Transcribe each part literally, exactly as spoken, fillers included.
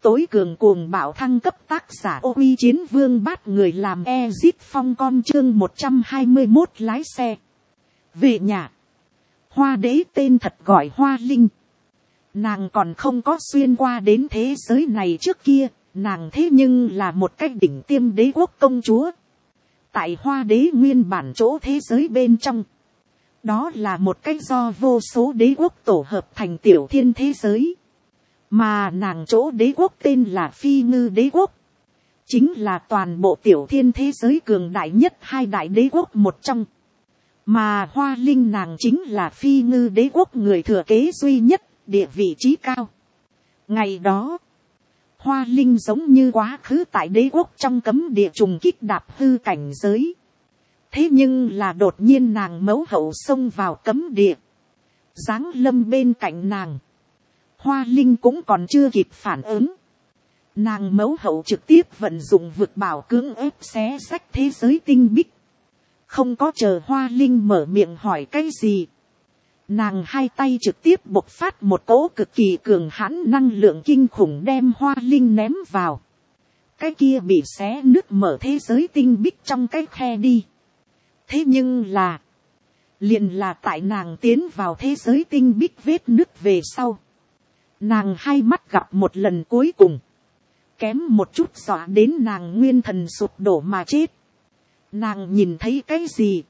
tối cường cuồng bạo thăng cấp, tác giả Ô Uy Chiến Vương Bát Người làm Ezit Phong con, chương một trăm hai mươi một lái xe. Về nhà. Hoa đế tên thật gọi Hoa Linh. Nàng còn không có xuyên qua đến thế giới này trước kia, nàng thế nhưng là một cái đỉnh tiêm đế quốc công chúa. Tại Hoa đế nguyên bản chỗ thế giới bên trong, đó là một cái do vô số đế quốc tổ hợp thành tiểu thiên thế giới. Mà nàng chỗ đế quốc tên là Phi Ngư đế quốc, chính là toàn bộ tiểu thiên thế giới cường đại nhất hai đại đế quốc một trong. Mà Hoa Linh nàng chính là Phi Ngư đế quốc người thừa kế duy nhất, địa vị trí cao. Ngày đó, Hoa Linh giống như quá khứ tại đế quốc trong cấm địa trùng kích đạp hư cảnh giới. Thế nhưng là đột nhiên nàng mẫu hậu xông vào cấm địa, giáng lâm bên cạnh nàng. Hoa Linh cũng còn chưa kịp phản ứng, nàng mẫu hậu trực tiếp vận dụng vực bảo cưỡng ép xé xách thế giới tinh bích. Không có chờ Hoa Linh mở miệng hỏi cái gì, nàng hai tay trực tiếp bộc phát một cỗ cực kỳ cường hãn năng lượng kinh khủng đem Hoa Linh ném vào cái kia bị xé nứt mở thế giới tinh bích trong cái khe đi. Thế nhưng là, liền là tại nàng tiến vào thế giới tinh bích vết nứt về sau, nàng hai mắt gặp một lần cuối cùng, kém một chút dọa đến nàng nguyên thần sụp đổ mà chết. Nàng nhìn thấy cái gì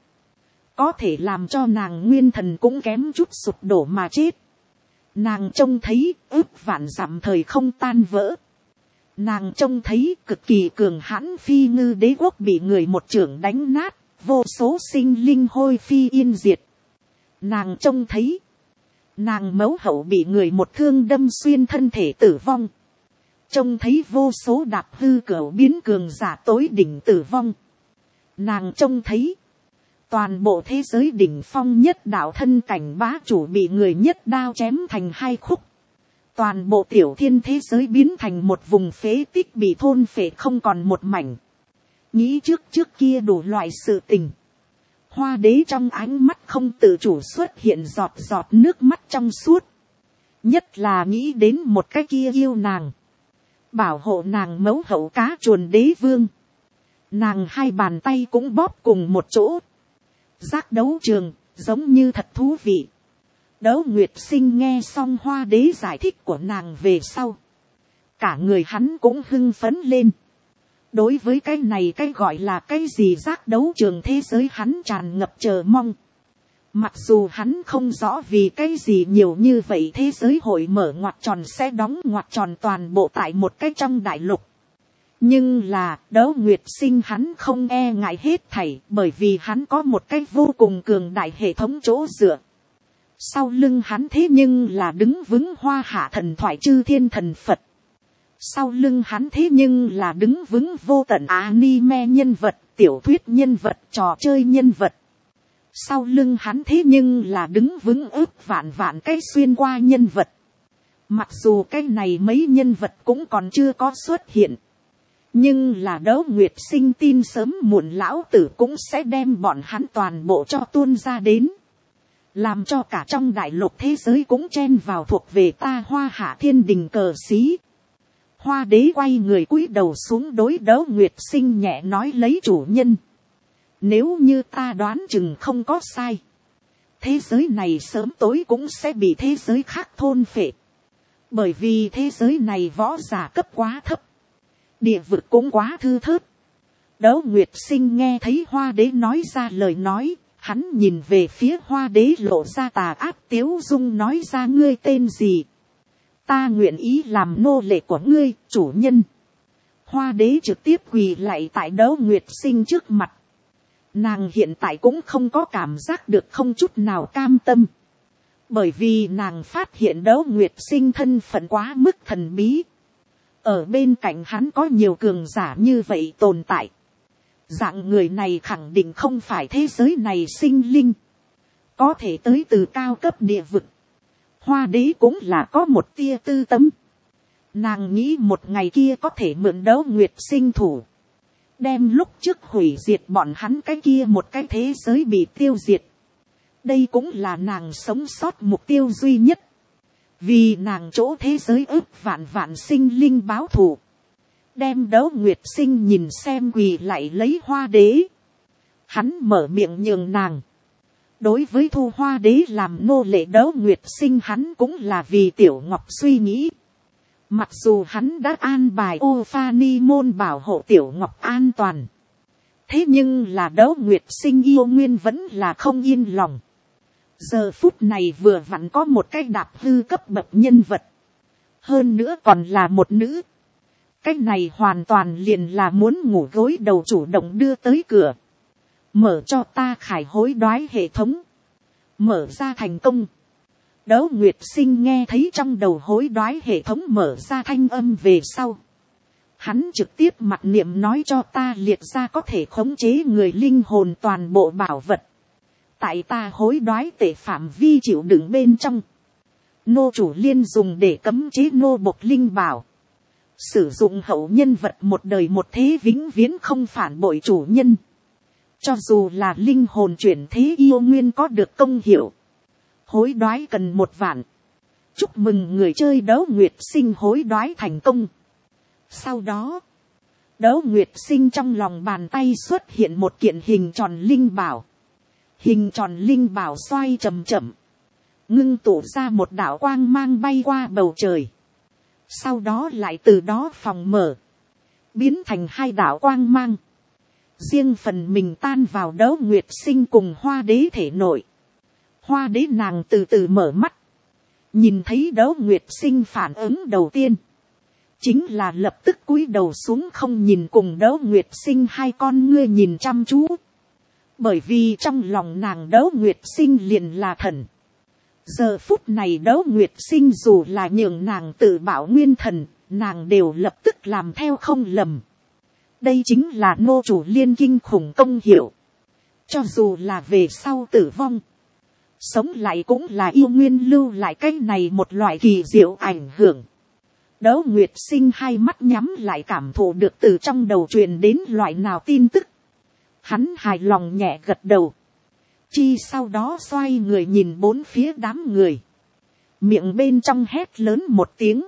có thể làm cho nàng nguyên thần cũng kém chút sụp đổ mà chết? Nàng trông thấy ước vạn dặm thời không tan vỡ. Nàng trông thấy cực kỳ cường hãn Phi Ngư đế quốc bị người một chưởng đánh nát, vô số sinh linh hôi phi yên diệt. Nàng trông thấy nàng mẫu hậu bị người một thương đâm xuyên thân thể tử vong. Trông thấy vô số đạp hư cửu biến cường giả tối đỉnh tử vong. Nàng trông thấy toàn bộ thế giới đỉnh phong nhất đạo thân cảnh bá chủ bị người nhất đao chém thành hai khúc. Toàn bộ tiểu thiên thế giới biến thành một vùng phế tích bị thôn phệ không còn một mảnh. Nghĩ trước trước kia đủ loại sự tình. Hoa đế trong ánh mắt không tự chủ xuất hiện giọt giọt nước mắt trong suốt. Nhất là nghĩ đến một cái kia yêu nàng, bảo hộ nàng mẫu hậu cá chuồn đế vương. Nàng hai bàn tay cũng bóp cùng một chỗ. Giác đấu trường, giống như thật thú vị. Đấu Nguyệt Sinh nghe xong Hoa đế giải thích của nàng về sau, cả người hắn cũng hưng phấn lên. Đối với cái này cái gọi là cái gì giác đấu trường thế giới hắn tràn ngập chờ mong. Mặc dù hắn không rõ vì cái gì nhiều như vậy thế giới hội mở ngoặc tròn sẽ đóng ngoặc tròn toàn bộ tại một cái trong đại lục. Nhưng là Đấu Nguyệt Sinh hắn không e ngại hết thảy, bởi vì hắn có một cái vô cùng cường đại hệ thống chỗ dựa. Sau lưng hắn thế nhưng là đứng vững Hoa Hạ thần thoại chư thiên thần Phật. Sau lưng hắn thế nhưng là đứng vững vô tận anime nhân vật, tiểu thuyết nhân vật, trò chơi nhân vật. Sau lưng hắn thế nhưng là đứng vững ước vạn vạn cái xuyên qua nhân vật. Mặc dù cái này mấy nhân vật cũng còn chưa có xuất hiện, nhưng là Đấu Nguyệt Sinh tin sớm muộn lão tử cũng sẽ đem bọn hắn toàn bộ cho tuôn ra đến. Làm cho cả trong đại lục thế giới cũng chen vào thuộc về ta Hoa Hạ thiên đình cờ xí. Hoa đế quay người cúi đầu xuống đối Đấu Nguyệt Sinh nhẹ nói lấy chủ nhân. Nếu như ta đoán chừng không có sai, thế giới này sớm tối cũng sẽ bị thế giới khác thôn phệ. Bởi vì thế giới này võ giả cấp quá thấp, địa vực cũng quá thư thớt. Đấu Nguyệt Sinh nghe thấy Hoa đế nói ra lời nói, hắn nhìn về phía Hoa đế lộ ra tà ác tiếu dung nói ra ngươi tên gì? Ta nguyện ý làm nô lệ của ngươi, chủ nhân. Hoa đế trực tiếp quỳ lạy tại Đấu Nguyệt Sinh trước mặt. Nàng hiện tại cũng không có cảm giác được không chút nào cam tâm. Bởi vì nàng phát hiện Đấu Nguyệt Sinh thân phận quá mức thần bí. Ở bên cạnh hắn có nhiều cường giả như vậy tồn tại. Dạng người này khẳng định không phải thế giới này sinh linh. Có thể tới từ cao cấp địa vực. Hoa đế cũng là có một tia tư tâm. Nàng nghĩ một ngày kia có thể mượn Đấu Nguyệt Sinh thủ, đem lúc trước hủy diệt bọn hắn cái kia một cái thế giới bị tiêu diệt. Đây cũng là nàng sống sót mục tiêu duy nhất. vì nàng chỗ thế giới ước vạn vạn sinh linh báo thù, đem Đấu Nguyệt Sinh nhìn xem quỳ lại lấy Hoa Đế. Hắn mở miệng nhường nàng. Đối với thu Hoa Đế làm nô lệ Đấu Nguyệt Sinh hắn cũng là vì Tiểu Ngọc suy nghĩ. Mặc dù hắn đã an bài ô pha ni môn bảo hộ Tiểu Ngọc an toàn, thế nhưng là Đấu Nguyệt Sinh yêu nguyên vẫn là không yên lòng. Giờ phút này vừa vặn có một cái đạp hư cấp bậc nhân vật, hơn nữa còn là một nữ. Cái này hoàn toàn liền là muốn ngủ gối đầu chủ động đưa tới cửa. Mở cho ta khải hối đoái hệ thống. Mở ra thành công. Đấu Nguyệt Sinh nghe thấy trong đầu hối đoái hệ thống mở ra thanh âm về sau. Hắn trực tiếp mặc niệm nói cho ta liệt ra có thể khống chế người linh hồn toàn bộ bảo vật. Tại ta hối đoái tệ phạm vi chịu đựng bên trong. Nô chủ liên dùng để cấm chế nô bộc linh bảo. Sử dụng hậu nhân vật một đời một thế vĩnh viễn không phản bội chủ nhân. Cho dù là linh hồn chuyển thế yêu nguyên có được công hiệu. Hối đoái cần một vạn. Chúc mừng người chơi Đấu Nguyệt Sinh hối đoái thành công. Sau đó, Đấu Nguyệt Sinh trong lòng bàn tay xuất hiện một kiện hình tròn linh bảo. Hình tròn linh bảo xoay chậm chậm. Ngưng tụ ra một đạo quang mang bay qua bầu trời. Sau đó lại từ đó phòng mở. Biến thành hai đạo quang mang. Riêng phần mình tan vào Đấu Nguyệt Sinh cùng Hoa Đế thể nội. Hoa Đế nàng từ từ mở mắt. Nhìn thấy Đấu Nguyệt Sinh phản ứng đầu tiên. Chính là lập tức cúi đầu xuống không nhìn cùng Đấu Nguyệt Sinh hai con ngươi nhìn chăm chú. Bởi vì trong lòng nàng Đấu Nguyệt Sinh liền là thần. Giờ phút này Đấu Nguyệt Sinh dù là nhường nàng tự bảo nguyên thần, nàng đều lập tức làm theo không lầm. Đây chính là nô chủ liên kinh khủng công hiệu. Cho dù là về sau tử vong, sống lại cũng là yêu nguyên lưu lại cái này một loại kỳ diệu ảnh hưởng. Đấu Nguyệt Sinh hai mắt nhắm lại cảm thụ được từ trong đầu truyền đến loại nào tin tức. Hắn hài lòng nhẹ gật đầu. Chi sau đó xoay người nhìn bốn phía đám người. Miệng bên trong hét lớn một tiếng.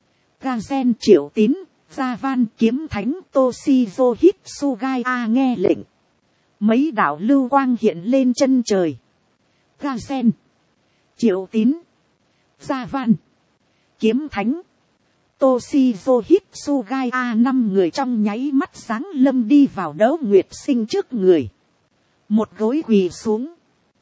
Gazen Triệu Tín, Gia Van Kiếm Thánh Toshizo Hitsugai A nghe lệnh. Mấy đạo lưu quang hiện lên chân trời. Gazen, Triệu Tín, Gia Van, Kiếm Thánh, Toshizo Hitsugai A năm người trong nháy mắt sáng lâm đi vào Đấu Nguyệt Sinh trước người. Một gối quỳ xuống.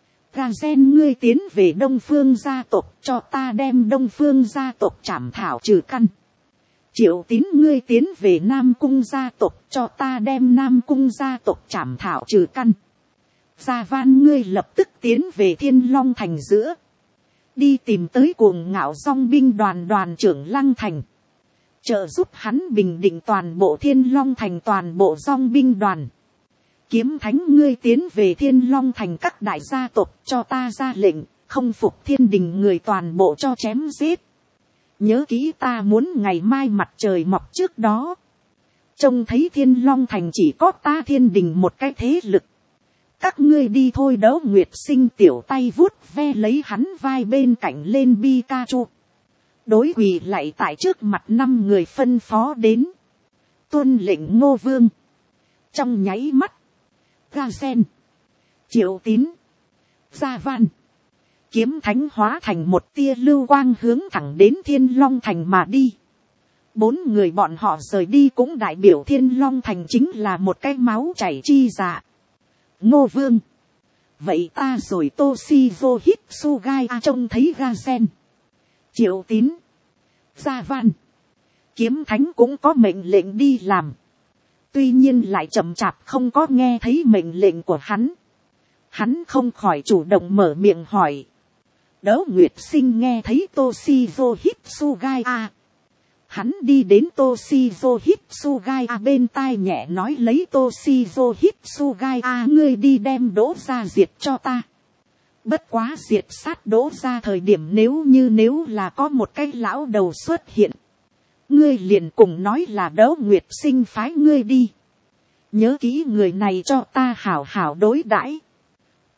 Gazen ngươi tiến về Đông Phương gia tộc cho ta đem Đông Phương gia tộc trảm thảo trừ căn. Triệu Tín ngươi tiến về Nam Cung gia tộc cho ta đem Nam Cung gia tộc trảm thảo trừ căn. Gia Van ngươi lập tức tiến về Thiên Long Thành giữa. Đi tìm tới cuồng ngạo dòng binh đoàn đoàn trưởng Lăng Thành. Trợ giúp hắn bình định toàn bộ Thiên Long Thành toàn bộ dòng binh đoàn. Kiếm Thánh ngươi tiến về Thiên Long Thành các đại gia tộc cho ta ra lệnh, không phục thiên đình người toàn bộ cho chém giết. Nhớ kỹ ta muốn ngày mai mặt trời mọc trước đó. Trông thấy Thiên Long Thành chỉ có ta thiên đình một cái thế lực. Các ngươi đi thôi. Đấu Nguyệt Sinh tiểu tay vuốt ve lấy hắn vai bên cạnh lên Pikachu. Đối quỳ lại tại trước mặt năm người phân phó đến. Tuân lệnh Ngô Vương. Trong nháy mắt. Gazen, Triệu Tín, Gia Van, Kiếm Thánh hóa thành một tia lưu quang hướng thẳng đến Thiên Long Thành mà đi. Bốn người bọn họ rời đi cũng đại biểu Thiên Long Thành chính là một cái máu chảy chi dạ. Ngô Vương. Vậy ta rồi Toshizo Hitsugai A trông thấy Gazen, Triệu Tín, Gia Van, Kiếm Thánh cũng có mệnh lệnh đi làm. Tuy nhiên lại chậm chạp không có nghe thấy mệnh lệnh của hắn. Hắn không khỏi chủ động mở miệng hỏi. Đấu Nguyệt Sinh nghe thấy Toshizo Hitsugai A. Hắn đi đến Toshizo Hitsugai A bên tai nhẹ nói lấy Toshizo Hitsugai A ngươi đi đem Đỗ Gia diệt cho ta. Bất quá diệt sát Đỗ Gia thời điểm nếu như nếu là có một cái lão đầu xuất hiện. Ngươi liền cùng nói là Đấu Nguyệt Sinh phái ngươi đi. Nhớ kỹ người này cho ta hảo hảo đối đãi.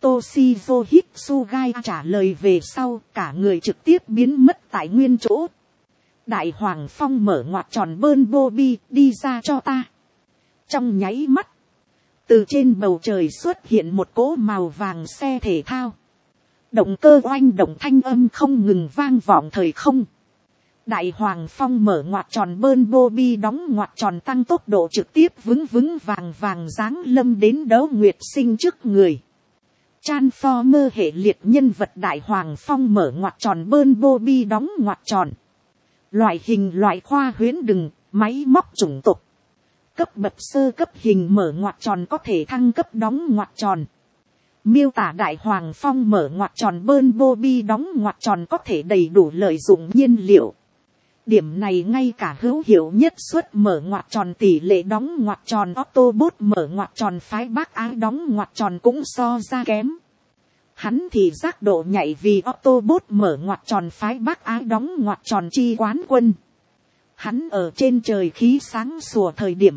Toshizo Hitsugai trả lời về sau, cả người trực tiếp biến mất tại nguyên chỗ. Đại Hoàng Phong mở ngoặt tròn bơn Bobby, đi ra cho ta. Trong nháy mắt, từ trên bầu trời xuất hiện một cỗ màu vàng xe thể thao. Động cơ oanh động thanh âm không ngừng vang vọng thời không. Đại Hoàng Phong mở ngoặt tròn bơn Bobby đóng ngoặt tròn tăng tốc độ trực tiếp vững vững vàng vàng giáng lâm đến Đấu Nguyệt Sinh trước người. Transformer hệ liệt nhân vật Đại Hoàng Phong mở ngoặt tròn bơn Bobby đóng ngoặt tròn. Loại hình loại khoa huyễn đừng, máy móc chủng tộc. Cấp bậc sơ cấp hình mở ngoặt tròn có thể thăng cấp đóng ngoặt tròn. Miêu tả Đại Hoàng Phong mở ngoặt tròn bơn Bobby đóng ngoặt tròn có thể đầy đủ lợi dụng nhiên liệu. Điểm này ngay cả hữu hiệu nhất suất mở ngoặt tròn tỷ lệ đóng ngoặt tròn Autobot mở ngoặt tròn phái Bắc Ái đóng ngoặt tròn cũng so ra kém. Hắn thì giác độ nhạy vì Autobot mở ngoặt tròn phái Bắc Ái đóng ngoặt tròn chi quán quân. Hắn ở trên trời khí sáng sủa thời điểm.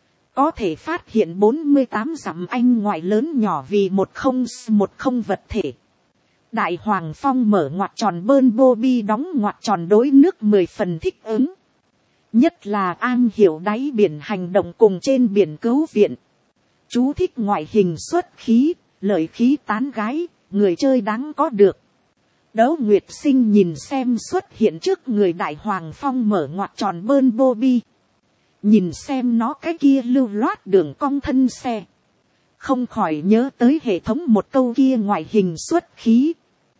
Có thể phát hiện bốn mươi tám dặm anh ngoại lớn nhỏ vì một không một không vật thể. Đại Hoàng Phong mở ngoặt tròn bơn Bobby đóng ngoặt tròn đối nước mười phần thích ứng. Nhất là am hiểu đáy biển hành động cùng trên biển cứu viện. Chú thích ngoại hình xuất khí, lợi khí tán gái, người chơi đáng có được. Đấu Nguyệt Sinh nhìn xem xuất hiện trước người Đại Hoàng Phong mở ngoặt tròn bơn Bobby. Nhìn xem nó cái kia lưu loát đường cong thân xe. Không khỏi nhớ tới hệ thống một câu kia ngoại hình xuất khí.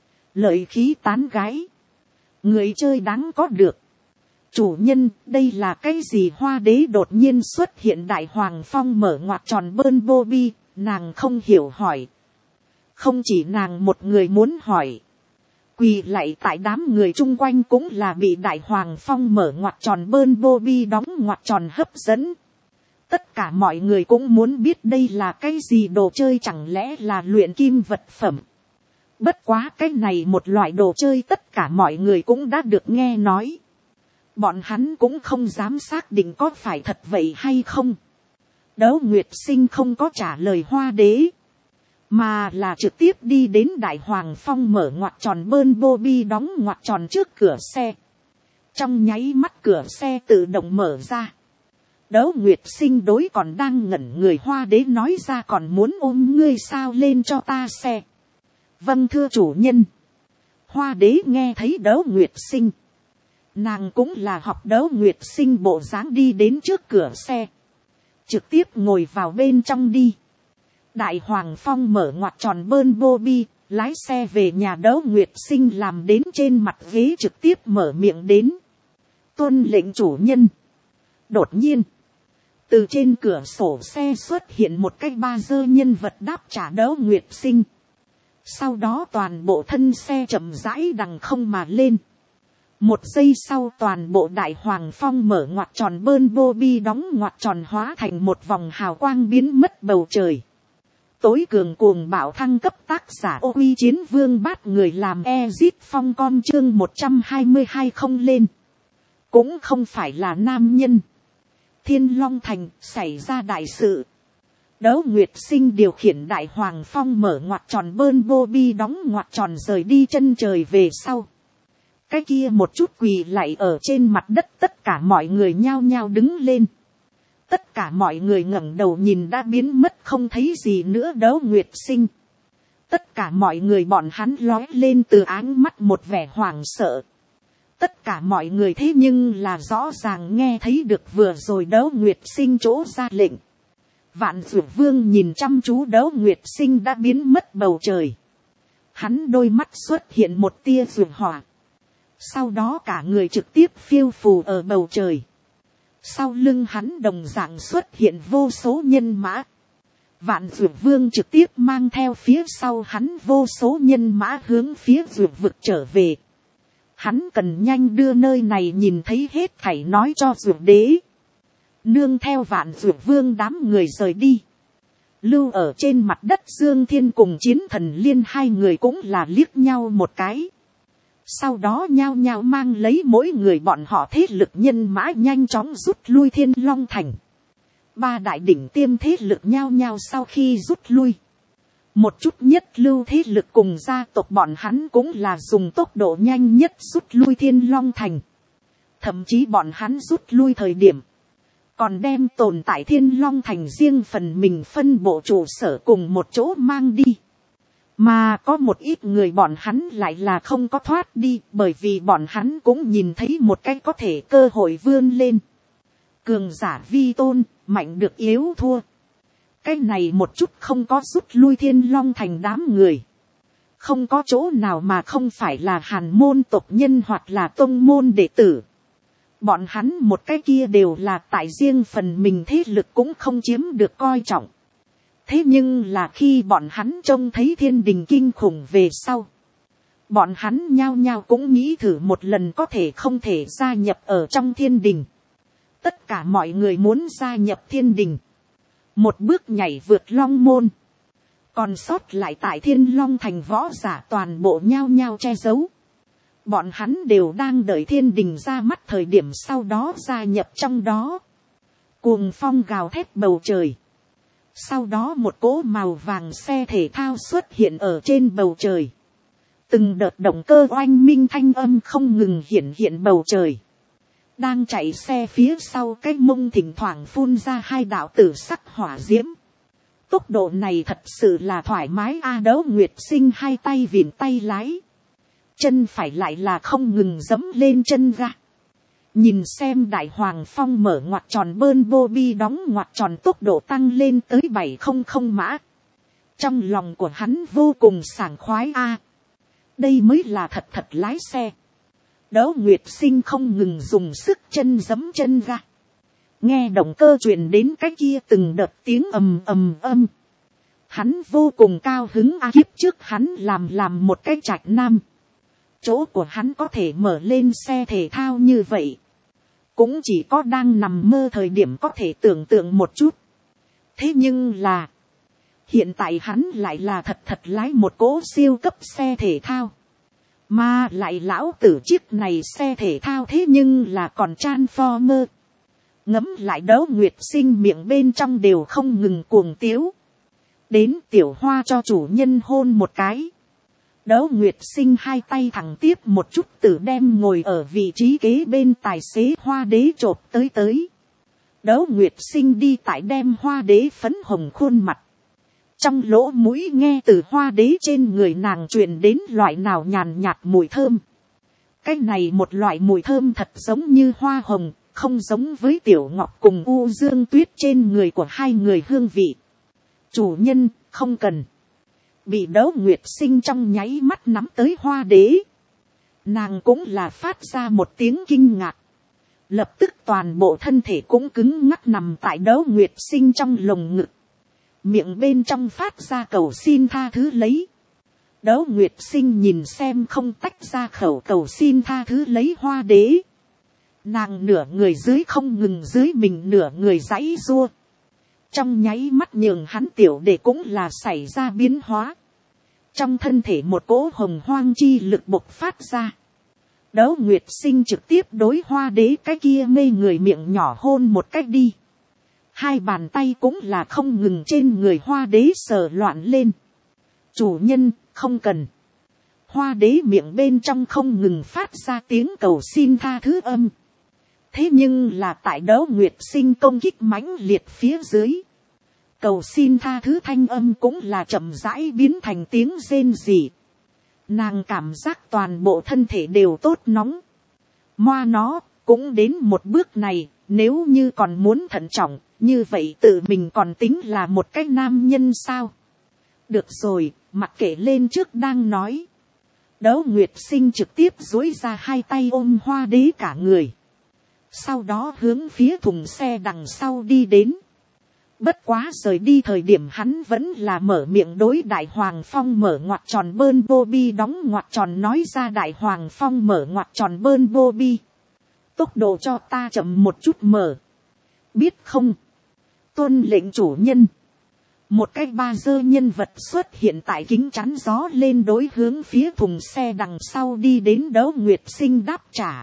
Lợi khí tán gái. Người chơi đáng có được. Chủ nhân, đây là cái gì? Hoa đế đột nhiên xuất hiện. Đại Hoàng Phong mở ngoặt tròn bơn Bobby, nàng không hiểu hỏi. Không chỉ nàng một người muốn hỏi. Quỳ lạy tại đám người chung quanh cũng là bị Đại Hoàng Phong mở ngoặt tròn bơn Bobby đóng ngoặt tròn hấp dẫn. Tất cả mọi người cũng muốn biết đây là cái gì đồ chơi, chẳng lẽ là luyện kim vật phẩm. Bất quá cái này một loại đồ chơi tất cả mọi người cũng đã được nghe nói. Bọn hắn cũng không dám xác định có phải thật vậy hay không. Đấu Nguyệt Sinh không có trả lời Hoa đế. Mà là trực tiếp đi đến Đại Hoàng Phong mở ngoặt tròn bơn Bobby đóng ngoặt tròn trước cửa xe. Trong nháy mắt cửa xe tự động mở ra. Đấu Nguyệt Sinh đối còn đang ngẩn người Hoa đế nói ra, còn muốn ôm ngươi sao, lên cho ta xe. Vâng thưa chủ nhân. Hoa đế nghe thấy Đấu Nguyệt Sinh. Nàng cũng là học Đấu Nguyệt Sinh bộ dáng đi đến trước cửa xe. Trực tiếp ngồi vào bên trong đi. Đại Hoàng Phong mở ngoặt tròn bơn Bobby, lái xe về nhà. Đấu Nguyệt Sinh làm đến trên mặt ghế trực tiếp mở miệng đến. Tuân lệnh chủ nhân. Đột nhiên, từ trên cửa sổ xe xuất hiện một cái ba dơ nhân vật đáp trả Đấu Nguyệt Sinh. Sau đó toàn bộ thân xe chậm rãi đằng không mà lên. Một giây sau toàn bộ Đại Hoàng Phong mở ngoặt tròn bơn Bobby đóng ngoặt tròn hóa thành một vòng hào quang biến mất bầu trời. Tối cường cuồng bạo thăng cấp, tác giả Ô Uy Chiến Vương Bát người làm Ezit Phong con chương một trăm hai mươi hai không lên. Cũng không phải là nam nhân. Thiên Long Thành xảy ra đại sự. Đấu Nguyệt Sinh điều khiển Đại Hoàng Phong mở ngoặt tròn bơn Bobby đóng ngoặt tròn rời đi chân trời về sau. Cái kia một chút quỳ lạy ở trên mặt đất, tất cả mọi người nhao nhao đứng lên. Tất cả mọi người ngẩng đầu nhìn đã biến mất không thấy gì nữa Đấu Nguyệt Sinh. Tất cả mọi người bọn hắn lói lên từ áng mắt một vẻ hoảng sợ. Tất cả mọi người thế nhưng là rõ ràng nghe thấy được vừa rồi Đấu Nguyệt Sinh chỗ ra lệnh. Vạn Dược Vương nhìn chăm chú Đấu Nguyệt Sinh đã biến mất bầu trời. Hắn đôi mắt xuất hiện một tia dược hỏa. Sau đó cả người trực tiếp phiêu phù ở bầu trời. Sau lưng hắn đồng dạng xuất hiện vô số nhân mã. Vạn Dược Vương trực tiếp mang theo phía sau hắn vô số nhân mã hướng phía dược vực trở về. Hắn cần nhanh đưa nơi này nhìn thấy hết thảy nói cho dược đế. Nương theo Vạn Dược Vương đám người rời đi. Lưu ở trên mặt đất Dương Thiên cùng Chiến Thần Liên hai người cũng là liếc nhau một cái. Sau đó nhao nhao mang lấy mỗi người bọn họ thế lực nhân mã nhanh chóng rút lui Thiên Long Thành. Ba đại đỉnh tiêm thế lực nhao nhao sau khi rút lui. Một chút nhất lưu thế lực cùng gia tộc bọn hắn cũng là dùng tốc độ nhanh nhất rút lui Thiên Long Thành. Thậm chí bọn hắn rút lui thời điểm, còn đem tồn tại Thiên Long Thành riêng phần mình phân bộ trụ sở cùng một chỗ mang đi. Mà có một ít người bọn hắn lại là không có thoát đi, bởi vì bọn hắn cũng nhìn thấy một cái có thể cơ hội vươn lên. Cường giả vi tôn, mạnh được yếu thua. Cái này một chút không có rút lui Thiên Long Thành đám người. Không có chỗ nào mà không phải là hàn môn tộc nhân hoặc là tông môn đệ tử. Bọn hắn một cái kia đều là tại riêng phần mình thế lực cũng không chiếm được coi trọng. Thế nhưng là khi bọn hắn trông thấy thiên đình kinh khủng về sau, bọn hắn nhao nhao cũng nghĩ thử một lần có thể không thể gia nhập ở trong thiên đình. Tất cả mọi người muốn gia nhập thiên đình. Một bước nhảy vượt long môn. Còn sót lại tại Thiên Long Thành võ giả toàn bộ nhao nhao che giấu. Bọn hắn đều đang đợi thiên đình ra mắt thời điểm sau đó gia nhập trong đó. Cuồng phong gào thét bầu trời. Sau đó một cỗ màu vàng xe thể thao xuất hiện ở trên bầu trời. Từng đợt động cơ oanh minh thanh âm không ngừng hiện hiện bầu trời. Đang chạy xe phía sau cái mông thỉnh thoảng phun ra hai đạo tử sắc hỏa diễm. Tốc độ này thật sự là thoải mái a. Đấu Nguyệt Sinh hai tay vịn tay lái. Chân phải lại là không ngừng dẫm lên chân ga. Nhìn xem đại hoàng phong mở ngoặt tròn bơn bô bi đóng ngoặt tròn tốc độ tăng lên tới bảy trăm mã. Trong lòng của hắn vô cùng sảng khoái a. Đây mới là thật thật lái xe. Đấu Nguyệt Sinh không ngừng dùng sức chân giẫm chân ga. Nghe động cơ truyền đến cái kia từng đợt tiếng ầm ầm âm. Hắn vô cùng cao hứng a. Kiếp trước hắn làm làm một cái trạch nam. Chỗ của hắn có thể mở lên xe thể thao như vậy. Cũng chỉ có đang nằm mơ thời điểm có thể tưởng tượng một chút. Thế nhưng là. Hiện tại hắn lại là thật thật lái một cỗ siêu cấp xe thể thao. Mà lại lão tử chiếc này xe thể thao thế nhưng là còn Transformer. Ngấm lại Đấu Nguyệt Sinh miệng bên trong đều không ngừng cuồng tiếu. Đến tiểu hoa cho chủ nhân hôn một cái. Đấu Nguyệt Sinh hai tay thẳng tiếp một chút tử đem ngồi ở vị trí kế bên tài xế Hoa Đế chộp tới tới. Đấu Nguyệt Sinh đi tại đem Hoa Đế phấn hồng khuôn mặt. Trong lỗ mũi nghe từ Hoa Đế trên người nàng truyền đến loại nào nhàn nhạt mùi thơm. Cái này một loại mùi thơm thật giống như hoa hồng, không giống với Tiểu Ngọc cùng U Dương Tuyết trên người của hai người hương vị. Chủ nhân, không cần. Bị Đấu Nguyệt Sinh trong nháy mắt nắm tới Hoa Đế. Nàng cũng là phát ra một tiếng kinh ngạc. Lập tức toàn bộ thân thể cũng cứng ngắc nằm tại Đấu Nguyệt Sinh trong lồng ngực. Miệng bên trong phát ra cầu xin tha thứ lấy. Đấu Nguyệt Sinh nhìn xem không tách ra khẩu cầu xin tha thứ lấy Hoa Đế. Nàng nửa người dưới không ngừng dưới mình nửa người giãy giụa. Trong nháy mắt nhường hắn tiểu đệ cũng là xảy ra biến hóa. Trong thân thể một cỗ hồng hoang chi lực bộc phát ra. Đấu Nguyệt Sinh trực tiếp đối Hoa Đế cái kia mê người miệng nhỏ hôn một cách đi. Hai bàn tay cũng là không ngừng trên người Hoa Đế sờ loạn lên. Chủ nhân, không cần. Hoa Đế miệng bên trong không ngừng phát ra tiếng cầu xin tha thứ âm. Thế nhưng là tại Đấu Nguyệt Sinh công kích mãnh liệt phía dưới. Cầu xin tha thứ thanh âm cũng là chậm rãi biến thành tiếng rên rỉ. Nàng cảm giác toàn bộ thân thể đều tốt nóng. Moa nó, cũng đến một bước này, nếu như còn muốn thận trọng, như vậy tự mình còn tính là một cái nam nhân sao? Được rồi, mặc kệ lên trước đang nói. Đấu Nguyệt Sinh trực tiếp duỗi ra hai tay ôm Hoa Đế cả người. Sau đó hướng phía thùng xe đằng sau đi đến. Bất quá rời đi thời điểm hắn vẫn là mở miệng đối Đại Hoàng Phong mở ngoặt tròn bơn bô bi đóng ngoặt tròn nói ra Đại Hoàng Phong mở ngoặt tròn bơn bô bi. Tốc độ cho ta chậm một chút mở. Biết không? Tuân lệnh chủ nhân. Một cái ba dơ nhân vật xuất hiện tại kính chắn gió lên đối hướng phía thùng xe đằng sau đi đến Đấu Nguyệt Sinh đáp trả.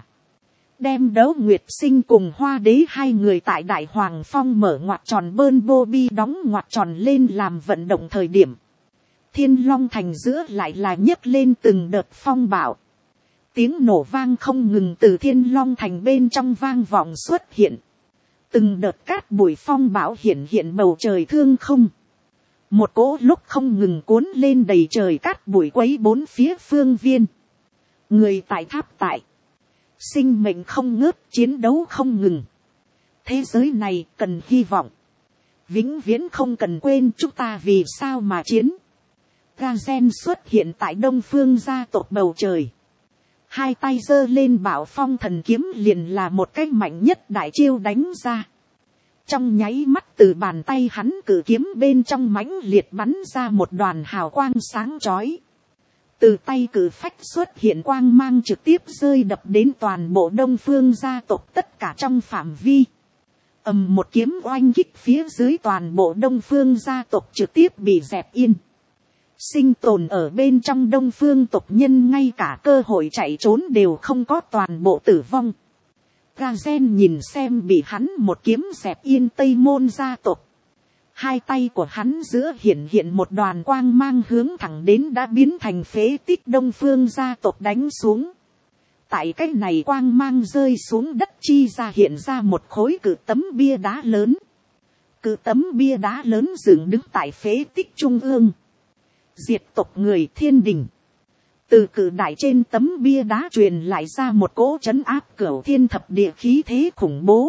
Đem Đấu Nguyệt Sinh cùng Hoa Đế hai người tại Đại Hoàng Phong mở ngoặt tròn bơn bô bi đóng ngoặt tròn lên làm vận động thời điểm. Thiên Long Thành giữa lại là nhấc lên từng đợt phong bạo. Tiếng nổ vang không ngừng từ Thiên Long Thành bên trong vang vọng xuất hiện. Từng đợt cát bụi phong bão hiện hiện bầu trời thương không. Một cỗ lúc không ngừng cuốn lên đầy trời cát bụi quấy bốn phía phương viên. Người tại tháp tại. Sinh mệnh không ngớt, chiến đấu không ngừng. Thế giới này cần hy vọng. Vĩnh viễn không cần quên chúng ta vì sao mà chiến. Ga-gen xuất hiện tại đông phương gia tộc bầu trời. Hai tay giơ lên bảo phong thần kiếm liền là một cái mạnh nhất đại chiêu đánh ra. Trong nháy mắt từ bàn tay hắn cử kiếm bên trong mãnh liệt bắn ra một đoàn hào quang sáng chói. Từ tay cử phách xuất hiện quang mang trực tiếp rơi đập đến toàn bộ đông phương gia tộc tất cả trong phạm vi. Ầm một kiếm oanh kích phía dưới toàn bộ đông phương gia tộc trực tiếp bị dẹp yên. Sinh tồn ở bên trong đông phương tộc nhân ngay cả cơ hội chạy trốn đều không có, toàn bộ tử vong. Ga-gen nhìn xem bị hắn một kiếm dẹp yên Tây Môn gia tộc. Hai tay của hắn giữa hiện hiện một đoàn quang mang hướng thẳng đến đã biến thành phế tích đông phương gia tộc đánh xuống. Tại cái này quang mang rơi xuống đất chi ra hiện ra một khối cự tấm bia đá lớn. Cự tấm bia đá lớn dựng đứng tại phế tích trung ương. Diệt tộc người thiên đình. Từ cự đại trên tấm bia đá truyền lại ra một cỗ trấn áp cửu thiên thập địa khí thế khủng bố.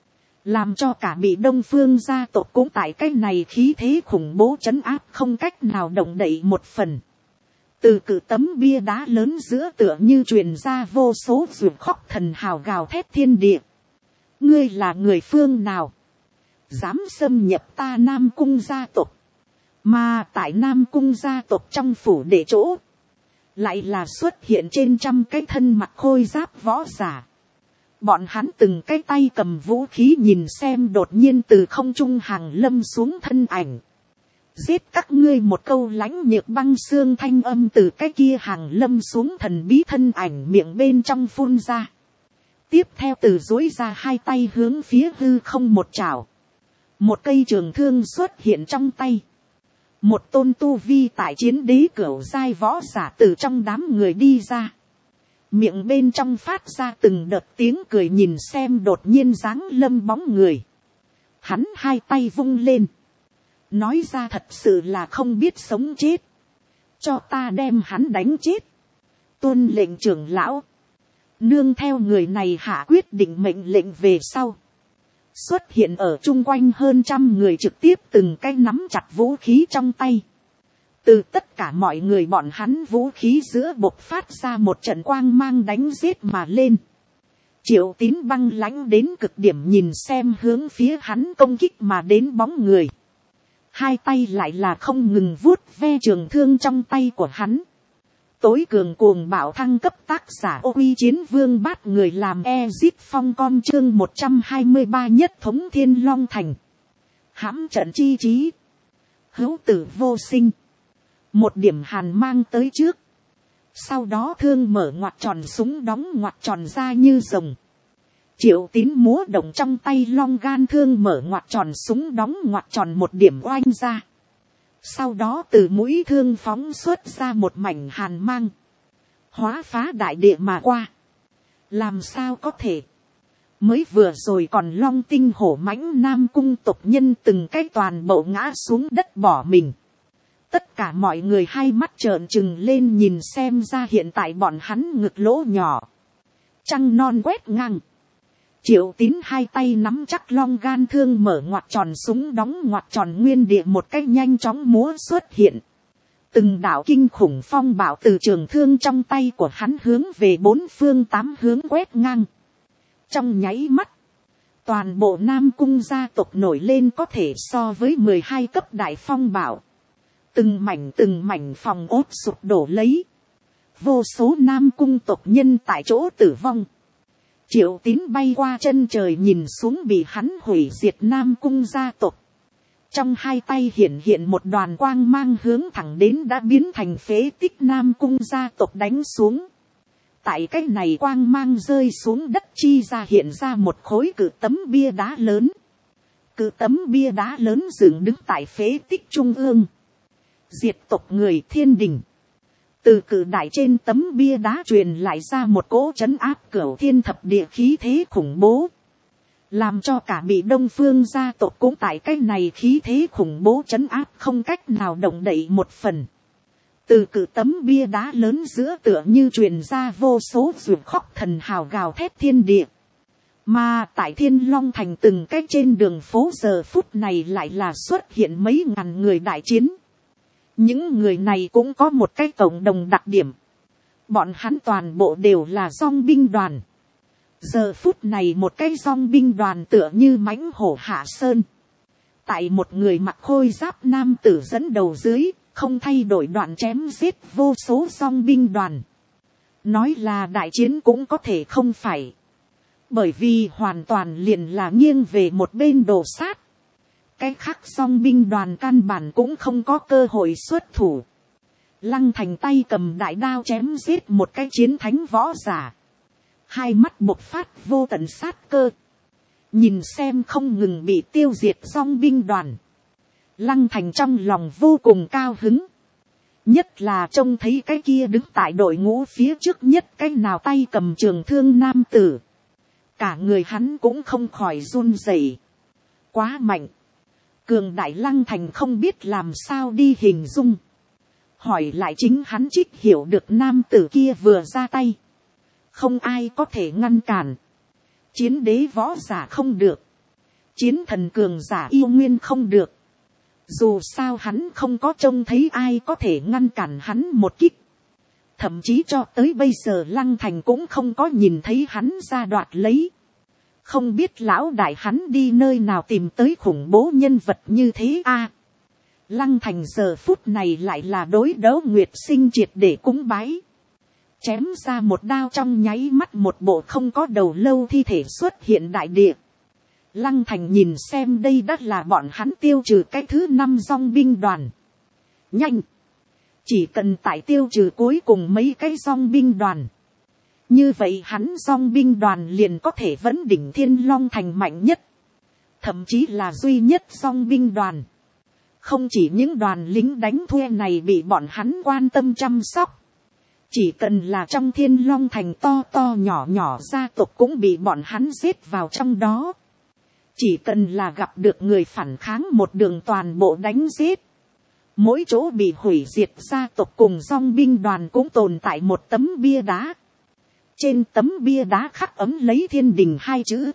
Làm cho cả bị đông phương gia tộc cũng tại cái này khí thế khủng bố trấn áp không cách nào động đậy một phần. Từ cự tấm bia đá lớn giữa tựa như truyền ra vô số ruột khóc thần hào gào thét thiên địa. Ngươi là người phương nào? Dám xâm nhập ta Nam Cung gia tộc. Mà tại Nam Cung gia tộc trong phủ đệ chỗ. Lại là xuất hiện trên trăm cái thân mặc khôi giáp võ giả. Bọn hắn từng cái tay cầm vũ khí nhìn xem đột nhiên từ không trung hàng lâm xuống thân ảnh. Giết các ngươi một câu lãnh nhược băng xương thanh âm từ cái kia hàng lâm xuống thần bí thân ảnh miệng bên trong phun ra. Tiếp theo từ dối ra hai tay hướng phía hư không một chảo. Một cây trường thương xuất hiện trong tay. Một tôn tu vi tại chiến đế cửu giai võ giả từ trong đám người đi ra. Miệng bên trong phát ra từng đợt tiếng cười nhìn xem đột nhiên giáng lâm bóng người. Hắn hai tay vung lên. Nói ra thật sự là không biết sống chết. Cho ta đem hắn đánh chết. Tuân lệnh trưởng lão. Nương theo người này hạ quyết định mệnh lệnh về sau. Xuất hiện ở chung quanh hơn trăm người trực tiếp từng cái nắm chặt vũ khí trong tay. Từ tất cả mọi người bọn hắn vũ khí giữa bộc phát ra một trận quang mang đánh giết mà lên. Triệu Tín băng lãnh đến cực điểm nhìn xem hướng phía hắn công kích mà đến bóng người. Hai tay lại là không ngừng vuốt ve trường thương trong tay của hắn. Tối cường cuồng bạo thăng cấp tác giả Ô Uy Chiến Vương bát người làm Ezit Phong con chương một trăm hai mươi ba nhất thống Thiên Long Thành. Hãm trận chi trí. Hữu tử vô sinh. Một điểm hàn mang tới trước. Sau đó thương mở ngoặt tròn súng đóng ngoặt tròn ra như rồng. Triệu Tín múa động trong tay long gan thương mở ngoặt tròn súng đóng ngoặt tròn một điểm oanh ra. Sau đó từ mũi thương phóng xuất ra một mảnh hàn mang. Hóa phá đại địa mà qua. Làm sao có thể. Mới vừa rồi còn long tinh hổ mãnh Nam Cung tộc nhân từng cái toàn bộ ngã xuống đất bỏ mình. Tất cả mọi người hai mắt trợn trừng lên nhìn xem ra hiện tại bọn hắn ngực lỗ nhỏ. Trăng non quét ngang. Triệu Tín hai tay nắm chắc long gan thương mở ngoặt tròn súng đóng ngoặt tròn nguyên địa một cách nhanh chóng múa xuất hiện. Từng đạo kinh khủng phong bạo từ trường thương trong tay của hắn hướng về bốn phương tám hướng quét ngang. Trong nháy mắt, toàn bộ Nam Cung gia tộc nổi lên có thể so với mười hai cấp đại phong bạo. Từng mảnh từng mảnh phòng ốt sụp đổ lấy. Vô số Nam Cung tộc nhân tại chỗ tử vong. Triệu Tín bay qua chân trời nhìn xuống bị hắn hủy diệt Nam Cung gia tộc. Trong hai tay hiện hiện một đoàn quang mang hướng thẳng đến đã biến thành phế tích Nam Cung gia tộc đánh xuống. Tại cái này quang mang rơi xuống đất chi ra hiện ra một khối cự tấm bia đá lớn. Cự tấm bia đá lớn dựng đứng tại phế tích trung ương. diệt tộc người thiên đình. Từ cử đại trên tấm bia đá truyền lại ra một cỗ trấn áp cửu thiên thập địa khí thế khủng bố. Làm cho cả bị đông phương gia tộc cũng tại cái này khí thế khủng bố trấn áp không cách nào động đậy một phần. Từ cử tấm bia đá lớn giữa tựa như truyền ra vô số ruột khóc thần hào gào thét thiên địa. Mà tại Thiên Long Thành từng cái trên đường phố giờ phút này lại là xuất hiện mấy ngàn người đại chiến. Những người này cũng có một cái cộng đồng đặc điểm. Bọn hắn toàn bộ đều là dong binh đoàn. Giờ phút này một cái dong binh đoàn tựa như mãnh hổ hạ sơn. Tại một người mặc khôi giáp nam tử dẫn đầu dưới, không thay đổi đoạn chém giết vô số dong binh đoàn. Nói là đại chiến cũng có thể không phải. Bởi vì hoàn toàn liền là nghiêng về một bên đổ sát. Cái khác dong binh đoàn căn bản cũng không có cơ hội xuất thủ. Lăng Thành tay cầm đại đao chém giết một cái chiến thánh võ giả. Hai mắt bộc phát vô tận sát cơ. Nhìn xem không ngừng bị tiêu diệt dong binh đoàn. Lăng Thành trong lòng vô cùng cao hứng. Nhất là trông thấy cái kia đứng tại đội ngũ phía trước nhất cái nào tay cầm trường thương nam tử. Cả người hắn cũng không khỏi run rẩy. Quá mạnh. Cường đại Lăng Thành không biết làm sao đi hình dung. Hỏi lại chính hắn trích hiểu được nam tử kia vừa ra tay. Không ai có thể ngăn cản. Chiến đế võ giả không được. Chiến thần cường giả yêu nguyên không được. Dù sao hắn không có trông thấy ai có thể ngăn cản hắn một kích. Thậm chí cho tới bây giờ Lăng Thành cũng không có nhìn thấy hắn ra đoạt lấy. Không biết lão đại hắn đi nơi nào tìm tới khủng bố nhân vật như thế a à, Lăng Thành giờ phút này lại là đối đấu Nguyệt Sinh triệt để cúng bái. Chém ra một đao trong nháy mắt một bộ không có đầu lâu thi thể xuất hiện đại địa. Lăng Thành nhìn xem đây đã là bọn hắn tiêu trừ cái thứ năm dong binh đoàn. Nhanh! Chỉ cần tại tiêu trừ cuối cùng mấy cái dong binh đoàn. Như vậy hắn dong binh đoàn liền có thể vấn đỉnh Thiên Long Thành mạnh nhất. Thậm chí là duy nhất dong binh đoàn. Không chỉ những đoàn lính đánh thuê này bị bọn hắn quan tâm chăm sóc. Chỉ cần là trong Thiên Long Thành to to nhỏ nhỏ gia tộc cũng bị bọn hắn giết vào trong đó. Chỉ cần là gặp được người phản kháng một đường toàn bộ đánh giết. Mỗi chỗ bị hủy diệt gia tộc cùng dong binh đoàn cũng tồn tại một tấm bia đá. Trên tấm bia đá khắc ấm lấy thiên đình hai chữ.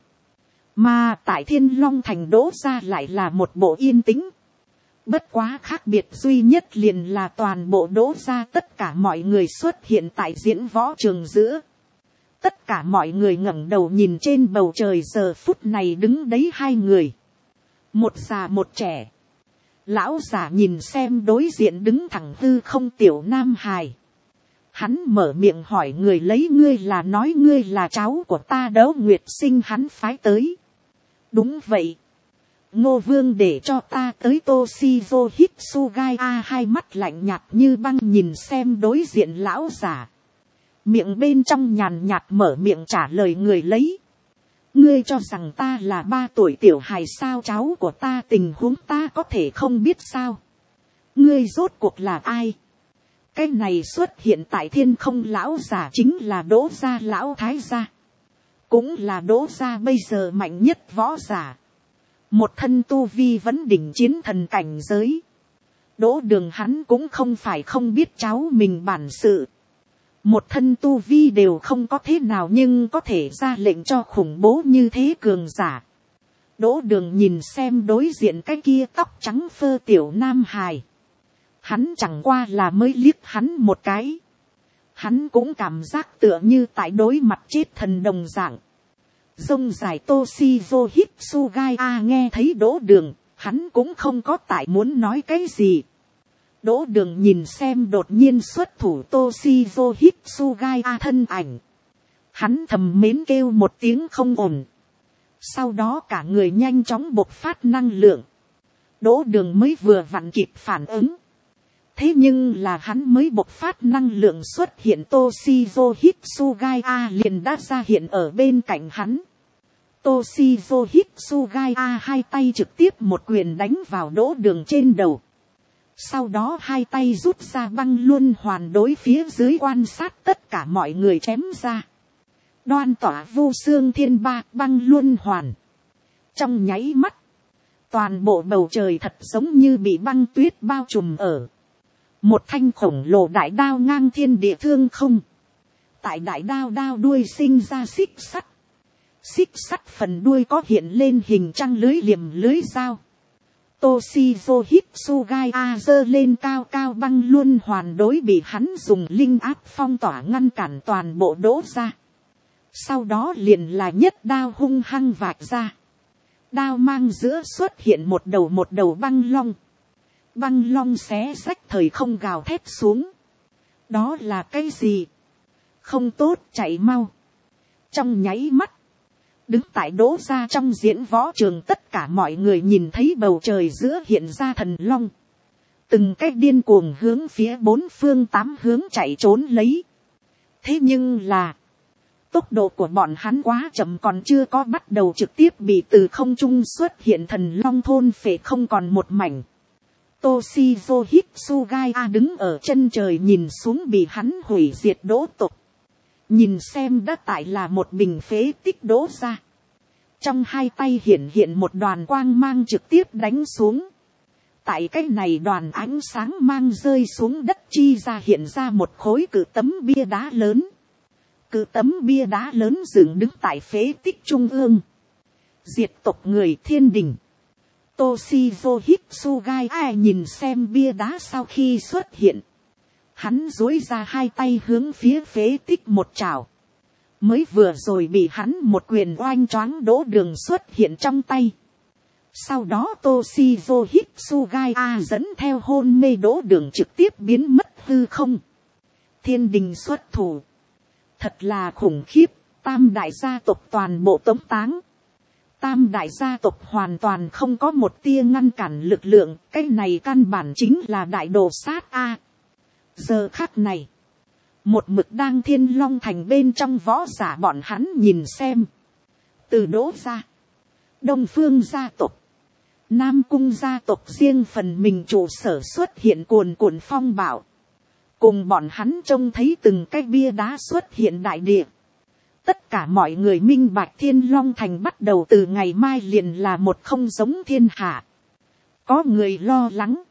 Mà tại Thiên Long Thành đỗ ra lại là một bộ yên tĩnh. Bất quá khác biệt duy nhất liền là toàn bộ đỗ ra tất cả mọi người xuất hiện tại diễn võ trường giữa. Tất cả mọi người ngẩng đầu nhìn trên bầu trời giờ phút này đứng đấy hai người. Một già một trẻ. Lão già nhìn xem đối diện đứng thẳng hư không tiểu nam hài. Hắn mở miệng hỏi người lấy ngươi là nói ngươi là cháu của ta Đấu Nguyệt Sinh hắn phái tới. Đúng vậy. Ngô Vương để cho ta tới Toshizo Hitsugai a hai mắt lạnh nhạt như băng nhìn xem đối diện lão già. Miệng bên trong nhàn nhạt mở miệng trả lời người lấy. Ngươi cho rằng ta là ba tuổi tiểu hài sao cháu của ta tình huống ta có thể không biết sao. Ngươi rốt cuộc là ai? Cái này xuất hiện tại thiên không lão già chính là Đỗ gia lão thái gia. Cũng là Đỗ gia bây giờ mạnh nhất võ giả. Một thân tu vi vẫn đỉnh chiến thần cảnh giới. Đỗ Đường hắn cũng không phải không biết cháu mình bản sự. Một thân tu vi đều không có thế nào nhưng có thể ra lệnh cho khủng bố như thế cường giả. Đỗ Đường nhìn xem đối diện cái kia tóc trắng phơ tiểu nam hài. Hắn chẳng qua là mới liếc hắn một cái. Hắn cũng cảm giác tựa như tại đối mặt chết thần đồng dạng. Rông dài Toshizo Hitsugai a nghe thấy Đỗ Đường, hắn cũng không có tại muốn nói cái gì. Đỗ Đường nhìn xem đột nhiên xuất thủ Toshizo Hitsugai a thân ảnh. Hắn thầm mến kêu một tiếng không ổn. Sau đó cả người nhanh chóng bộc phát năng lượng. Đỗ Đường mới vừa vặn kịp phản ứng. Thế nhưng là hắn mới bộc phát năng lượng xuất hiện Toshizo Hitsugai a liền đã ra hiện ở bên cạnh hắn. Toshizo Hitsugai a hai tay trực tiếp một quyền đánh vào Đỗ Đường trên đầu. Sau đó hai tay rút ra băng luân hoàn đối phía dưới quan sát tất cả mọi người chém ra. Đoan tỏa vô xương thiên ba băng luân hoàn. Trong nháy mắt, toàn bộ bầu trời thật giống như bị băng tuyết bao trùm ở. Một thanh khổng lồ đại đao ngang thiên địa thương không. Tại đại đao đao đuôi sinh ra xích sắt. Xích sắt phần đuôi có hiện lên hình trăng lưới liềm lưới dao. Toshizo Hitsugai A giơ lên cao cao băng luân hoàn đối bị hắn dùng linh áp phong tỏa ngăn cản toàn bộ đỗ ra. Sau đó liền là nhất đao hung hăng vạch ra. Đao mang giữa xuất hiện một đầu một đầu băng long. Băng long xé rách thời không gào thét xuống. Đó là cái gì? Không tốt, chạy mau. Trong nháy mắt, đứng tại đỗ ra trong diễn võ trường tất cả mọi người nhìn thấy bầu trời giữa hiện ra thần long. Từng cách điên cuồng hướng phía bốn phương tám hướng chạy trốn lấy. Thế nhưng là, tốc độ của bọn hắn quá chậm, còn chưa có bắt đầu trực tiếp bị từ không trung xuất hiện thần long thôn phệ không còn một mảnh. Toshizo Hitsugai A đứng ở chân trời nhìn xuống bị hắn hủy diệt đỗ tộc. Nhìn xem đã tại là một bình phế tích đỗ ra. Trong hai tay hiện hiện một đoàn quang mang trực tiếp đánh xuống. Tại cái này đoàn ánh sáng mang rơi xuống đất chi ra hiện ra một khối cự tấm bia đá lớn. Cự tấm bia đá lớn dựng đứng tại phế tích trung ương. Diệt tộc người thiên đình. Toshizo Hitsugai ai nhìn xem bia đá sau khi xuất hiện. Hắn duỗi ra hai tay hướng phía phế tích một trào. Mới vừa rồi bị hắn một quyền oanh choáng đỗ đường xuất hiện trong tay. Sau đó Toshizo Hitsugai A dẫn theo hôn mê đỗ đường trực tiếp biến mất hư không. Thiên đình xuất thủ. Thật là khủng khiếp, tam đại gia tộc toàn bộ tống táng. Tam đại gia tộc hoàn toàn không có một tia ngăn cản lực lượng, cái này căn bản chính là đại đồ sát A. Giờ khắc này, một mực đang thiên long thành bên trong võ giả bọn hắn nhìn xem. Từ đỗ ra, đông phương gia tộc, nam cung gia tộc riêng phần mình trụ sở xuất hiện cuồn cuộn phong bạo. Cùng bọn hắn trông thấy từng cái bia đá xuất hiện đại địa. Tất cả mọi người minh bạch thiên long thành bắt đầu từ ngày mai liền là một không giống thiên hạ. Có người lo lắng.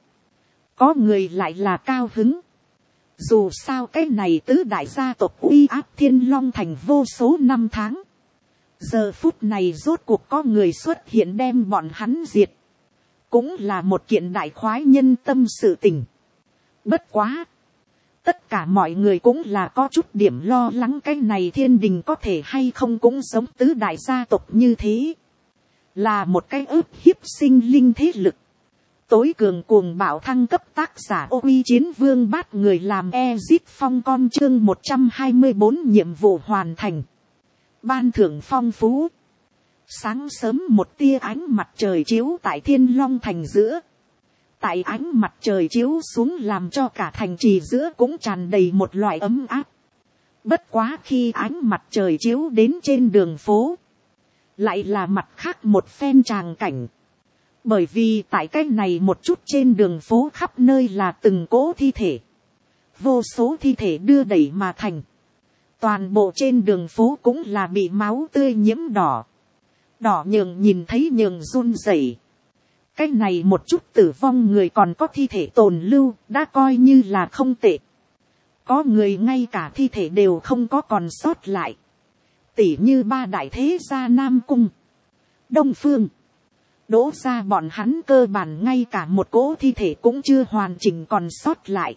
Có người lại là cao hứng. Dù sao cái này tứ đại gia tộc uy áp thiên long thành vô số năm tháng. Giờ phút này rốt cuộc có người xuất hiện đem bọn hắn diệt. Cũng là một kiện đại khoái nhân tâm sự tình. Bất quá. Tất cả mọi người cũng là có chút điểm lo lắng cái này thiên đình có thể hay không cũng giống tứ đại gia tộc như thế. Là một cái ức hiếp sinh linh thế lực. Tối cường cuồng bạo thăng cấp tác giả ô uy chiến vương bát người làm Ezit Phong con chương một trăm hai mươi bốn nhiệm vụ hoàn thành. Ban thưởng phong phú. Sáng sớm một tia ánh mặt trời chiếu tại thiên long thành giữa. Tại ánh mặt trời chiếu xuống làm cho cả thành trì giữa cũng tràn đầy một loại ấm áp. Bất quá khi ánh mặt trời chiếu đến trên đường phố. Lại là mặt khác một phen tràng cảnh. Bởi vì tại cái này một chút trên đường phố khắp nơi là từng cỗ thi thể. Vô số thi thể đưa đẩy mà thành. Toàn bộ trên đường phố cũng là bị máu tươi nhiễm đỏ. Đỏ nhường nhìn thấy nhường run rẩy. Cái này một chút tử vong người còn có thi thể tồn lưu, đã coi như là không tệ. Có người ngay cả thi thể đều không có còn sót lại. Tỉ như ba đại thế gia Nam Cung, Đông Phương, Đỗ gia bọn hắn cơ bản ngay cả một cỗ thi thể cũng chưa hoàn chỉnh còn sót lại.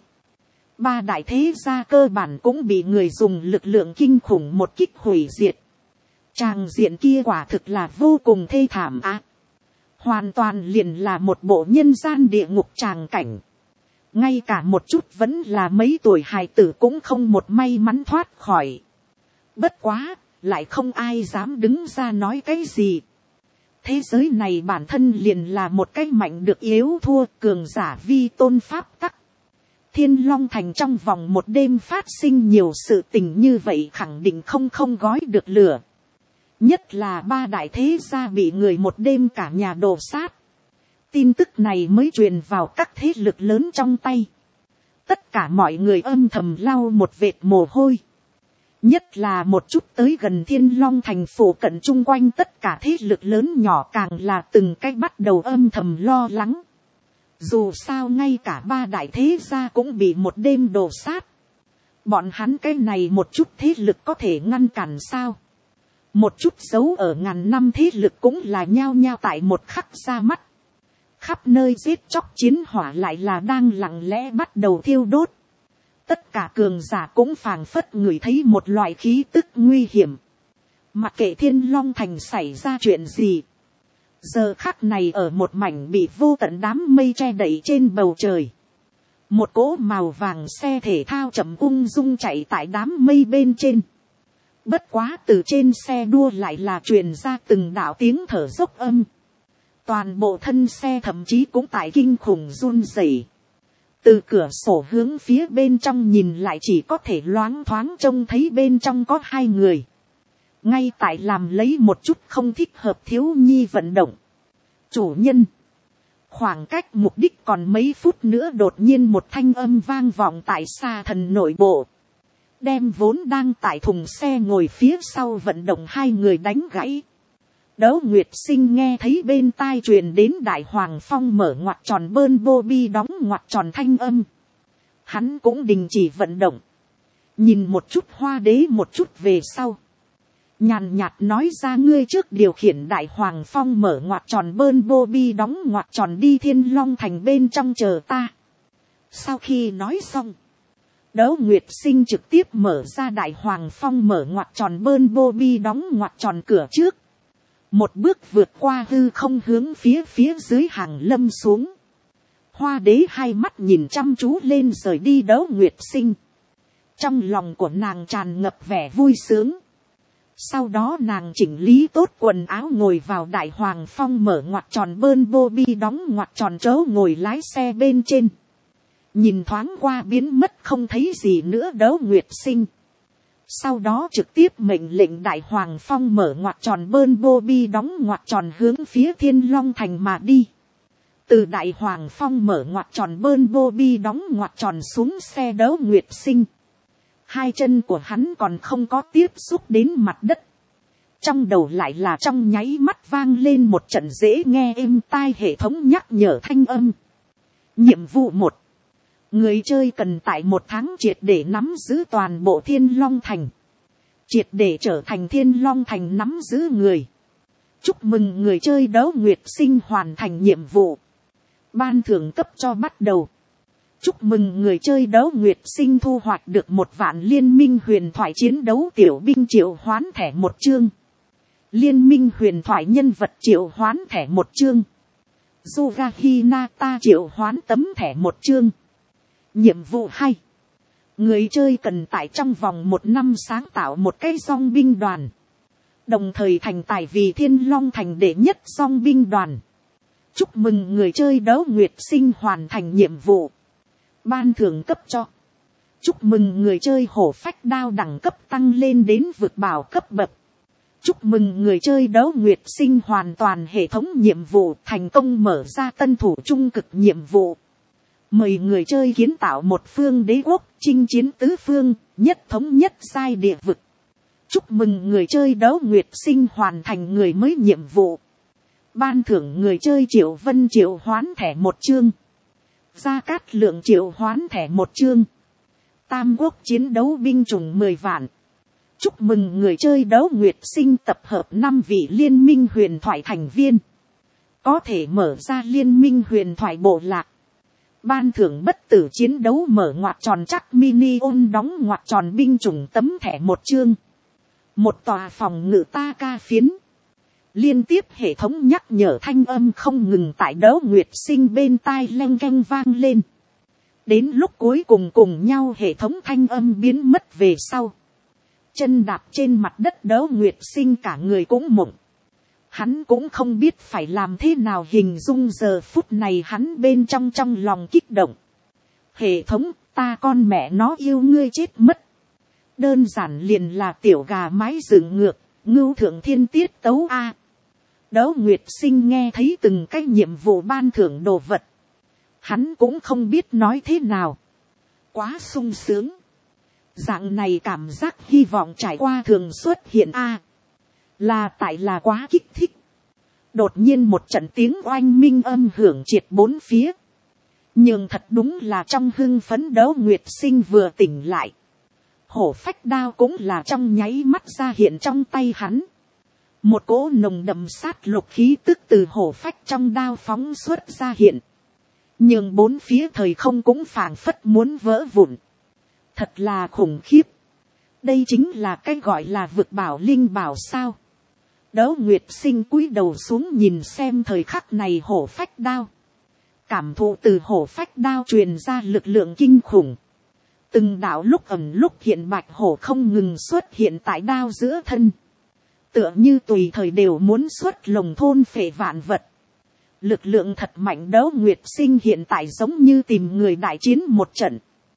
Ba đại thế gia cơ bản cũng bị người dùng lực lượng kinh khủng một kích hủy diệt. Tràng diện kia quả thực là vô cùng thê thảm á. À. Hoàn toàn liền là một bộ nhân gian địa ngục tràng cảnh. Ngay cả một chút vẫn là mấy tuổi hài tử cũng không một may mắn thoát khỏi. Bất quá, lại không ai dám đứng ra nói cái gì. Thế giới này bản thân liền là một cái mạnh được yếu thua, cường giả vi tôn pháp tắc. Thiên Long Thành trong vòng một đêm phát sinh nhiều sự tình như vậy khẳng định không không gói được lửa. Nhất là ba đại thế gia bị người một đêm cả nhà đổ sát. Tin tức này mới truyền vào các thế lực lớn trong tay. Tất cả mọi người âm thầm lau một vệt mồ hôi. Nhất là một chút tới gần Thiên Long thành phủ cận chung quanh tất cả thế lực lớn nhỏ càng là từng cách bắt đầu âm thầm lo lắng. Dù sao ngay cả ba đại thế gia cũng bị một đêm đổ sát. Bọn hắn cái này một chút thế lực có thể ngăn cản sao? Một chút giấu ở ngàn năm thế lực cũng là nhao nhao tại một khắc ra mắt. Khắp nơi giết chóc chiến hỏa lại là đang lặng lẽ bắt đầu thiêu đốt. Tất cả cường giả cũng phảng phất ngửi thấy một loại khí tức nguy hiểm. Mặc kệ Thiên Long thành xảy ra chuyện gì. Giờ khắc này ở một mảnh bị vô tận đám mây che đậy trên bầu trời. Một cỗ màu vàng xe thể thao chậm ung dung chạy tại đám mây bên trên. Bất quá từ trên xe đua lại là truyền ra từng đạo tiếng thở dốc âm. Toàn bộ thân xe thậm chí cũng tại kinh khủng run rẩy. Từ cửa sổ hướng phía bên trong nhìn lại chỉ có thể loáng thoáng trông thấy bên trong có hai người. Ngay tại làm lấy một chút không thích hợp thiếu nhi vận động. Chủ nhân. Khoảng cách mục đích còn mấy phút nữa đột nhiên một thanh âm vang vọng tại xa thần nội bộ. Đem vốn đang tại thùng xe ngồi phía sau vận động hai người đánh gãy. Đấu Nguyệt Sinh nghe thấy bên tai truyền đến Đại Hoàng Phong mở ngoặc tròn bơn bô bi đóng ngoặc tròn thanh âm. Hắn cũng đình chỉ vận động. Nhìn một chút Hoa Đế một chút về sau. Nhàn nhạt nói ra ngươi trước điều khiển Đại Hoàng Phong mở ngoặc tròn bơn bô bi đóng ngoặc tròn đi Thiên Long thành bên trong chờ ta. Sau khi nói xong. Đấu Nguyệt Sinh trực tiếp mở ra Đại Hoàng Phong mở ngoặc tròn bơn bô bi đóng ngoặc tròn cửa trước. Một bước vượt qua hư không hướng phía phía dưới hàng lâm xuống. Hoa Đế hai mắt nhìn chăm chú lên rời đi Đấu Nguyệt Sinh. Trong lòng của nàng tràn ngập vẻ vui sướng. Sau đó nàng chỉnh lý tốt quần áo ngồi vào Đại Hoàng Phong mở ngoặc tròn bơn bô bi đóng ngoặc tròn chỗ ngồi lái xe bên trên. Nhìn thoáng qua biến mất không thấy gì nữa Đấu Nguyệt Sinh. Sau đó trực tiếp mệnh lệnh Đại Hoàng Phong mở ngoặc tròn bơn bô bi đóng ngoặc tròn hướng phía Thiên Long thành mà đi. Từ Đại Hoàng Phong mở ngoặc tròn bơn bô bi đóng ngoặc tròn xuống xe Đấu Nguyệt Sinh. Hai chân của hắn còn không có tiếp xúc đến mặt đất. Trong đầu lại là trong nháy mắt vang lên một trận dễ nghe êm tai hệ thống nhắc nhở thanh âm. Nhiệm vụ một. Người chơi cần tại một tháng triệt để nắm giữ toàn bộ Thiên Long thành. Triệt để trở thành Thiên Long thành nắm giữ người. Chúc mừng người chơi Đấu Nguyệt Sinh hoàn thành nhiệm vụ. Ban thưởng cấp cho bắt đầu. Chúc mừng người chơi Đấu Nguyệt Sinh thu hoạch được một vạn liên minh huyền thoại chiến đấu tiểu binh triệu hoán thẻ một chương. Liên minh huyền thoại nhân vật triệu hoán thẻ một chương. Yuga Hinata triệu hoán tấm thẻ một chương. Nhiệm vụ hai. Người chơi cần tại trong vòng một năm sáng tạo một cái dòng binh đoàn. Đồng thời thành tài vì Thiên Long thành đệ nhất dòng binh đoàn. Chúc mừng người chơi Đấu Nguyệt Sinh hoàn thành nhiệm vụ. Ban thưởng cấp cho. Chúc mừng người chơi hổ phách đao đẳng cấp tăng lên đến vực bảo cấp bậc. Chúc mừng người chơi Đấu Nguyệt Sinh hoàn toàn hệ thống nhiệm vụ thành công mở ra tân thủ trung cực nhiệm vụ. Mời người chơi kiến tạo một phương đế quốc chinh chiến tứ phương, nhất thống nhất giai địa vực. Chúc mừng người chơi Đấu Nguyệt Sinh hoàn thành người mới nhiệm vụ. Ban thưởng người chơi Triệu Vân triệu hoán thẻ một chương. Gia Cát Lượng triệu hoán thẻ một chương. Tam quốc chiến đấu binh chủng mười vạn. Chúc mừng người chơi Đấu Nguyệt Sinh tập hợp năm vị liên minh huyền thoại thành viên. Có thể mở ra liên minh huyền thoại bộ lạc. Ban thưởng bất tử chiến đấu mở ngoặc tròn chắc mini ôn đóng ngoặc tròn binh chủng tấm thẻ một chương. Một tòa phòng ngự ta ca phiến. Liên tiếp hệ thống nhắc nhở thanh âm không ngừng tại Đấu Nguyệt Sinh bên tai leng keng vang lên. Đến lúc cuối cùng cùng nhau hệ thống thanh âm biến mất về sau. Chân đạp trên mặt đất Đấu Nguyệt Sinh cả người cũng mộng. Hắn cũng không biết phải làm thế nào hình dung giờ phút này hắn bên trong trong lòng kích động. Hệ thống, ta con mẹ nó yêu ngươi chết mất. Đơn giản liền là tiểu gà mái dựng ngược, ngưu thượng thiên tiết tấu a. Đỗ Nguyệt Sinh nghe thấy từng cái nhiệm vụ ban thưởng đồ vật. Hắn cũng không biết nói thế nào. Quá sung sướng. Dạng này cảm giác hy vọng trải qua thường xuất hiện a là tại là quá kích thích. Đột nhiên một trận tiếng oanh minh âm hưởng triệt bốn phía. Nhưng thật đúng là trong hưng phấn Đỗ Nguyệt Sinh vừa tỉnh lại. Hổ phách đao cũng là trong nháy mắt ra hiện trong tay hắn. Một cỗ nồng đậm sát lục khí tức từ hổ phách trong đao phóng xuất ra hiện. Nhưng bốn phía thời không cũng phảng phất muốn vỡ vụn. Thật là khủng khiếp. Đây chính là cái gọi là vực bảo linh bảo sao. Đỗ Nguyệt Sinh cúi đầu xuống nhìn xem thời khắc này hổ phách đao. Cảm thụ từ hổ phách đao truyền ra lực lượng kinh khủng. Từng đạo lúc ẩn lúc hiện bạch hổ không ngừng xuất hiện tại đao giữa thân. Tựa như tùy thời đều muốn xuất lồng thôn phệ vạn vật. Lực lượng thật mạnh. Đỗ Nguyệt Sinh hiện tại giống như tìm người đại chiến một trận.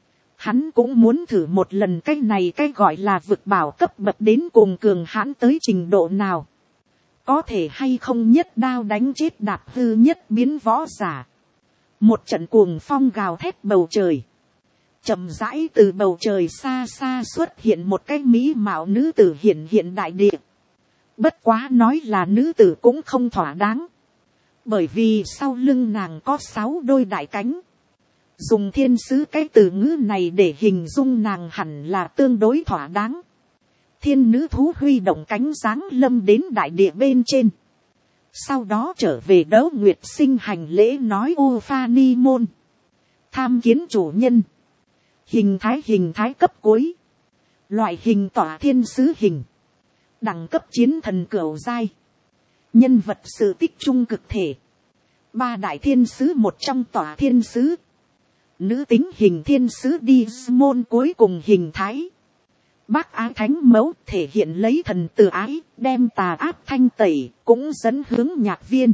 Hắn cũng muốn thử một lần cái này cái gọi là vực bảo cấp bậc đến cùng cường hãn tới trình độ nào. Có thể hay không nhất đao đánh chết đạp hư nhất biến võ giả. Một trận cuồng phong gào thét bầu trời. Chậm rãi từ bầu trời xa xa xuất hiện một cái mỹ mạo nữ tử hiện hiện đại địa. Bất quá nói là nữ tử cũng không thỏa đáng. Bởi vì sau lưng nàng có sáu đôi đại cánh. Dùng thiên sứ cái từ ngữ này để hình dung nàng hẳn là tương đối thỏa đáng. Thiên nữ thú huy động cánh giáng lâm đến đại địa bên trên. Sau đó trở về Đỗ Nguyệt Sinh hành lễ nói ô pha ni môn. Tham kiến chủ nhân. Hình thái hình thái cấp cuối. Loại hình tỏa thiên sứ hình. Đẳng cấp chiến thần cửu giai. Nhân vật sự tích trung cực thể. Ba đại thiên sứ một trong tỏa thiên sứ. Nữ tính hình thiên sứ đi môn cuối cùng hình thái. Bác ái thánh mẫu thể hiện lấy thần từ ái, đem tà áp thanh tẩy, cũng dẫn hướng nhạc viên.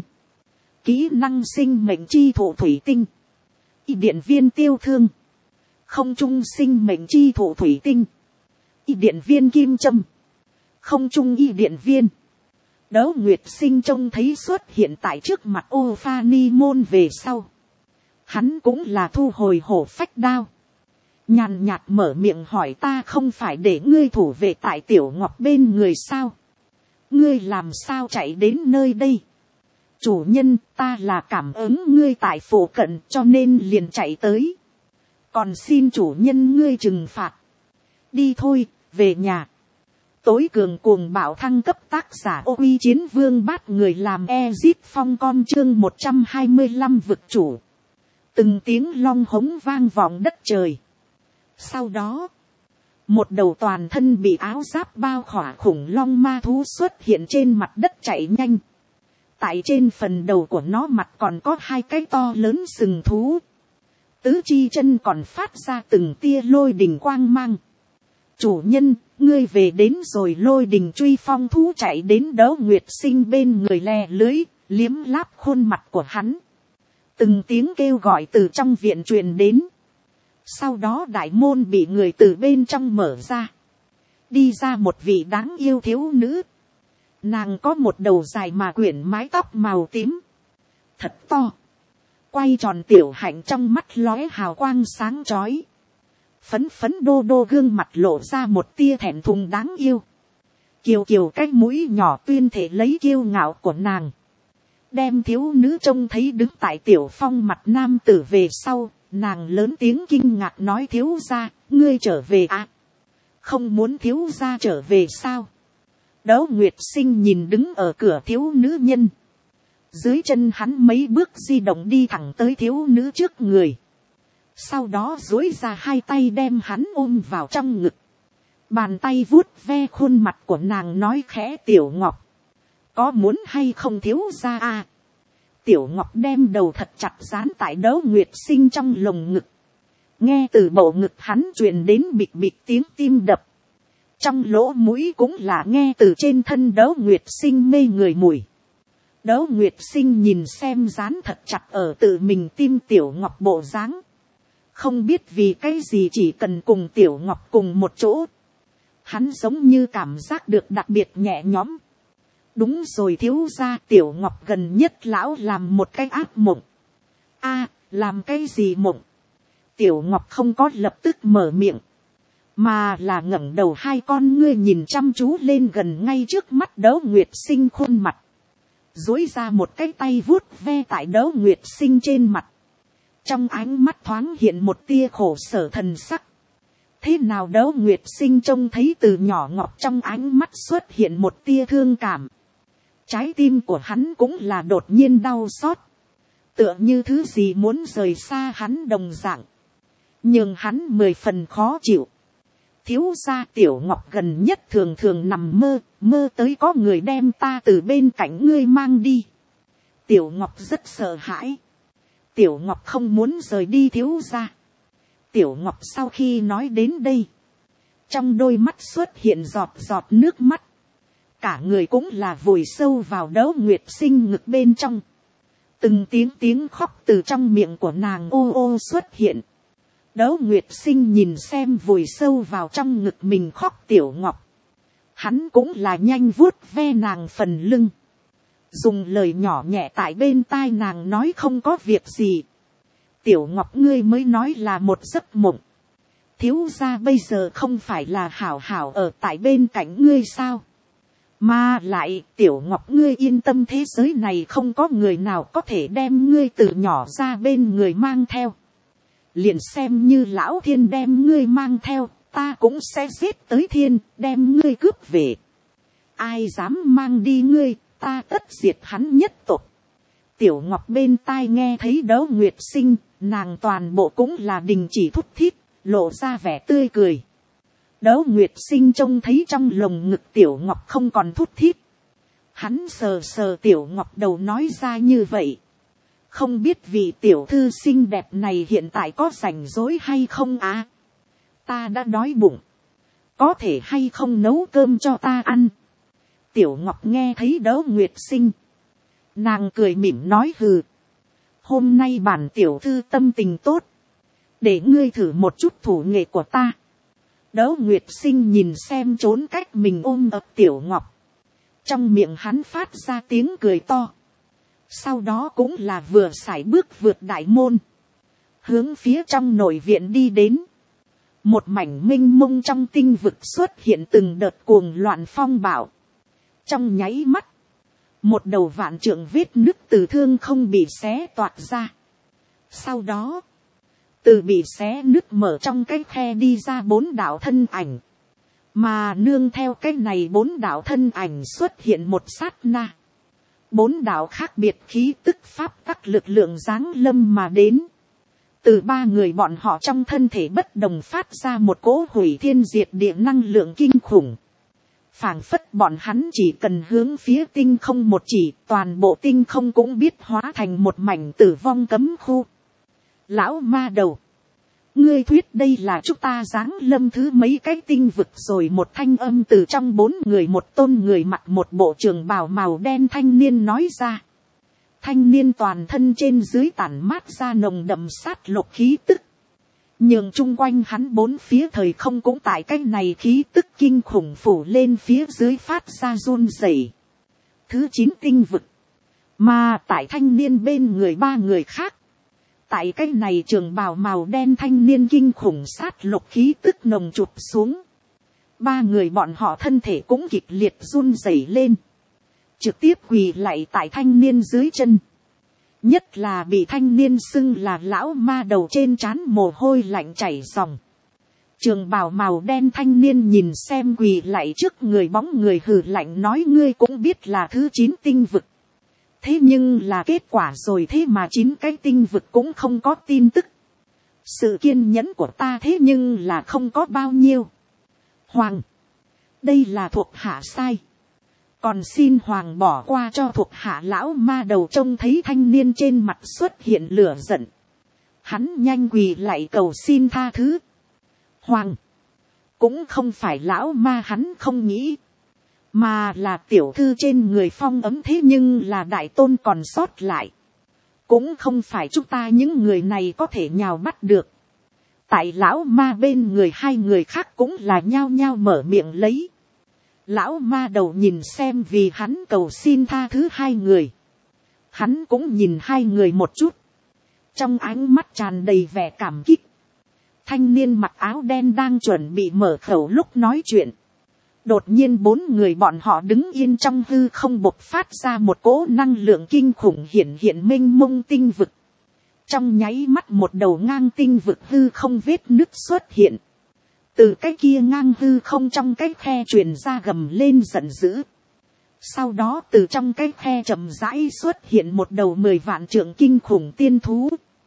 Kỹ năng sinh mệnh chi thụ thủy tinh. Y điện viên tiêu thương. Không trung sinh mệnh chi thụ thủy tinh. Y điện viên kim châm. Không trung y điện viên. Đỗ Nguyệt Sinh trông thấy xuất hiện tại trước mặt ô pha ni môn về sau. Hắn cũng là thu hồi hổ phách đao. Nhàn nhạt mở miệng hỏi ta không phải để ngươi thủ vệ tại Tiểu Ngọc bên người sao. Ngươi làm sao chạy đến nơi đây. Chủ nhân ta là cảm ứng ngươi tại phủ cận cho nên liền chạy tới. Còn xin chủ nhân ngươi trừng phạt. Đi thôi, về nhà. Tối cường cuồng bạo thăng cấp tác giả ô uy chiến vương bát người làm Ezit phong con chương một trăm hai mươi lăm vực chủ. Từng tiếng long hống vang vọng đất trời. Sau đó, một đầu toàn thân bị áo giáp bao khỏa khủng long ma thú xuất hiện trên mặt đất chạy nhanh. Tại trên phần đầu của nó mặt còn có hai cái to lớn sừng thú. Tứ chi chân còn phát ra từng tia lôi đình quang mang. Chủ nhân, ngươi về đến rồi. Lôi đình truy phong thú chạy đến Đỗ Nguyệt Sinh bên người lè lưới, liếm láp khuôn mặt của hắn. Từng tiếng kêu gọi từ trong viện truyền đến. Sau đó đại môn bị người từ bên trong mở ra. Đi ra một vị đáng yêu thiếu nữ. Nàng có một đầu dài mà quyển mái tóc màu tím. Thật to. Quay tròn tiểu hạnh trong mắt lóe hào quang sáng chói. Phấn phấn đô đô gương mặt lộ ra một tia thẹn thùng đáng yêu. Kiều kiều cái mũi nhỏ tuyên thể lấy kiêu ngạo của nàng. Đem thiếu nữ trông thấy đứng tại tiểu phong mặt nam tử về sau. Nàng lớn tiếng kinh ngạc nói thiếu gia, ngươi trở về à? Không muốn thiếu gia trở về sao? Đỗ Nguyệt Sinh nhìn đứng ở cửa thiếu nữ nhân. Dưới chân hắn mấy bước di động đi thẳng tới thiếu nữ trước người. Sau đó duỗi ra hai tay đem hắn ôm vào trong ngực. Bàn tay vuốt ve khuôn mặt của nàng nói khẽ Tiểu Ngọc. Có muốn hay không thiếu gia à? Tiểu Ngọc đem đầu thật chặt dán tại Đỗ Nguyệt Sinh trong lồng ngực. Nghe từ bộ ngực hắn truyền đến bịch bịch tiếng tim đập. Trong lỗ mũi cũng là nghe từ trên thân Đỗ Nguyệt Sinh mê người mùi. Đỗ Nguyệt Sinh nhìn xem dán thật chặt ở tự mình tim Tiểu Ngọc bộ dáng. Không biết vì cái gì chỉ cần cùng Tiểu Ngọc cùng một chỗ. Hắn giống như cảm giác được đặc biệt nhẹ nhõm. Đúng rồi thiếu gia, Tiểu Ngọc gần nhất lão làm một cái ác mộng. A, làm cái gì mộng? Tiểu Ngọc không có lập tức mở miệng, mà là ngẩng đầu hai con ngươi nhìn chăm chú lên gần ngay trước mắt Đỗ Nguyệt Sinh khuôn mặt. Duỗi ra một cái tay vuốt ve tại Đỗ Nguyệt Sinh trên mặt. Trong ánh mắt thoáng hiện một tia khổ sở thần sắc. Thế nào Đỗ Nguyệt Sinh trông thấy từ nhỏ Ngọc trong ánh mắt xuất hiện một tia thương cảm. Trái tim của hắn cũng là đột nhiên đau xót. Tựa như thứ gì muốn rời xa hắn đồng dạng. Nhưng hắn mười phần khó chịu. Thiếu gia, Tiểu Ngọc gần nhất thường thường nằm mơ, mơ tới có người đem ta từ bên cạnh ngươi mang đi. Tiểu Ngọc rất sợ hãi. Tiểu Ngọc không muốn rời đi thiếu gia. Tiểu Ngọc sau khi nói đến đây, trong đôi mắt xuất hiện giọt giọt nước mắt. Cả người cũng là vùi sâu vào Đỗ Nguyệt Sinh ngực bên trong. Từng tiếng tiếng khóc từ trong miệng của nàng ô ô xuất hiện. Đỗ Nguyệt Sinh nhìn xem vùi sâu vào trong ngực mình khóc Tiểu Ngọc. Hắn cũng là nhanh vuốt ve nàng phần lưng. Dùng lời nhỏ nhẹ tại bên tai nàng nói không có việc gì. Tiểu Ngọc, ngươi mới nói là một giấc mộng. Thiếu gia bây giờ không phải là hảo hảo ở tại bên cạnh ngươi sao? Mà lại, Tiểu Ngọc, ngươi yên tâm, thế giới này không có người nào có thể đem ngươi từ nhỏ ra bên người mang theo. Liền xem như lão thiên đem ngươi mang theo, ta cũng sẽ giết tới thiên, đem ngươi cướp về. Ai dám mang đi ngươi, ta tất diệt hắn nhất tộc. Tiểu Ngọc bên tai nghe thấy Đỗ Nguyệt Sinh, nàng toàn bộ cũng là đình chỉ thút thít, lộ ra vẻ tươi cười. Đỗ Nguyệt Sinh trông thấy trong lồng ngực Tiểu Ngọc không còn thút thít. Hắn sờ sờ Tiểu Ngọc đầu nói ra như vậy. Không biết vị tiểu thư xinh đẹp này hiện tại có rảnh rỗi hay không á? Ta đã đói bụng. Có thể hay không nấu cơm cho ta ăn? Tiểu Ngọc nghe thấy Đỗ Nguyệt Sinh. Nàng cười mỉm nói hừ. Hôm nay bản tiểu thư tâm tình tốt. Để ngươi thử một chút thủ nghệ của ta. Đỗ Nguyệt Sinh nhìn xem trốn cách mình ôm ấp Tiểu Ngọc. Trong miệng hắn phát ra tiếng cười to. Sau đó cũng là vừa sải bước vượt đại môn. Hướng phía trong nội viện đi đến. Một mảnh mênh mông trong tinh vực xuất hiện từng đợt cuồng loạn phong bạo. Trong nháy mắt. Một đầu vạn trượng vết nứt từ thương không bị xé toạc ra. Sau đó. Từ bị xé nứt mở trong cái khe đi ra bốn đạo thân ảnh. Mà nương theo cái này bốn đạo thân ảnh xuất hiện một sát na. Bốn đạo khác biệt khí tức pháp tắc lực lượng giáng lâm mà đến. Từ ba người bọn họ trong thân thể bất đồng phát ra một cỗ hủy thiên diệt địa năng lượng kinh khủng. Phảng phất bọn hắn chỉ cần hướng phía tinh không một chỉ, toàn bộ tinh không cũng biết hóa thành một mảnh tử vong cấm khu. Lão ma đầu. Ngươi thuyết đây là chúng ta giáng lâm thứ mấy cái tinh vực rồi, một thanh âm từ trong bốn người một tôn người mặc một bộ trường bào màu đen thanh niên nói ra. Thanh niên toàn thân trên dưới tản mát ra nồng đậm sát lục khí tức. Nhưng chung quanh hắn bốn phía thời không cũng tại cái này khí tức kinh khủng phủ lên phía dưới phát ra run rẩy. Thứ chín tinh vực. Mà tại thanh niên bên người ba người khác. Tại cái này trường bào màu đen thanh niên kinh khủng sát lục khí tức nồng chụp xuống. Ba người bọn họ thân thể cũng kịch liệt run rẩy lên. Trực tiếp quỳ lạy tại thanh niên dưới chân. Nhất là bị thanh niên xưng là lão ma đầu, trên trán mồ hôi lạnh chảy ròng. Trường bào màu đen thanh niên nhìn xem quỳ lạy trước người bóng người hừ lạnh nói, ngươi cũng biết là thứ chín tinh vực. Thế nhưng là kết quả rồi, thế mà chín cái tinh vực cũng không có tin tức. Sự kiên nhẫn của ta thế nhưng là không có bao nhiêu. Hoàng, đây là thuộc hạ sai. Còn xin Hoàng bỏ qua cho thuộc hạ. Lão ma đầu trông thấy thanh niên trên mặt xuất hiện lửa giận. Hắn nhanh quỳ lại cầu xin tha thứ. Hoàng, cũng không phải lão ma hắn không nghĩ. Mà là tiểu thư trên người phong ấm, thế nhưng là đại tôn còn sót lại. Cũng không phải chúng ta những người này có thể nhào bắt được. Tại lão ma bên người hai người khác cũng là nhao nhao mở miệng lấy. Lão ma đầu nhìn xem vì hắn cầu xin tha thứ hai người. Hắn cũng nhìn hai người một chút. Trong ánh mắt tràn đầy vẻ cảm kích. Thanh niên mặc áo đen đang chuẩn bị mở khẩu lúc nói chuyện. Đột nhiên bốn người bọn họ đứng yên trong hư không, bộc phát ra một cỗ năng lượng kinh khủng hiện hiện mênh mông tinh vực. Trong nháy mắt một đầu ngang tinh vực hư không vết nứt xuất hiện. Từ cái kia ngang hư không trong cái khe truyền ra gầm lên giận dữ. Sau đó từ trong cái khe chậm rãi xuất hiện một đầu mười vạn trượng kinh khủng tiên thú.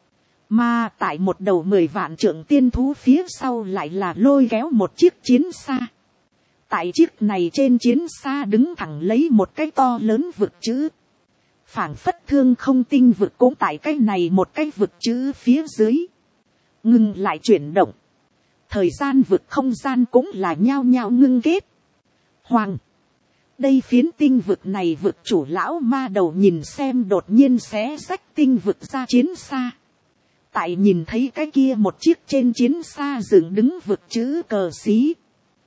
Mà tại một đầu mười vạn trượng tiên thú phía sau lại là lôi kéo một chiếc chiến xa. Tại chiếc này trên chiến xa đứng thẳng lấy một cái to lớn vực chữ. Phảng phất thương không tinh vực cũng tại cái này một cái vực chữ phía dưới. Ngừng lại chuyển động. Thời gian vực không gian cũng là nhao nhao ngưng kết. Hoàng. Đây phiến tinh vực này vực chủ lão ma đầu nhìn xem đột nhiên xé rách tinh vực ra chiến xa. Tại nhìn thấy cái kia một chiếc trên chiến xa dựng đứng vực chữ cờ xí.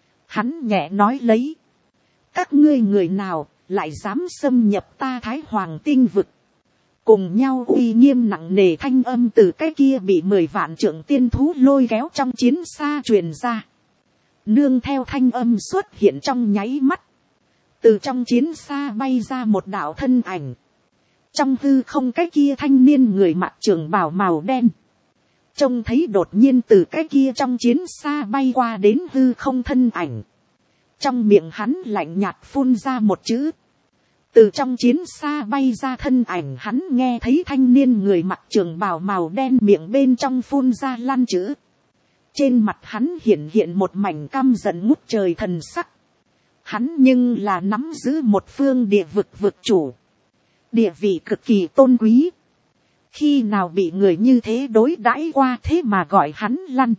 Hắn nhẹ nói lấy. Các ngươi người nào lại dám xâm nhập ta Thái Hoàng tinh vực. Cùng nhau uy nghiêm nặng nề thanh âm từ cái kia bị mười vạn trượng tiên thú lôi kéo trong chiến xa truyền ra. Nương theo thanh âm xuất hiện trong nháy mắt. Từ trong chiến xa bay ra một đạo thân ảnh. Trong hư không cái kia thanh niên người mặc trường bào màu đen. Trông thấy đột nhiên từ cái kia trong chiến xa bay qua đến hư không thân ảnh. Trong miệng hắn lạnh nhạt phun ra một chữ. Từ trong chiến xa bay ra thân ảnh hắn nghe thấy thanh niên người mặc trường bào màu đen miệng bên trong phun ra lan chữ. Trên mặt hắn hiện hiện một mảnh căm giận ngút trời thần sắc. Hắn nhưng là nắm giữ một phương địa vực vực chủ. Địa vị cực kỳ tôn quý. Khi nào bị người như thế đối đãi qua thế mà gọi hắn lăn.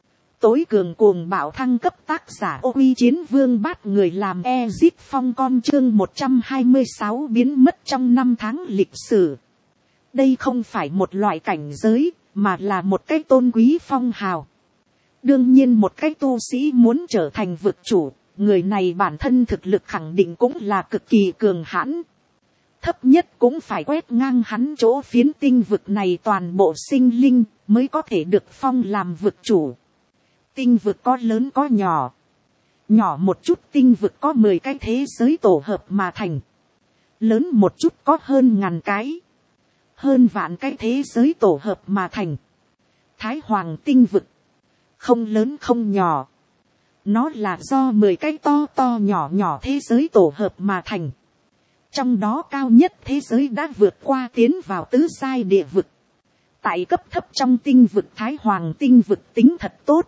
Tối cường cuồng bạo thăng cấp tác giả ô uy chiến vương bát người làm Ezit Phong con chương một trăm hai mươi sáu biến mất trong năm tháng lịch sử. Đây không phải một loại cảnh giới, mà là một cái tôn quý phong hào. Đương nhiên một cái tu sĩ muốn trở thành vực chủ, người này bản thân thực lực khẳng định cũng là cực kỳ cường hãn. Thấp nhất cũng phải quét ngang hắn chỗ phiến tinh vực này toàn bộ sinh linh mới có thể được phong làm vực chủ. Tinh vực có lớn có nhỏ. Nhỏ một chút tinh vực có mười cái thế giới tổ hợp mà thành. Lớn một chút có hơn ngàn cái. Hơn vạn cái thế giới tổ hợp mà thành. Thái Hoàng tinh vực. Không lớn không nhỏ. Nó là do mười cái to to nhỏ nhỏ thế giới tổ hợp mà thành. Trong đó cao nhất thế giới đã vượt qua tiến vào tứ giai địa vực. Tại cấp thấp trong tinh vực Thái Hoàng tinh vực tính thật tốt.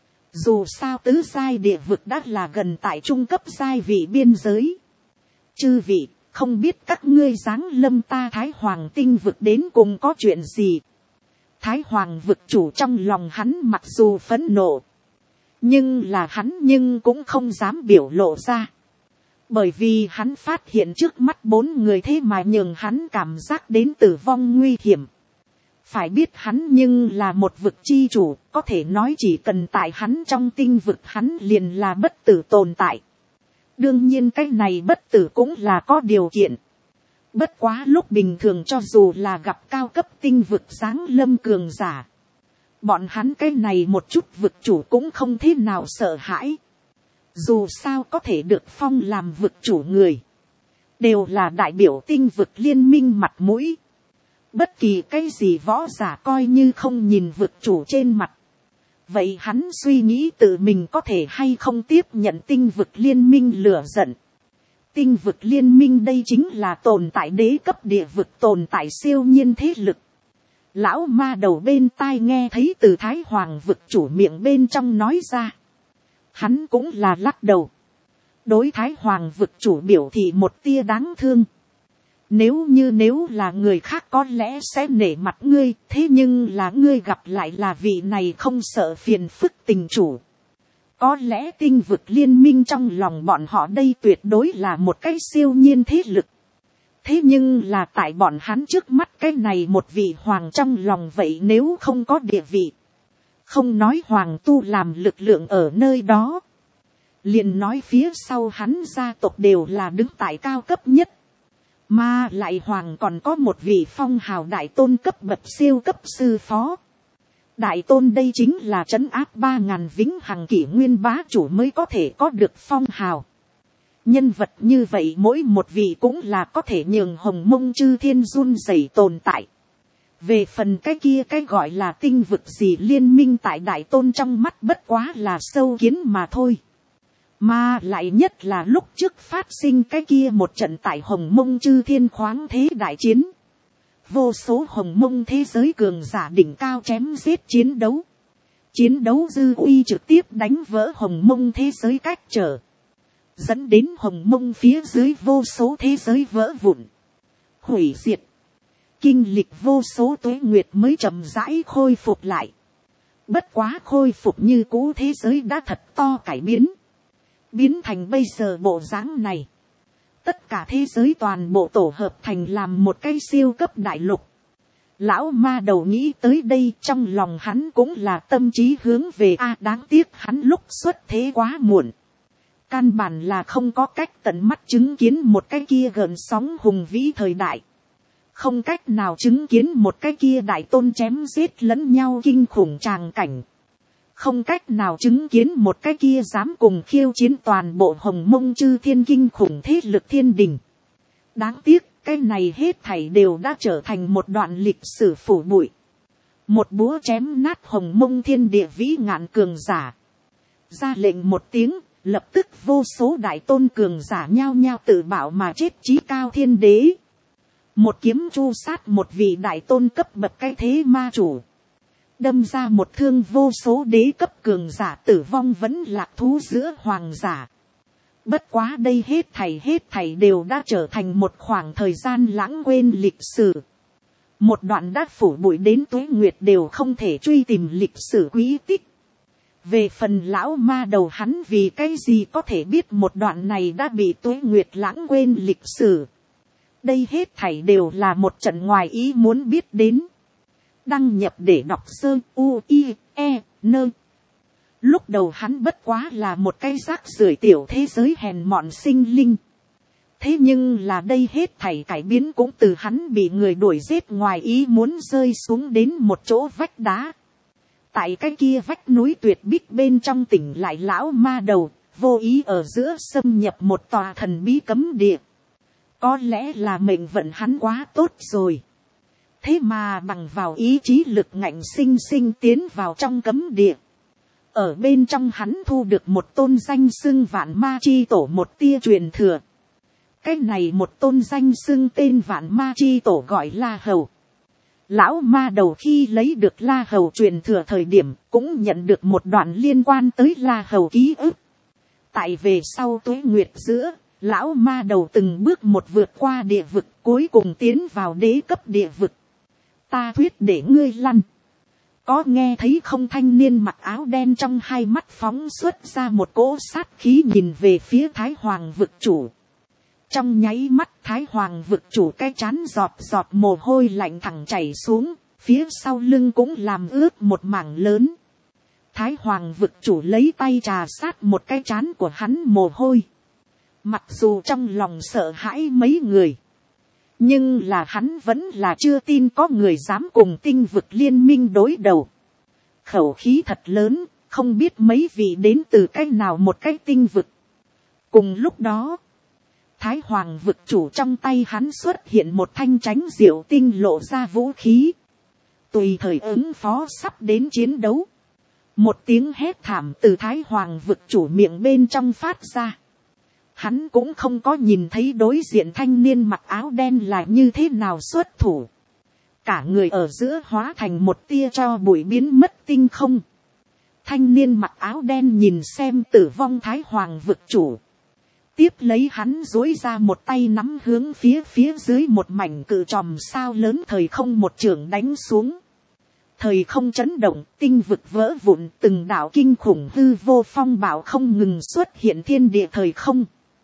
Dù sao tứ giai địa vực đã là gần tại trung cấp giai vị biên giới. Chư vị, không biết các ngươi giáng lâm ta Thái Hoàng tinh vực đến cùng có chuyện gì. Thái Hoàng vực chủ trong lòng hắn mặc dù phẫn nộ. Nhưng là hắn nhưng cũng không dám biểu lộ ra. Bởi vì hắn phát hiện trước mắt bốn người thế mà nhường hắn cảm giác đến tử vong nguy hiểm. Phải biết hắn nhưng là một vực chi chủ, có thể nói chỉ cần tại hắn trong tinh vực hắn liền là bất tử tồn tại. Đương nhiên cái này bất tử cũng là có điều kiện. Bất quá lúc bình thường cho dù là gặp cao cấp tinh vực giáng lâm cường giả. Bọn hắn cái này một chút vực chủ cũng không thế nào sợ hãi. Dù sao có thể được phong làm vực chủ người. Đều là đại biểu tinh vực liên minh mặt mũi. Bất kỳ cái gì võ giả coi như không nhìn vực chủ trên mặt. Vậy hắn suy nghĩ tự mình có thể hay không tiếp nhận tinh vực liên minh lửa giận. Tinh vực liên minh đây chính là tồn tại đế cấp địa vực tồn tại siêu nhiên thế lực. Lão ma đầu bên tai nghe thấy từ Thái Hoàng vực chủ miệng bên trong nói ra. Hắn cũng là lắc đầu. Đối Thái Hoàng vực chủ biểu thị một tia đáng thương. Nếu như nếu là người khác có lẽ sẽ nể mặt ngươi. Thế nhưng là ngươi gặp lại là vị này không sợ phiền phức tình chủ. Có lẽ tinh vực liên minh trong lòng bọn họ đây tuyệt đối là một cái siêu nhiên thế lực. Thế nhưng là tại bọn hắn trước mắt cái này một vị hoàng trong lòng vậy nếu không có địa vị. Không nói hoàng tu làm lực lượng ở nơi đó. liền nói phía sau hắn gia tộc đều là đứng tại cao cấp nhất, mà lại hoàng còn có một vị phong hào đại tôn cấp bậc siêu cấp sư phó. Đại tôn đây chính là trấn áp ba ngàn vĩnh hằng kỷ nguyên bá chủ mới có thể có được phong hào. Nhân vật như vậy mỗi một vị cũng là có thể nhường hồng mông chư thiên run rẩy tồn tại. Về phần cái kia cái gọi là tinh vực gì liên minh tại đại tôn trong mắt bất quá là sâu kiến mà thôi. Mà lại nhất là lúc trước phát sinh cái kia một trận tại hồng mông chư thiên khoáng thế đại chiến. Vô số hồng mông thế giới cường giả đỉnh cao chém giết chiến đấu. Chiến đấu dư uy trực tiếp đánh vỡ hồng mông thế giới cách trở. Dẫn đến hồng mông phía dưới vô số thế giới vỡ vụn. Hủy diệt. Kinh lịch vô số tuế nguyệt mới chậm rãi khôi phục lại. Bất quá khôi phục như cũ thế giới đã thật to cải biến. Biến thành bây giờ bộ dáng này. Tất cả thế giới toàn bộ tổ hợp thành làm một cái siêu cấp đại lục. Lão ma đầu nghĩ tới đây trong lòng hắn cũng là tâm trí hướng về a đáng tiếc hắn lúc xuất thế quá muộn. Căn bản là không có cách tận mắt chứng kiến một cái kia gợn sóng hùng vĩ thời đại. Không cách nào chứng kiến một cái kia đại tôn chém giết lẫn nhau kinh khủng tràng cảnh. Không cách nào chứng kiến một cái kia dám cùng khiêu chiến toàn bộ hồng mông chư thiên kinh khủng thế lực thiên đình. Đáng tiếc cái này hết thảy đều đã trở thành một đoạn lịch sử phủ bụi. Một búa chém nát hồng mông thiên địa vĩ ngạn cường giả. Ra lệnh một tiếng, lập tức vô số đại tôn cường giả nhao nhao tự bảo mà chết chí cao thiên đế. Một kiếm chu sát một vị đại tôn cấp bậc cái thế ma chủ. Đâm ra một thương vô số đế cấp cường giả tử vong vẫn lạc thú giữa hoàng giả. Bất quá đây hết thảy hết thảy đều đã trở thành một khoảng thời gian lãng quên lịch sử. Một đoạn đã phủ bụi đến tuế nguyệt đều không thể truy tìm lịch sử quý tích. Về phần lão ma đầu hắn vì cái gì có thể biết một đoạn này đã bị tuế nguyệt lãng quên lịch sử. Đây hết thảy đều là một trận ngoài ý muốn biết đến. Đăng nhập để đọc sơ u i e nơ. Lúc đầu hắn bất quá là một cái rác rưởi tiểu thế giới hèn mọn sinh linh. Thế nhưng là đây hết thảy cải biến cũng từ hắn bị người đuổi giết ngoài ý muốn rơi xuống đến một chỗ vách đá. Tại cái kia vách núi tuyệt bích bên trong tỉnh lại lão ma đầu, vô ý ở giữa xâm nhập một tòa thần bí cấm địa. Có lẽ là mệnh vận hắn quá tốt rồi. Thế mà bằng vào ý chí lực ngạnh sinh sinh tiến vào trong cấm địa. Ở bên trong hắn thu được một tôn danh xưng vạn ma chi tổ một tia truyền thừa. Cái này một tôn danh xưng tên vạn ma chi tổ gọi La Hầu. Lão ma đầu khi lấy được La Hầu truyền thừa thời điểm cũng nhận được một đoạn liên quan tới La Hầu ký ức. Tại về sau tuế nguyệt giữa, lão ma đầu từng bước một vượt qua địa vực cuối cùng tiến vào đế cấp địa vực. Ta thuyết để ngươi lăn. Có nghe thấy không, thanh niên mặc áo đen trong hai mắt phóng xuất ra một cỗ sát khí nhìn về phía Thái Hoàng vực chủ. Trong nháy mắt Thái Hoàng vực chủ cái chán giọt giọt mồ hôi lạnh thẳng chảy xuống, phía sau lưng cũng làm ướt một mảng lớn. Thái Hoàng vực chủ lấy tay trà sát một cái chán của hắn mồ hôi. Mặc dù trong lòng sợ hãi mấy người, nhưng là hắn vẫn là chưa tin có người dám cùng tinh vực liên minh đối đầu. Khẩu khí thật lớn, không biết mấy vị đến từ cái nào một cái tinh vực. Cùng lúc đó, Thái Hoàng vực chủ trong tay hắn xuất hiện một thanh tránh diệu tinh lộ ra vũ khí. Tùy thời ứng phó sắp đến chiến đấu. Một tiếng hét thảm từ Thái Hoàng vực chủ miệng bên trong phát ra. Hắn cũng không có nhìn thấy đối diện thanh niên mặc áo đen là như thế nào xuất thủ. Cả người ở giữa hóa thành một tia cho bụi biến mất tinh không. Thanh niên mặc áo đen nhìn xem tử vong Thái Hoàng vực chủ. Tiếp lấy hắn duỗi ra một tay nắm hướng phía phía dưới một mảnh cự tròm sao lớn thời không một trường đánh xuống. Thời không chấn động, tinh vực vỡ vụn, từng đạo kinh khủng hư vô phong bạo không ngừng xuất hiện thiên địa thời không.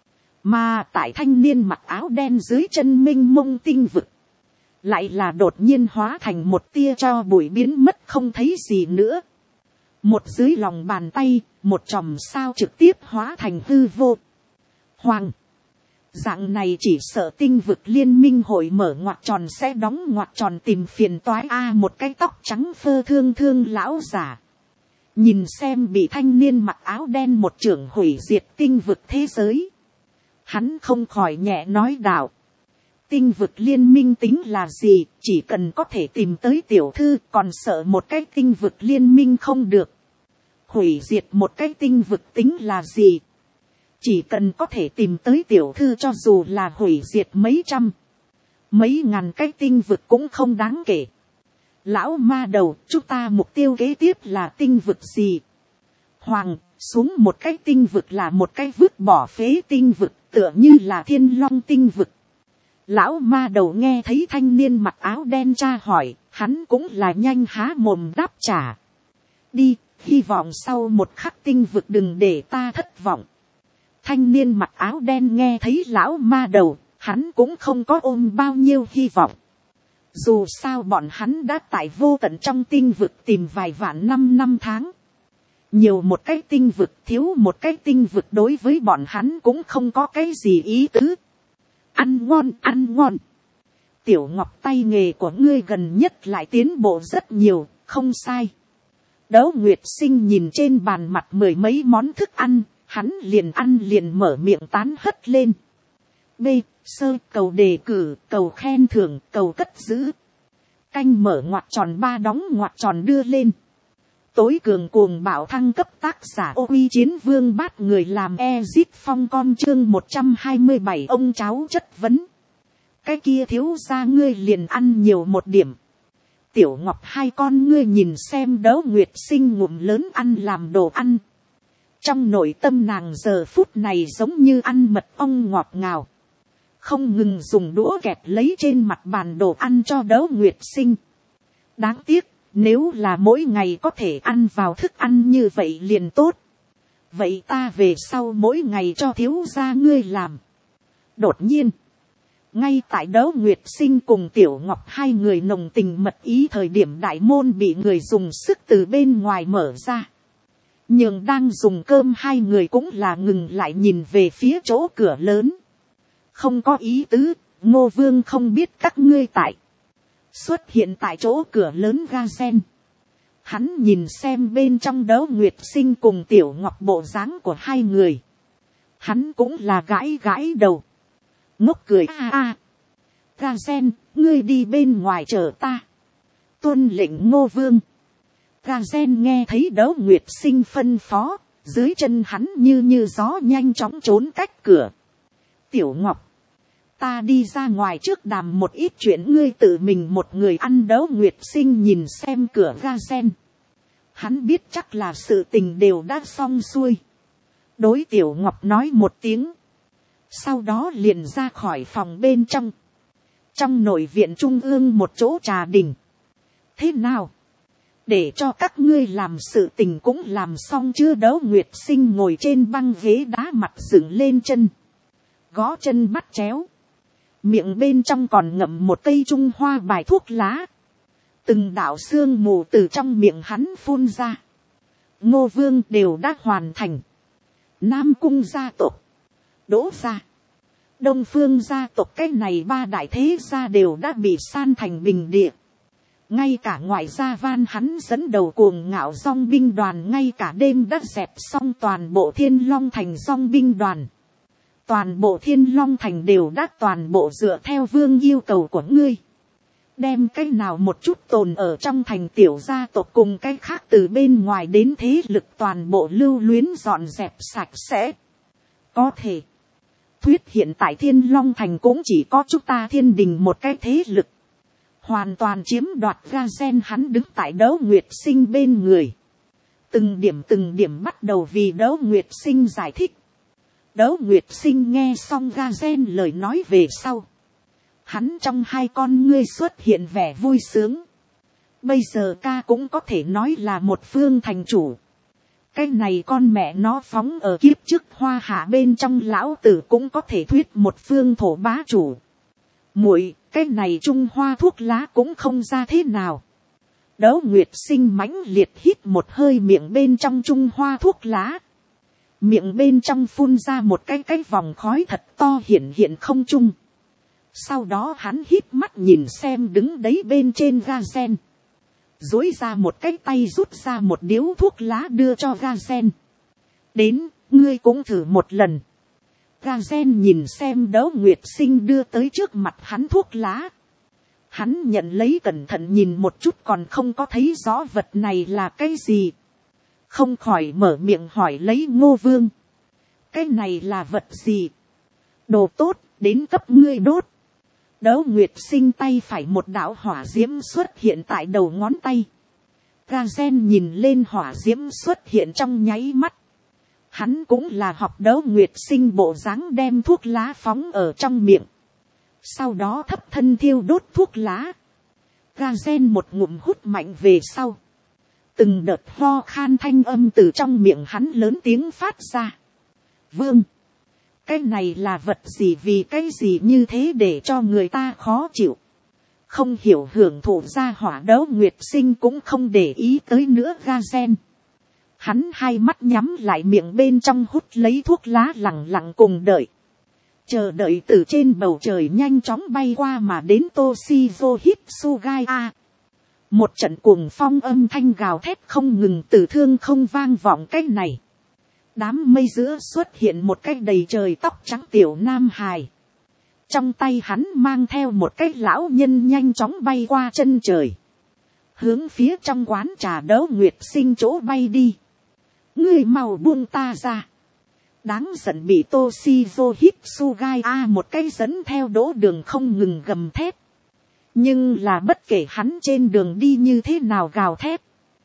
Mà tại thanh niên mặc áo đen dưới chân minh mông tinh vực, lại là đột nhiên hóa thành một tia cho bụi biến mất không thấy gì nữa. Một dưới lòng bàn tay, một chòm sao trực tiếp hóa thành hư vô. Hoàng. Dạng này chỉ sợ tinh vực liên minh hội mở ngoặc tròn sẽ đóng ngoặc tròn tìm phiền toái a. Một cái tóc trắng phơ thương thương lão giả. Nhìn xem bị thanh niên mặc áo đen một trưởng hủy diệt tinh vực thế giới. Hắn không khỏi nhẹ nói đạo. Tinh vực liên minh tính là gì, chỉ cần có thể tìm tới tiểu thư, còn sợ một cái tinh vực liên minh không được. Hủy diệt một cái tinh vực tính là gì. Chỉ cần có thể tìm tới tiểu thư, cho dù là hủy diệt mấy trăm, mấy ngàn cái tinh vực cũng không đáng kể. Lão ma đầu, chúng ta mục tiêu kế tiếp là tinh vực gì? Hoàng, xuống một cái tinh vực là một cái vứt bỏ phế tinh vực, tựa như là thiên long tinh vực. Lão ma đầu nghe thấy thanh niên mặc áo đen tra hỏi, hắn cũng là nhanh há mồm đáp trả. Đi, hy vọng sau một khắc tinh vực đừng để ta thất vọng. Thanh niên mặc áo đen nghe thấy lão ma đầu, hắn cũng không có ôm bao nhiêu hy vọng. Dù sao bọn hắn đã tại vô tận trong tinh vực tìm vài vạn năm năm tháng. Nhiều một cái tinh vực, thiếu một cái tinh vực, đối với bọn hắn cũng không có cái gì ý tứ. Ăn ngon, ăn ngon. Tiểu Ngọc, tay nghề của ngươi gần nhất lại tiến bộ rất nhiều, không sai. Đấu Nguyệt Sinh nhìn trên bàn mặt mười mấy món thức ăn, hắn liền ăn liền mở miệng tán hất lên. B. Sơ, cầu đề cử, cầu khen thưởng, cầu cất giữ. Canh mở ngoặc tròn ba đóng ngoặc tròn đưa lên. Tối cường cuồng bạo thăng cấp, tác giả Ô Uy Chiến Vương bát người làm Ezit Phong con chương một trăm hai mươi bảy. Ông cháu chất vấn. Cái kia thiếu gia ngươi liền ăn nhiều một điểm. Tiểu Ngọc hai con ngươi nhìn xem Đấu Nguyệt Sinh ngụm lớn ăn làm đồ ăn. Trong nội tâm nàng giờ phút này giống như ăn mật ong ngọt ngào. Không ngừng dùng đũa kẹp lấy trên mặt bàn đồ ăn cho Đấu Nguyệt Sinh. Đáng tiếc, nếu là mỗi ngày có thể ăn vào thức ăn như vậy liền tốt. Vậy ta về sau mỗi ngày cho thiếu gia ngươi làm. Đột nhiên, ngay tại Đấu Nguyệt Sinh cùng Tiểu Ngọc hai người nồng tình mật ý thời điểm, đại môn bị người dùng sức từ bên ngoài mở ra. Nhưng đang dùng cơm hai người cũng là ngừng lại nhìn về phía chỗ cửa lớn. Không có ý tứ, Ngô Vương không biết các ngươi tại. Xuất hiện tại chỗ cửa lớn ga sen. Hắn nhìn xem bên trong Đấu Nguyệt Sinh cùng Tiểu Ngọc bộ dáng của hai người. Hắn cũng là gãi gãi đầu. Ngốc cười a a. Ga sen, ngươi đi bên ngoài chờ ta. Tuân lệnh Ngô Vương. Ga sen nghe thấy Đấu Nguyệt Sinh phân phó, dưới chân hắn như như gió nhanh chóng trốn cách cửa. Tiểu Ngọc, ta đi ra ngoài trước đàm một ít chuyện, ngươi tự mình một người ăn. Đấu Nguyệt Sinh nhìn xem cửa ga sen. Hắn biết chắc là sự tình đều đã xong xuôi. Đối Tiểu Ngọc nói một tiếng. Sau đó liền ra khỏi phòng bên trong. Trong nội viện trung ương một chỗ trà đình. Thế nào? Để cho các ngươi làm sự tình cũng làm xong chưa? Đấu Nguyệt Sinh ngồi trên băng ghế đá, mặt dựng lên chân. Gõ chân bắt chéo. Miệng bên trong còn ngậm một cây Trung Hoa bài thuốc lá. Từng đạo sương mù từ trong miệng hắn phun ra. Ngô Vương đều đã hoàn thành. Nam Cung gia tộc, Đỗ gia, Đông Phương gia tộc, cái này ba đại thế gia đều đã bị san thành bình địa. Ngay cả ngoại gia Van hắn dẫn đầu cuồng ngạo dong binh đoàn ngay cả đêm đã dẹp xong toàn bộ Thiên Long Thành dong binh đoàn. Toàn bộ Thiên Long Thành đều đã toàn bộ dựa theo vương yêu cầu của ngươi. Đem cái nào một chút tồn ở trong thành tiểu gia tộc cùng cái khác từ bên ngoài đến thế lực toàn bộ lưu luyến dọn dẹp sạch sẽ. Có thể. Thuyết hiện tại Thiên Long Thành cũng chỉ có chúng ta Thiên Đình một cái thế lực. Hoàn toàn chiếm đoạt ga sen. Hắn đứng tại Đấu Nguyệt Sinh bên người. Từng điểm từng điểm bắt đầu vì Đấu Nguyệt Sinh giải thích. Đấu Nguyệt Sinh nghe xong ga gen lời nói về sau. Hắn trong hai con ngươi xuất hiện vẻ vui sướng. Bây giờ ca cũng có thể nói là một phương thành chủ. Cái này con mẹ nó phóng ở kiếp trước Hoa Hạ bên trong lão tử cũng có thể thuyết một phương thổ bá chủ. Muội, cái này Trung Hoa thuốc lá cũng không ra thế nào. Đỗ Nguyệt Sinh mãnh liệt hít một hơi miệng bên trong trung hoa thuốc lá. Miệng bên trong phun ra một cái cái vòng khói thật to hiện hiện không trung. Sau đó hắn hít mắt nhìn xem đứng đấy bên trên ga sen. Dối ra một cái tay rút ra một điếu thuốc lá đưa cho ga sen. Đến, ngươi cũng thử một lần. Ga sen nhìn xem Đỗ Nguyệt Sinh đưa tới trước mặt hắn thuốc lá. Hắn nhận lấy cẩn thận nhìn một chút còn không có thấy rõ vật này là cái gì. Không khỏi mở miệng hỏi lấy Ngô Vương. Cái này là vật gì? Đồ tốt, đến cấp ngươi đốt. Đỗ Nguyệt Sinh tay phải một đạo hỏa diễm xuất hiện tại đầu ngón tay. Ga gen nhìn lên hỏa diễm xuất hiện trong nháy mắt. Hắn cũng là học Đỗ Nguyệt Sinh bộ dáng đem thuốc lá phóng ở trong miệng. Sau đó thấp thân thiêu đốt thuốc lá. Ga gen một ngụm hút mạnh về sau. Từng đợt ho khan thanh âm từ trong miệng hắn lớn tiếng phát ra. Vương, cái này là vật gì, vì cái gì như thế để cho người ta khó chịu. Không hiểu hưởng thụ ra hỏa. Đỗ Nguyệt Sinh cũng không để ý tới nữa ga gen. Hắn hai mắt nhắm lại, miệng bên trong hút lấy thuốc lá, lặng lặng cùng đợi. Chờ đợi từ trên bầu trời nhanh chóng bay qua mà đến Toshizo Hitsugai A. Một trận cuồng phong âm thanh gào thét không ngừng từ thương không vang vọng. Cái này. Đám mây giữa xuất hiện một cái đầy trời tóc trắng tiểu nam hài. Trong tay hắn mang theo một cái lão nhân nhanh chóng bay qua chân trời. Hướng phía trong quán trà Đỗ Nguyệt Sinh chỗ bay đi. Ngươi mau buông ta ra. Đáng giận bị Toshizo Hitsugai A một cái dẫn theo Đỗ Đường không ngừng gầm thét. Nhưng là bất kể hắn trên đường đi như thế nào gào thét.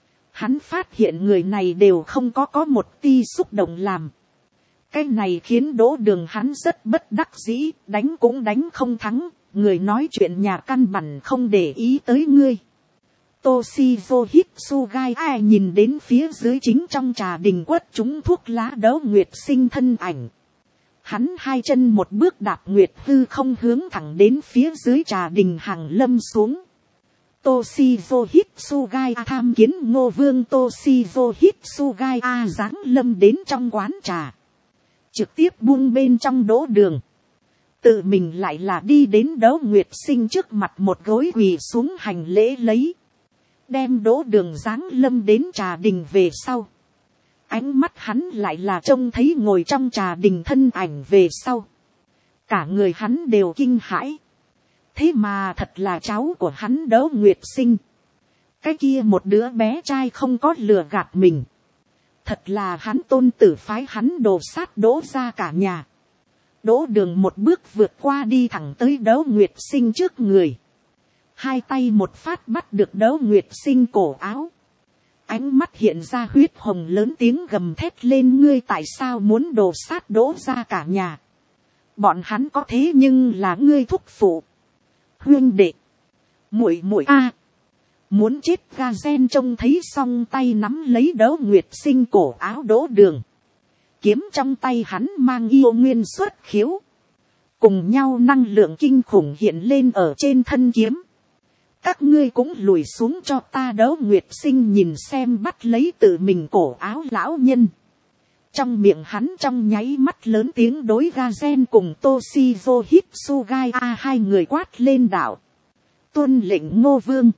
Hắn phát hiện người này đều không có có một ti xúc động làm. Cái này khiến Đỗ Đường hắn rất bất đắc dĩ, đánh cũng đánh không thắng, người nói chuyện nhà căn bản không để ý tới ngươi. Toshizo Hitsugai ai nhìn đến phía dưới chính trong trà đình quất chúng thuốc lá Đỗ Nguyệt Sinh thân ảnh. Hắn hai chân một bước đạp nguyệt hư không hướng thẳng đến phía dưới trà đình hàng lâm xuống. Toshizo Hitsugai A tham kiến Ngô Vương. Toshizo Hitsugai A giáng lâm đến trong quán trà. Trực tiếp buông bên trong Đỗ Đường. Tự mình lại là đi đến Đỗ Nguyệt Sinh trước mặt một gối quỳ xuống hành lễ lấy. Đem Đỗ Đường giáng lâm đến trà đình về sau. Ánh mắt hắn lại là trông thấy ngồi trong trà đình thân ảnh về sau. Cả người hắn đều kinh hãi. Thế mà thật là cháu của hắn Đỗ Nguyệt Sinh. Cái kia một đứa bé trai không có lừa gạt mình. Thật là hắn tôn tử phái hắn đồ sát Đỗ ra cả nhà. Đỗ Đường một bước vượt qua đi thẳng tới Đỗ Nguyệt Sinh trước người. Hai tay một phát bắt được Đỗ Nguyệt Sinh cổ áo. Ánh mắt hiện ra huyết hồng, lớn tiếng gầm thét lên, ngươi tại sao muốn đồ sát Đỗ ra cả nhà? Bọn hắn có thế nhưng là ngươi thúc phụ, huyên đệ, muội muội a. Muốn chết. Ga gen trông thấy xong tay nắm lấy Đỗ Nguyệt Sinh cổ áo Đỗ Đường. Kiếm trong tay hắn mang yêu nguyên xuất khiếu. Cùng nhau năng lượng kinh khủng hiện lên ở trên thân kiếm. Các ngươi cũng lùi xuống cho ta. Đỗ Nguyệt Sinh nhìn xem bắt lấy tự mình cổ áo lão nhân. Trong miệng hắn trong nháy mắt lớn tiếng đối Ga gen cùng Toshizo Hitsugai A hai người quát lên đạo. Tuân lệnh Ngô Vương.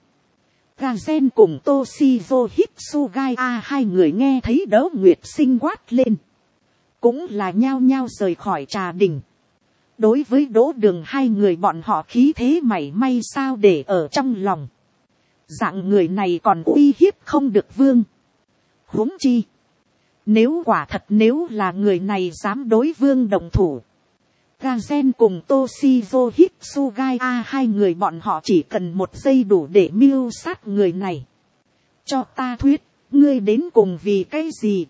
Ga gen cùng Toshizo Hitsugai A hai người nghe thấy Đỗ Nguyệt Sinh quát lên. Cũng là nhao nhao rời khỏi trà đình. Đối với Đỗ Đường hai người bọn họ khí thế mảy may sao để ở trong lòng. Dạng người này còn uy hiếp không được vương. Huống chi. Nếu quả thật nếu là người này dám đối vương đồng thủ. Ga gen cùng Toshizo Hitsugai A hai người bọn họ chỉ cần một giây đủ để mưu sát người này. Cho ta thuyết, ngươi đến cùng vì cái gì?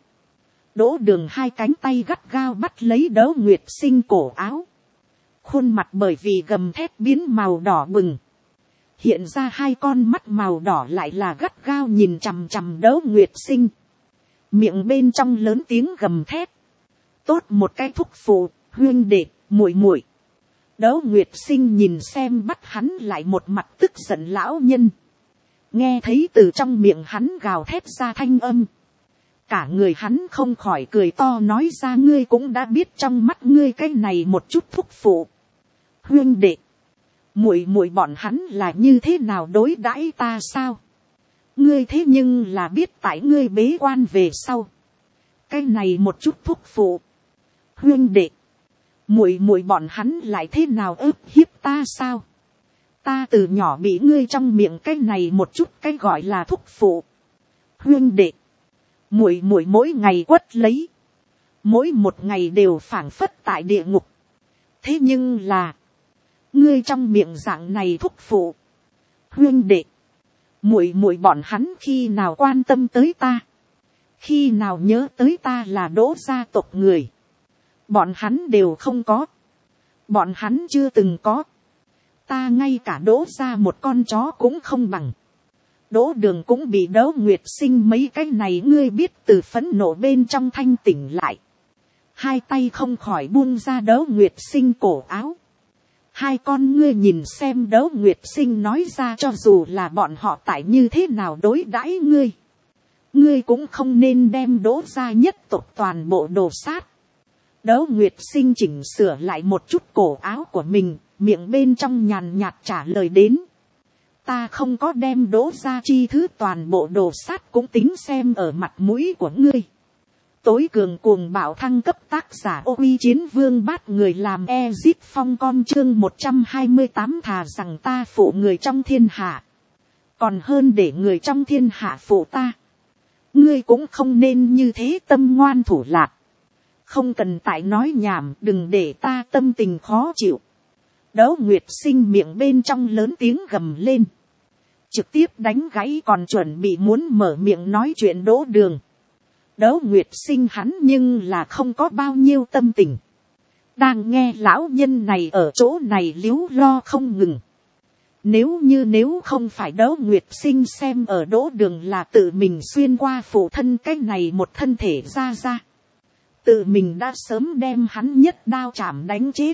Đỗ Đường hai cánh tay gắt gao bắt lấy Đỗ Nguyệt Sinh cổ áo. Khuôn mặt bởi vì gầm thét biến màu đỏ bừng. Hiện ra hai con mắt màu đỏ lại là gắt gao nhìn chằm chằm Đỗ Nguyệt Sinh. Miệng bên trong lớn tiếng gầm thét. Tốt một cái thúc phụ, huyên đệ, muội muội. Đỗ Nguyệt Sinh nhìn xem bắt hắn lại một mặt tức giận lão nhân. nghe thấy từ trong miệng hắn gào thét ra thanh âm, cả người hắn không khỏi cười to nói ra, ngươi cũng đã biết trong mắt ngươi cái này một chút thúc phụ, huyên đệ, muội muội bọn hắn là như thế nào đối đãi ta sao, ngươi thế nhưng là biết tại ngươi bế quan về sau, cái này một chút thúc phụ, huyên đệ, muội muội bọn hắn lại thế nào ức hiếp ta sao, ta từ nhỏ bị ngươi trong miệng cái này một chút cái gọi là thúc phụ, huyên đệ, muội muội mỗi ngày quất lấy, mỗi một ngày đều phảng phất tại địa ngục, thế nhưng là, ngươi trong miệng dạng này thúc phụ, huyên đệ, muội muội bọn hắn khi nào quan tâm tới ta, khi nào nhớ tới ta là Đỗ gia tộc người, bọn hắn đều không có, bọn hắn chưa từng có, ta ngay cả Đỗ gia một con chó cũng không bằng, Đỗ Đường cũng bị Đỗ Nguyệt Sinh mấy cái này ngươi biết từ phẫn nộ bên trong thanh tỉnh lại, hai tay không khỏi buông ra Đỗ Nguyệt Sinh cổ áo, hai con ngươi nhìn xem Đỗ Nguyệt Sinh nói ra, cho dù là bọn họ tại như thế nào đối đãi ngươi, ngươi cũng không nên đem Đỗ gia nhất tộc toàn bộ đồ sát. Đỗ Nguyệt Sinh chỉnh sửa lại một chút cổ áo của mình, miệng bên trong nhàn nhạt trả lời đến, ta không có đem Đỗ gia chi thứ toàn bộ đồ sát cũng tính xem ở mặt mũi của ngươi. Tối cường cuồng bạo thăng cấp, tác giả Ô Uy Chiến Vương bát người làm Ezip Phong con, chương một trăm hai mươi tám, thà rằng ta phụ người trong thiên hạ, còn hơn để người trong thiên hạ phụ ta. Ngươi cũng không nên như thế tâm ngoan thủ lạc, không cần tại nói nhảm, đừng để ta tâm tình khó chịu. Đỗ Nguyệt Sinh miệng bên trong lớn tiếng gầm lên, trực tiếp đánh gãy còn chuẩn bị muốn mở miệng nói chuyện Đỗ Đường. Đỗ Nguyệt Sinh hắn nhưng là không có bao nhiêu tâm tình, đang nghe lão nhân này ở chỗ này líu lo không ngừng. Nếu như nếu không phải Đỗ Nguyệt Sinh xem ở Đỗ Đường là tự mình xuyên qua phụ thân cái này một thân thể ra ra, tự mình đã sớm đem hắn nhất đao chạm đánh chết.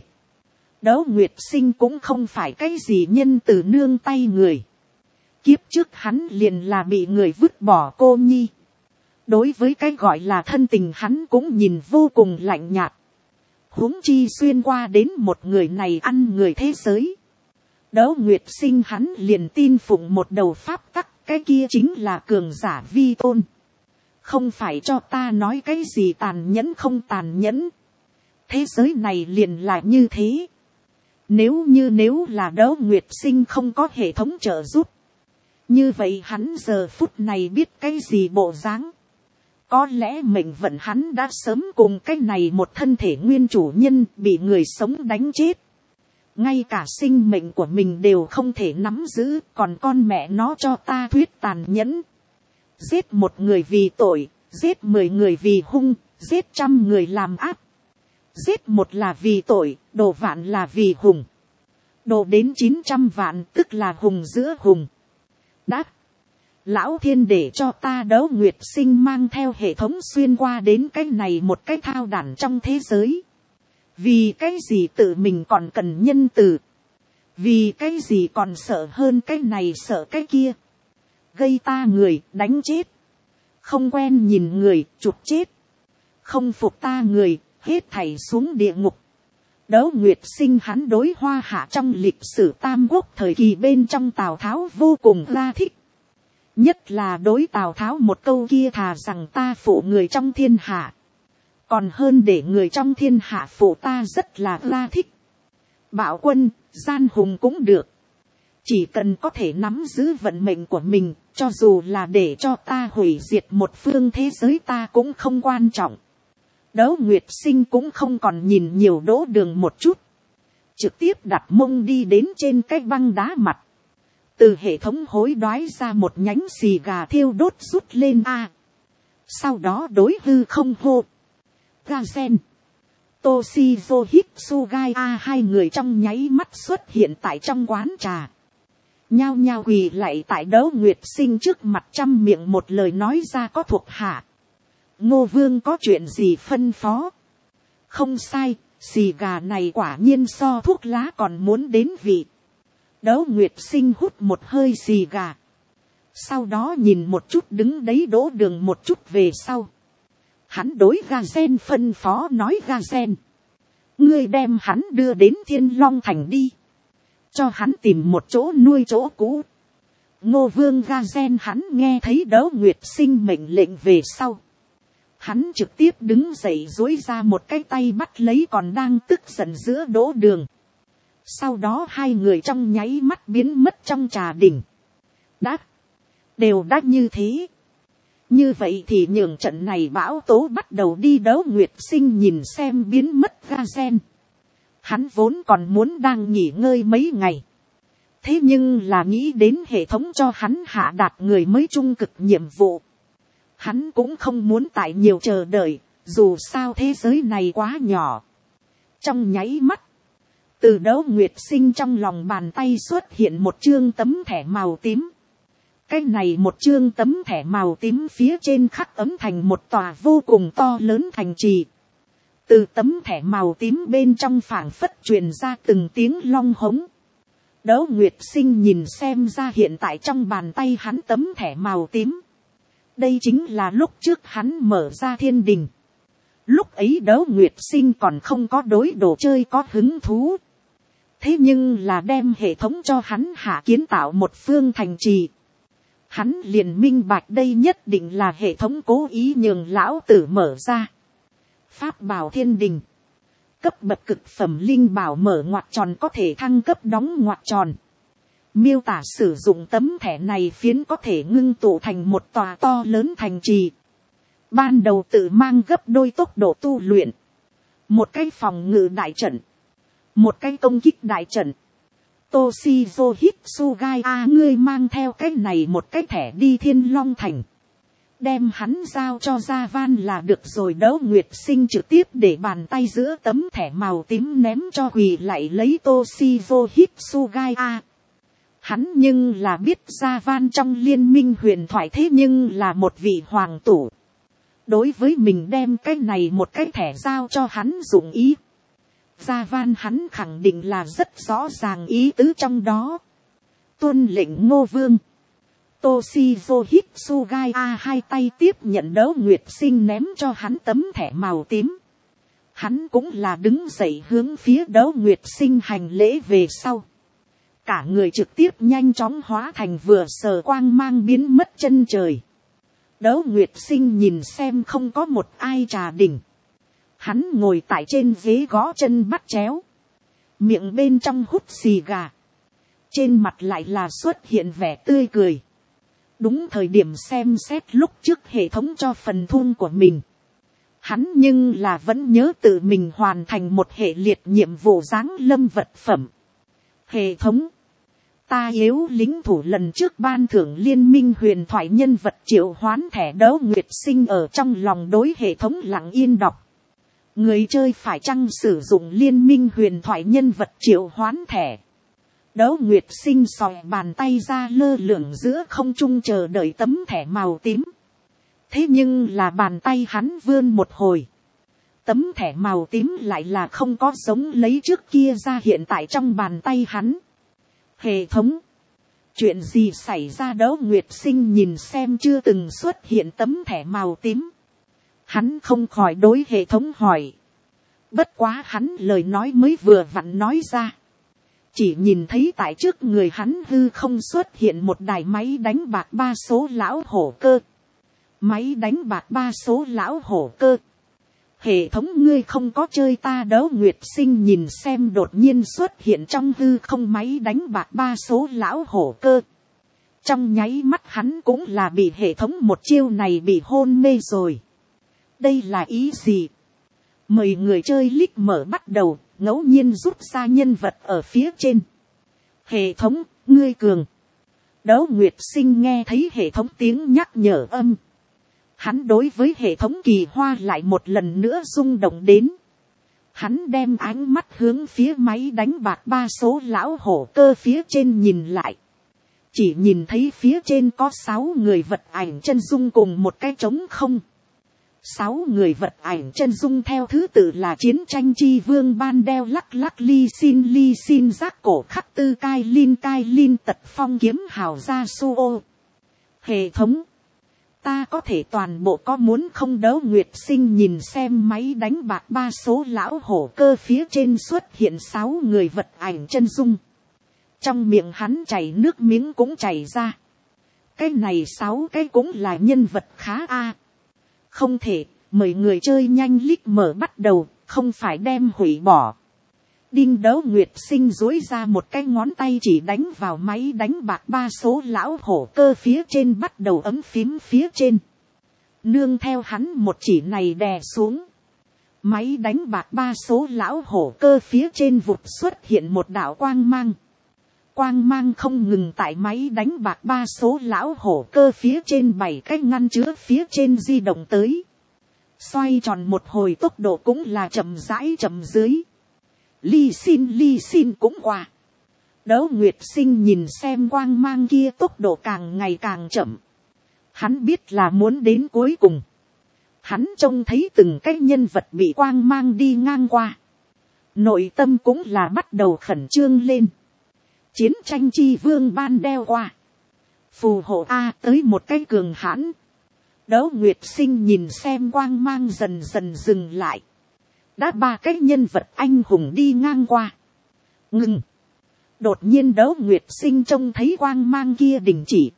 Đỗ Nguyệt Sinh cũng không phải cái gì nhân từ nương tay người, kiếp trước hắn liền là bị người vứt bỏ cô nhi, đối với cái gọi là thân tình hắn cũng nhìn vô cùng lạnh nhạt, huống chi xuyên qua đến một người này ăn người thế giới. Đỗ Nguyệt Sinh hắn liền tin phụng một đầu pháp tắc, cái kia chính là cường giả vi tôn, không phải cho ta nói cái gì tàn nhẫn không tàn nhẫn, thế giới này liền là như thế. Nếu như nếu là Đỗ Nguyệt Sinh không có hệ thống trợ giúp, như vậy hắn giờ phút này biết cái gì bộ dáng, có lẽ mệnh vận hắn đã sớm cùng cái này một thân thể nguyên chủ nhân bị người sống đánh chết, ngay cả sinh mệnh của mình đều không thể nắm giữ, còn con mẹ nó cho ta thuyết tàn nhẫn. Giết một người vì tội, giết mười người vì hung, giết trăm người làm ác. Giết một là vì tội, đồ vạn là vì hùng. Đồ đến chín trăm vạn tức là hùng giữa hùng. Đáp. Lão thiên để cho ta Đỗ Nguyệt Sinh mang theo hệ thống xuyên qua đến cái này một cái thao đản trong thế giới. Vì cái gì tự mình còn cần nhân từ, vì cái gì còn sợ hơn cái này sợ cái kia, gây ta người đánh chết, không quen nhìn người chụp chết, không phục ta người hết thảy xuống địa ngục. Đỗ Nguyệt Sinh hắn đối Hoa Hạ trong lịch sử Tam Quốc thời kỳ bên trong Tào Tháo vô cùng ra thích, nhất là đối Tào Tháo một câu kia, thà rằng ta phụ người trong thiên hạ, còn hơn để người trong thiên hạ phụ ta, rất là ra thích. Bạo quân, gian hùng cũng được, chỉ cần có thể nắm giữ vận mệnh của mình, cho dù là để cho ta hủy diệt một phương thế giới ta cũng không quan trọng. Đỗ Nguyệt Sinh cũng không còn nhìn nhiều Đỗ Đường một chút, trực tiếp đặt mông đi đến trên cái băng đá mặt, từ hệ thống hối đoái ra một nhánh xì gà thiêu đốt rút lên a. Sau đó đối hư không hô Gazen, Toshizo Hitsugai a, hai người trong nháy mắt xuất hiện tại trong quán trà, nhao nhao quỳ lạy tại Đỗ Nguyệt Sinh trước mặt, trăm miệng một lời nói ra, có thuộc hạ Ngô Vương có chuyện gì phân phó. Không sai, xì gà này quả nhiên so thuốc lá còn muốn đến vị. Đỗ Nguyệt Sinh hút một hơi xì gà, Sau đó nhìn một chút đứng đấy đỗ đường một chút về sau. Hắn đối ga gen phân phó nói ga gen. Ngươi đem hắn đưa đến Thiên Long Thành đi. Cho hắn tìm một chỗ nuôi chỗ cũ. Ngô Vương ga gen hắn nghe thấy Đỗ Nguyệt Sinh mệnh lệnh về sau. Hắn trực tiếp đứng dậy duỗi ra một cái tay bắt lấy còn đang tức giận giữa đỗ đường. Sau đó hai người trong nháy mắt biến mất trong trà đình. Đã. Đều đã như thế. Như vậy thì nhường trận này bão tố bắt đầu đi. Đỗ Nguyệt Sinh nhìn xem biến mất ga gen. Hắn vốn còn muốn đang nghỉ ngơi mấy ngày. Thế nhưng là nghĩ đến hệ thống cho hắn hạ đạt người mới trung cực nhiệm vụ. Hắn cũng không muốn tại nhiều chờ đợi, dù sao thế giới này quá nhỏ. Trong nháy mắt, từ Đỗ Nguyệt Sinh trong lòng bàn tay xuất hiện một chương tấm thẻ màu tím. Cái này một chương tấm thẻ màu tím phía trên khắc ấm thành một tòa vô cùng to lớn thành trì. Từ tấm thẻ màu tím bên trong phảng phất truyền ra từng tiếng long hống. Đỗ Nguyệt Sinh nhìn xem ra hiện tại trong bàn tay hắn tấm thẻ màu tím. Đây chính là lúc trước hắn mở ra thiên đình. Lúc ấy Đỗ Nguyệt Sinh còn không có đối đồ chơi có hứng thú. Thế nhưng là đem hệ thống cho hắn hạ kiến tạo một phương thành trì. Hắn liền minh bạch đây nhất định là hệ thống cố ý nhường lão tử mở ra. Pháp bảo thiên đình. Cấp bậc cực phẩm linh bảo mở ngoặc tròn có thể thăng cấp đóng ngoặc tròn. Miêu tả sử dụng tấm thẻ này phiến có thể ngưng tụ thành một tòa to lớn thành trì. Ban đầu tự mang gấp đôi tốc độ tu luyện. Một cái phòng ngự đại trận. Một cái công kích đại trận. Toshizo Hitsugai a ngươi mang theo cái này một cái thẻ đi Thiên Long Thành. Đem hắn giao cho Gia Van là được rồi. Đỗ Nguyệt Sinh trực tiếp để bàn tay giữa tấm thẻ màu tím ném cho quỳ lại lấy Toshizo Hitsugai a. Hắn nhưng là biết Gia Van trong liên minh huyền thoại thế nhưng là một vị hoàng tử. Đối với mình đem cái này một cái thẻ giao cho hắn dụng ý. Gia Van hắn khẳng định là rất rõ ràng ý tứ trong đó. Tuân lệnh Ngô Vương. Toshizo Hitsugai a hai tay tiếp nhận Đỗ Nguyệt Sinh ném cho hắn tấm thẻ màu tím. Hắn cũng là đứng dậy hướng phía Đỗ Nguyệt Sinh hành lễ về sau. Cả người trực tiếp nhanh chóng hóa thành vừa sờ quang mang biến mất chân trời. Đỗ Nguyệt Sinh nhìn xem không có một ai trà đỉnh. Hắn ngồi tại trên ghế gõ chân bắt chéo. Miệng bên trong hút xì gà. Trên mặt lại là xuất hiện vẻ tươi cười. Đúng thời điểm xem xét lúc trước hệ thống cho phần thun của mình. Hắn nhưng là vẫn nhớ tự mình hoàn thành một hệ liệt nhiệm vụ giáng lâm vật phẩm. Hệ thống. Ta yếu lính thủ lần trước ban thưởng liên minh huyền thoại nhân vật triệu hoán thẻ. Đỗ Nguyệt Sinh ở trong lòng đối hệ thống lặng yên đọc. Người chơi phải chăng sử dụng liên minh huyền thoại nhân vật triệu hoán thẻ. Đỗ Nguyệt Sinh xòe bàn tay ra lơ lửng giữa không trung chờ đợi tấm thẻ màu tím. Thế nhưng là bàn tay hắn vươn một hồi. Tấm thẻ màu tím lại là không có giống lấy trước kia ra hiện tại trong bàn tay hắn. Hệ thống. Chuyện gì xảy ra? Đỗ Nguyệt Sinh nhìn xem chưa từng xuất hiện tấm thẻ màu tím. Hắn không khỏi đối hệ thống hỏi. Bất quá hắn lời nói mới vừa vặn nói ra. Chỉ nhìn thấy tại trước người hắn hư không xuất hiện một đài máy đánh bạc ba số lão hổ cơ. Máy đánh bạc ba số lão hổ cơ. Hệ thống ngươi không có chơi ta. Đỗ Nguyệt Sinh nhìn xem đột nhiên xuất hiện trong hư không máy đánh bạc ba số lão hổ cơ. Trong nháy mắt hắn cũng là bị hệ thống một chiêu này bị hôn mê rồi. Đây là ý gì? Mời người chơi lích mở bắt đầu, ngẫu nhiên rút ra nhân vật ở phía trên. Hệ thống, ngươi cường. Đỗ Nguyệt Sinh nghe thấy hệ thống tiếng nhắc nhở âm. Hắn đối với hệ thống kỳ hoa lại một lần nữa rung động đến. Hắn đem ánh mắt hướng phía máy đánh bạc ba số lão hổ cơ phía trên nhìn lại. Chỉ nhìn thấy phía trên có sáu người vật ảnh chân dung cùng một cái trống không. Sáu người vật ảnh chân dung theo thứ tự là chiến tranh chi vương ban đeo lắc lắc ly xin ly xin giác cổ khắc tư cai linh cai linh tật phong kiếm hào gia su ô. Hệ thống, ta có thể toàn bộ có muốn không? Đấu Nguyệt Sinh nhìn xem máy đánh bạc ba số lão hổ cơ phía trên xuất hiện sáu người vật ảnh chân dung. Trong miệng hắn chảy nước miếng cũng chảy ra. Cái này sáu cái cũng là nhân vật khá a. Không thể, mời người chơi nhanh lít mở bắt đầu, không phải đem hủy bỏ. Đinh. Đấu Nguyệt Sinh duỗi ra một cái ngón tay chỉ đánh vào máy đánh bạc ba số lão hổ cơ phía trên, bắt đầu ấm phím phía trên. Nương theo hắn một chỉ này đè xuống. Máy đánh bạc ba số lão hổ cơ phía trên vụt xuất hiện một đạo quang mang. Quang mang không ngừng tại máy đánh bạc ba số lão hổ cơ phía trên bảy cái ngăn chứa phía trên di động tới. Xoay tròn một hồi tốc độ cũng là chậm rãi chậm dưới. Ly xin ly xin cũng qua. Đấu Nguyệt Sinh nhìn xem quang mang kia tốc độ càng ngày càng chậm. Hắn biết là muốn đến cuối cùng. Hắn trông thấy từng cái nhân vật bị quang mang đi ngang qua. Nội tâm cũng là bắt đầu khẩn trương lên. Chiến tranh chi vương ban đeo qua. Phù hộ A tới một cái cường hãn. Đấu Nguyệt Sinh nhìn xem quang mang dần dần dừng lại. Đã ba cái nhân vật anh hùng đi ngang qua. Ngừng. Đột nhiên Đấu Nguyệt Sinh trông thấy quang mang kia đình chỉ.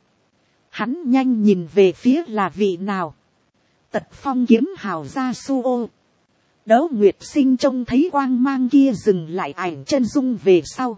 Hắn nhanh nhìn về phía là vị nào. Tật Phong kiếm hào gia Suo. Đấu Nguyệt Sinh trông thấy quang mang kia dừng lại ảnh chân dung về sau.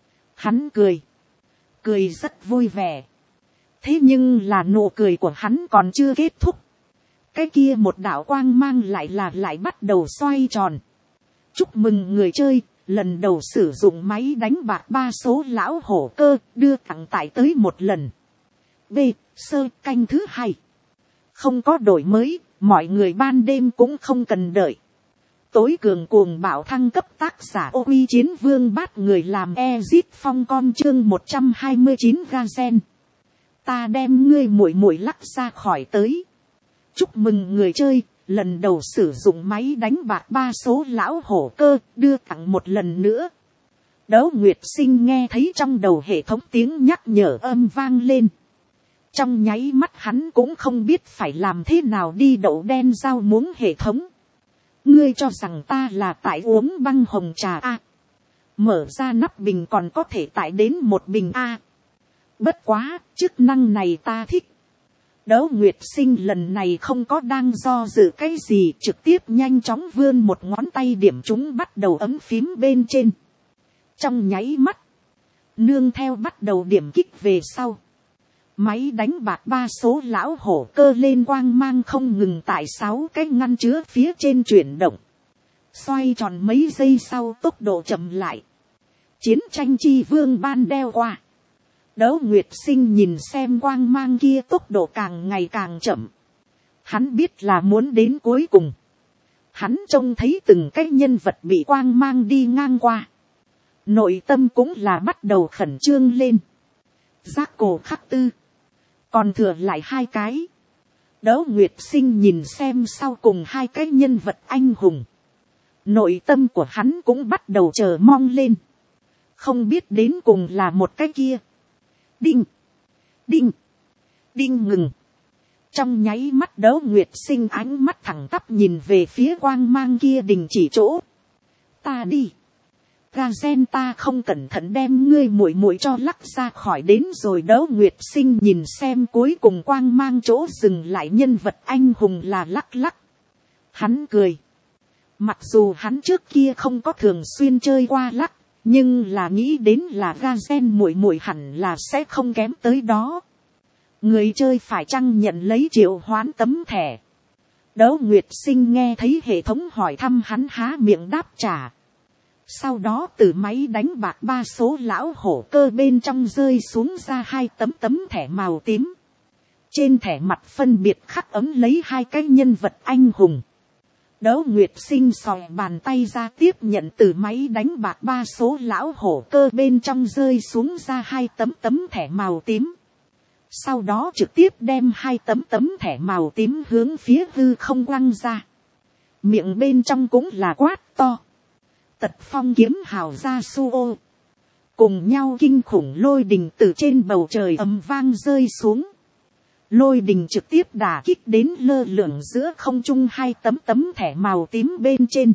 Hắn cười. Cười rất vui vẻ. Thế nhưng là nụ cười của hắn còn chưa kết thúc. Cái kia một đạo quang mang lại là lại bắt đầu xoay tròn. Chúc mừng người chơi, lần đầu sử dụng máy đánh bạc ba số lão hổ cơ, đưa tặng tải tới một lần. B. Sơ canh thứ hai. Không có đổi mới, mọi người ban đêm cũng không cần đợi. Tối cường cuồng bạo thăng cấp tác giả ô uy chiến vương bát người làm Ezit Phong con chương một trăm hai mươi chín Gazen. Ta đem ngươi muội muội lắc ra khỏi tới. Chúc mừng người chơi, lần đầu sử dụng máy đánh bạc ba số lão hổ cơ, đưa tặng một lần nữa. Đấu Nguyệt Sinh nghe thấy trong đầu hệ thống tiếng nhắc nhở âm vang lên. Trong nháy mắt hắn cũng không biết phải làm thế nào đi đậu đen rau muống hệ thống. Ngươi cho rằng ta là tại uống băng hồng trà a? Mở ra nắp bình còn có thể tải đến một bình a. Bất quá, chức năng này ta thích. Đấu Nguyệt Sinh lần này không có đang do dự cái gì, trực tiếp nhanh chóng vươn một ngón tay điểm chúng bắt đầu ấm phím bên trên. Trong nháy mắt, nương theo bắt đầu điểm kích về sau. Máy đánh bạc ba số lão hổ cơ lên quang mang không ngừng tại sáu cái ngăn chứa phía trên chuyển động. Xoay tròn mấy giây sau tốc độ chậm lại. Chiến tranh chi vương ban đeo qua. Đấu Nguyệt Sinh nhìn xem quang mang kia tốc độ càng ngày càng chậm. Hắn biết là muốn đến cuối cùng. Hắn trông thấy từng cái nhân vật bị quang mang đi ngang qua. Nội tâm cũng là bắt đầu khẩn trương lên. Giác cổ khắc tư. Còn thừa lại hai cái. Đấu Nguyệt Sinh nhìn xem sau cùng hai cái nhân vật anh hùng. Nội tâm của hắn cũng bắt đầu chờ mong lên. Không biết đến cùng là một cái kia. Đinh. Đinh. Đinh ngừng. Trong nháy mắt Đấu Nguyệt Sinh ánh mắt thẳng tắp nhìn về phía quang mang kia đình chỉ chỗ. Ta đi. Gazen ta không cẩn thận đem ngươi muội muội cho lắc ra khỏi đến rồi. Đấu Nguyệt Sinh nhìn xem cuối cùng quang mang chỗ dừng lại nhân vật anh hùng là lắc lắc. Hắn cười. Mặc dù hắn trước kia không có thường xuyên chơi qua lắc, nhưng là nghĩ đến là Gazen muội muội hẳn là sẽ không kém tới đó. Người chơi phải chăng nhận lấy triệu hoán tấm thẻ? Đấu Nguyệt Sinh nghe thấy hệ thống hỏi thăm, hắn há miệng đáp trả. Sau đó từ máy đánh bạc ba số lão hổ cơ bên trong rơi xuống ra hai tấm tấm thẻ màu tím. Trên thẻ mặt phân biệt khắc ấm lấy hai cái nhân vật anh hùng. Đấu Nguyệt Sinh sòi bàn tay ra tiếp nhận từ máy đánh bạc ba số lão hổ cơ bên trong rơi xuống ra hai tấm tấm thẻ màu tím. Sau đó trực tiếp đem hai tấm tấm thẻ màu tím hướng phía hư không quăng ra. Miệng bên trong cũng là quát to. Tật Phong kiếm hào gia Suo. Cùng nhau kinh khủng lôi đình từ trên bầu trời ầm vang rơi xuống. Lôi đình trực tiếp đả kích đến lơ lửng giữa không trung hai tấm tấm thẻ màu tím bên trên.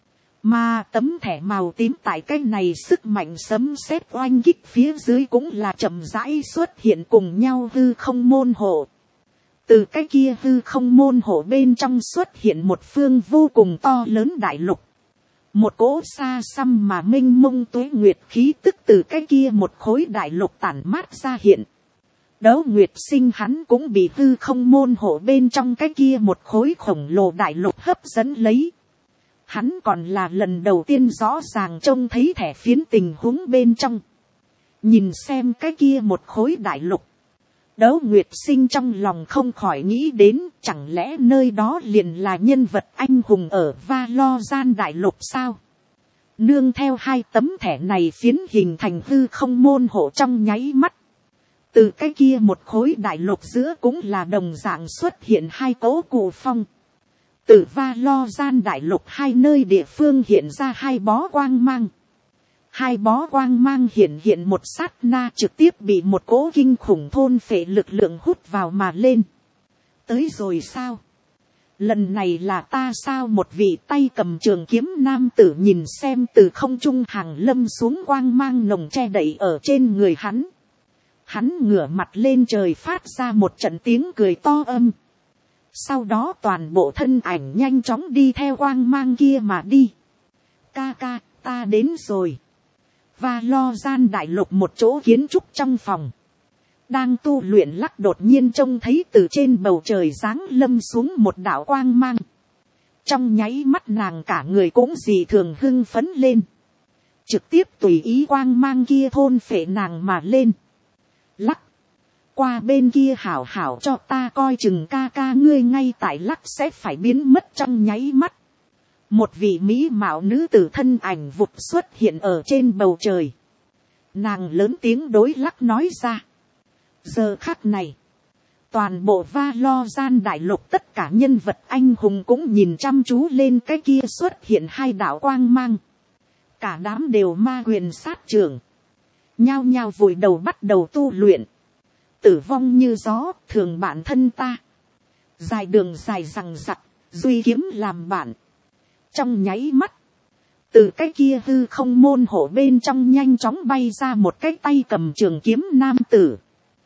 Mà tấm thẻ màu tím tại cái này sức mạnh sấm sét oanh kích phía dưới cũng là chậm rãi xuất hiện cùng nhau hư không môn hộ. Từ cái kia hư không môn hộ bên trong xuất hiện một phương vô cùng to lớn đại lục. Một cỗ xa xăm mà mênh mông tuế nguyệt khí tức từ cái kia một khối đại lục tản mát ra hiện. Đấu Nguyệt Sinh hắn cũng bị hư không môn hộ bên trong cái kia một khối khổng lồ đại lục hấp dẫn lấy. Hắn còn là lần đầu tiên rõ ràng trông thấy thẻ phiến tình huống bên trong. Nhìn xem cái kia một khối đại lục. Đấu Nguyệt Sinh trong lòng không khỏi nghĩ đến chẳng lẽ nơi đó liền là nhân vật anh hùng ở Valoran đại lục sao? Nương theo hai tấm thẻ này phiến hình thành hư không môn hộ trong nháy mắt. Từ cái kia một khối đại lục giữa cũng là đồng dạng xuất hiện hai cỗ cụ phong. Từ Valoran đại lục hai nơi địa phương hiện ra hai bó quang mang. Hai bó quang mang hiện hiện một sát na trực tiếp bị một cỗ kinh khủng thôn phệ lực lượng hút vào mà lên. Tới rồi sao? Lần này là ta sao? Một vị tay cầm trường kiếm nam tử nhìn xem từ không trung hàng lâm xuống quang mang nồng che đậy ở trên người hắn. Hắn ngửa mặt lên trời phát ra một trận tiếng cười to âm. Sau đó toàn bộ thân ảnh nhanh chóng đi theo quang mang kia mà đi. Ca ca, ta đến rồi. Valoran đại lục một chỗ kiến trúc trong phòng. Đang tu luyện Lắc đột nhiên trông thấy từ trên bầu trời giáng lâm xuống một đạo quang mang. Trong nháy mắt nàng cả người cũng dị thường hưng phấn lên. Trực tiếp tùy ý quang mang kia thôn phệ nàng mà lên. Lắc. Qua bên kia hảo hảo cho ta coi chừng ca ca ngươi ngay tại Lắc sẽ phải biến mất trong nháy mắt. Một vị mỹ mạo nữ tử thân ảnh vụt xuất hiện ở trên bầu trời. Nàng lớn tiếng đối Lắc nói ra. Giờ khắc này. Toàn bộ Valoran đại lục tất cả nhân vật anh hùng cũng nhìn chăm chú lên cái kia xuất hiện hai đạo quang mang. Cả đám đều ma quyền sát trưởng. Nhao nhao vùi đầu bắt đầu tu luyện. Tử vong như gió, thường bản thân ta. Dài đường dài rằng rặc, duy kiếm làm bạn. Trong nháy mắt, từ cái kia hư không môn hộ bên trong nhanh chóng bay ra một cái tay cầm trường kiếm nam tử.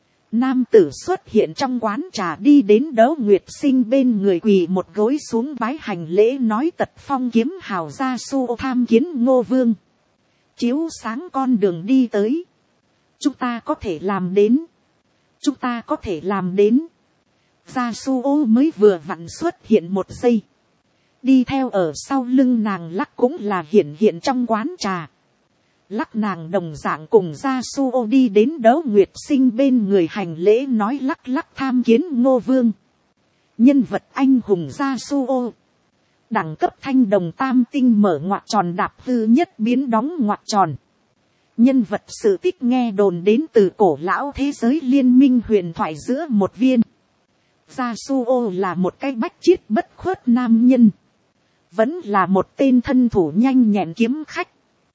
Nam tử xuất hiện trong quán trà đi đến Đấu Nguyệt Sinh bên người quỳ một gối xuống bái hành lễ nói Tật Phong kiếm hào gia su tham kiến Ngô Vương. Chiếu sáng con đường đi tới. Chúng ta có thể làm đến. Chúng ta có thể làm đến. Gia su mới vừa vặn xuất hiện một giây. Đi theo ở sau lưng nàng Lắc cũng là hiện hiện trong quán trà. Lắc nàng đồng dạng cùng Gia su đi đến Đấu Nguyệt Sinh bên người hành lễ nói Lắc Lắc tham kiến Ngô Vương. Nhân vật anh hùng Gia su đẳng cấp thanh đồng tam tinh mở ngoặc tròn đạp hư nhất biến đóng ngoặc tròn. Nhân vật sự tích nghe đồn đến từ cổ lão thế giới liên minh huyền thoại giữa một viên. Gia su là một cái bách chiết bất khuất nam nhân. Vẫn là một tên thân thủ nhanh nhẹn kiếm khách.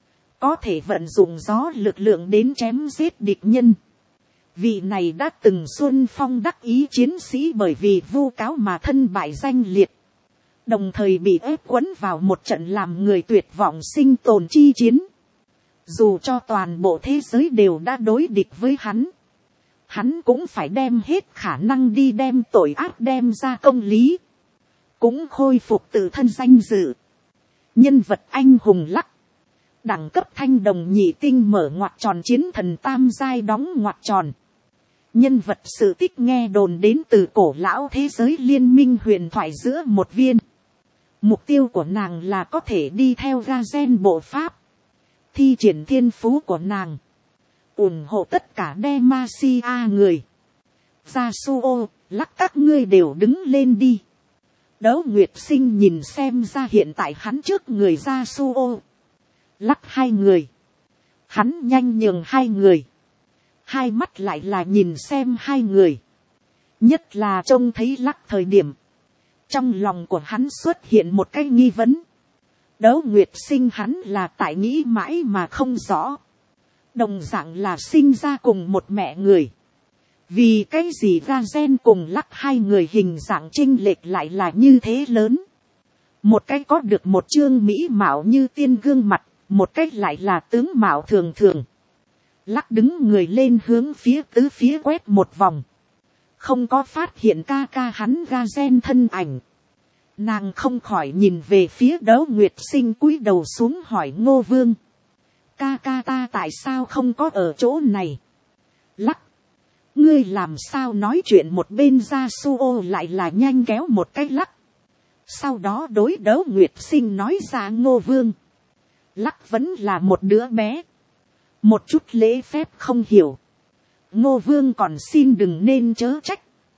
Có thể vận dụng gió lực lượng đến chém giết địch nhân. Vị này đã từng xuân phong đắc ý chiến sĩ bởi vì vu cáo mà thân bại danh liệt. Đồng thời bị ép quấn vào một trận làm người tuyệt vọng sinh tồn chi chiến. Dù cho toàn bộ thế giới đều đã đối địch với hắn. Hắn cũng phải đem hết khả năng đi đem tội ác đem ra công lý. Cũng khôi phục tự thân danh dự. Nhân vật anh hùng Lắc. Đẳng cấp thanh đồng nhị tinh mở ngoặc tròn chiến thần tam giai đóng ngoặc tròn. Nhân vật sự tích nghe đồn đến từ cổ lão thế giới liên minh huyền thoại giữa một viên. Mục tiêu của nàng là có thể đi theo ra gen bộ pháp. Thi triển thiên phú của nàng. ủng hộ tất cả Demacia người. Gia su Lắc các ngươi đều đứng lên đi. Đấu Nguyệt Sinh nhìn xem ra hiện tại hắn trước người Gia su Lắc hai người. Hắn nhanh nhường hai người. Hai mắt lại là nhìn xem hai người. Nhất là trông thấy Lắc thời điểm. Trong lòng của hắn xuất hiện một cái nghi vấn. Đấu Nguyệt Sinh hắn là tại nghĩ mãi mà không rõ. Đồng dạng là sinh ra cùng một mẹ người. Vì cái gì Ga Gen cùng Lắc hai người hình dạng chênh lệch lại là như thế lớn. Một cái có được một chương mỹ mạo như tiên gương mặt, một cái lại là tướng mạo thường thường. Lắc đứng người lên hướng phía tứ phía quét một vòng. Không có phát hiện ca ca hắn Ga Gen thân ảnh. Nàng không khỏi nhìn về phía Đấu Nguyệt Sinh cúi đầu xuống hỏi Ngô Vương. Ca ca ta tại sao không có ở chỗ này? Lắc. Ngươi làm sao nói chuyện một bên ra Yasuo lại là nhanh kéo một cái lắc. Sau đó đối Đấu Nguyệt Sinh nói ra Ngô Vương. Lắc vẫn là một đứa bé. Một chút lễ phép không hiểu. Ngô Vương còn xin đừng nên chớ trách.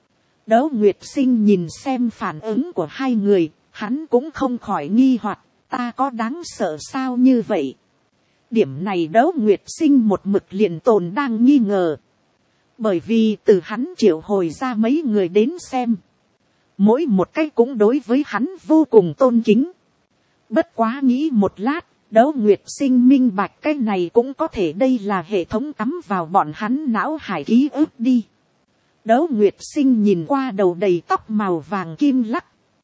Đấu Nguyệt Sinh nhìn xem phản ứng của hai người, hắn cũng không khỏi nghi hoặc, ta có đáng sợ sao như vậy? Điểm này Đấu Nguyệt Sinh một mực liền tồn đang nghi ngờ. Bởi vì từ hắn triệu hồi ra mấy người đến xem. Mỗi một cái cũng đối với hắn vô cùng tôn kính. Bất quá nghĩ một lát, Đấu Nguyệt Sinh minh bạch cái này cũng có thể đây là hệ thống cắm vào bọn hắn não hải ký ức đi. Đấu Nguyệt Sinh nhìn qua đầu đầy tóc màu vàng kim Lắc.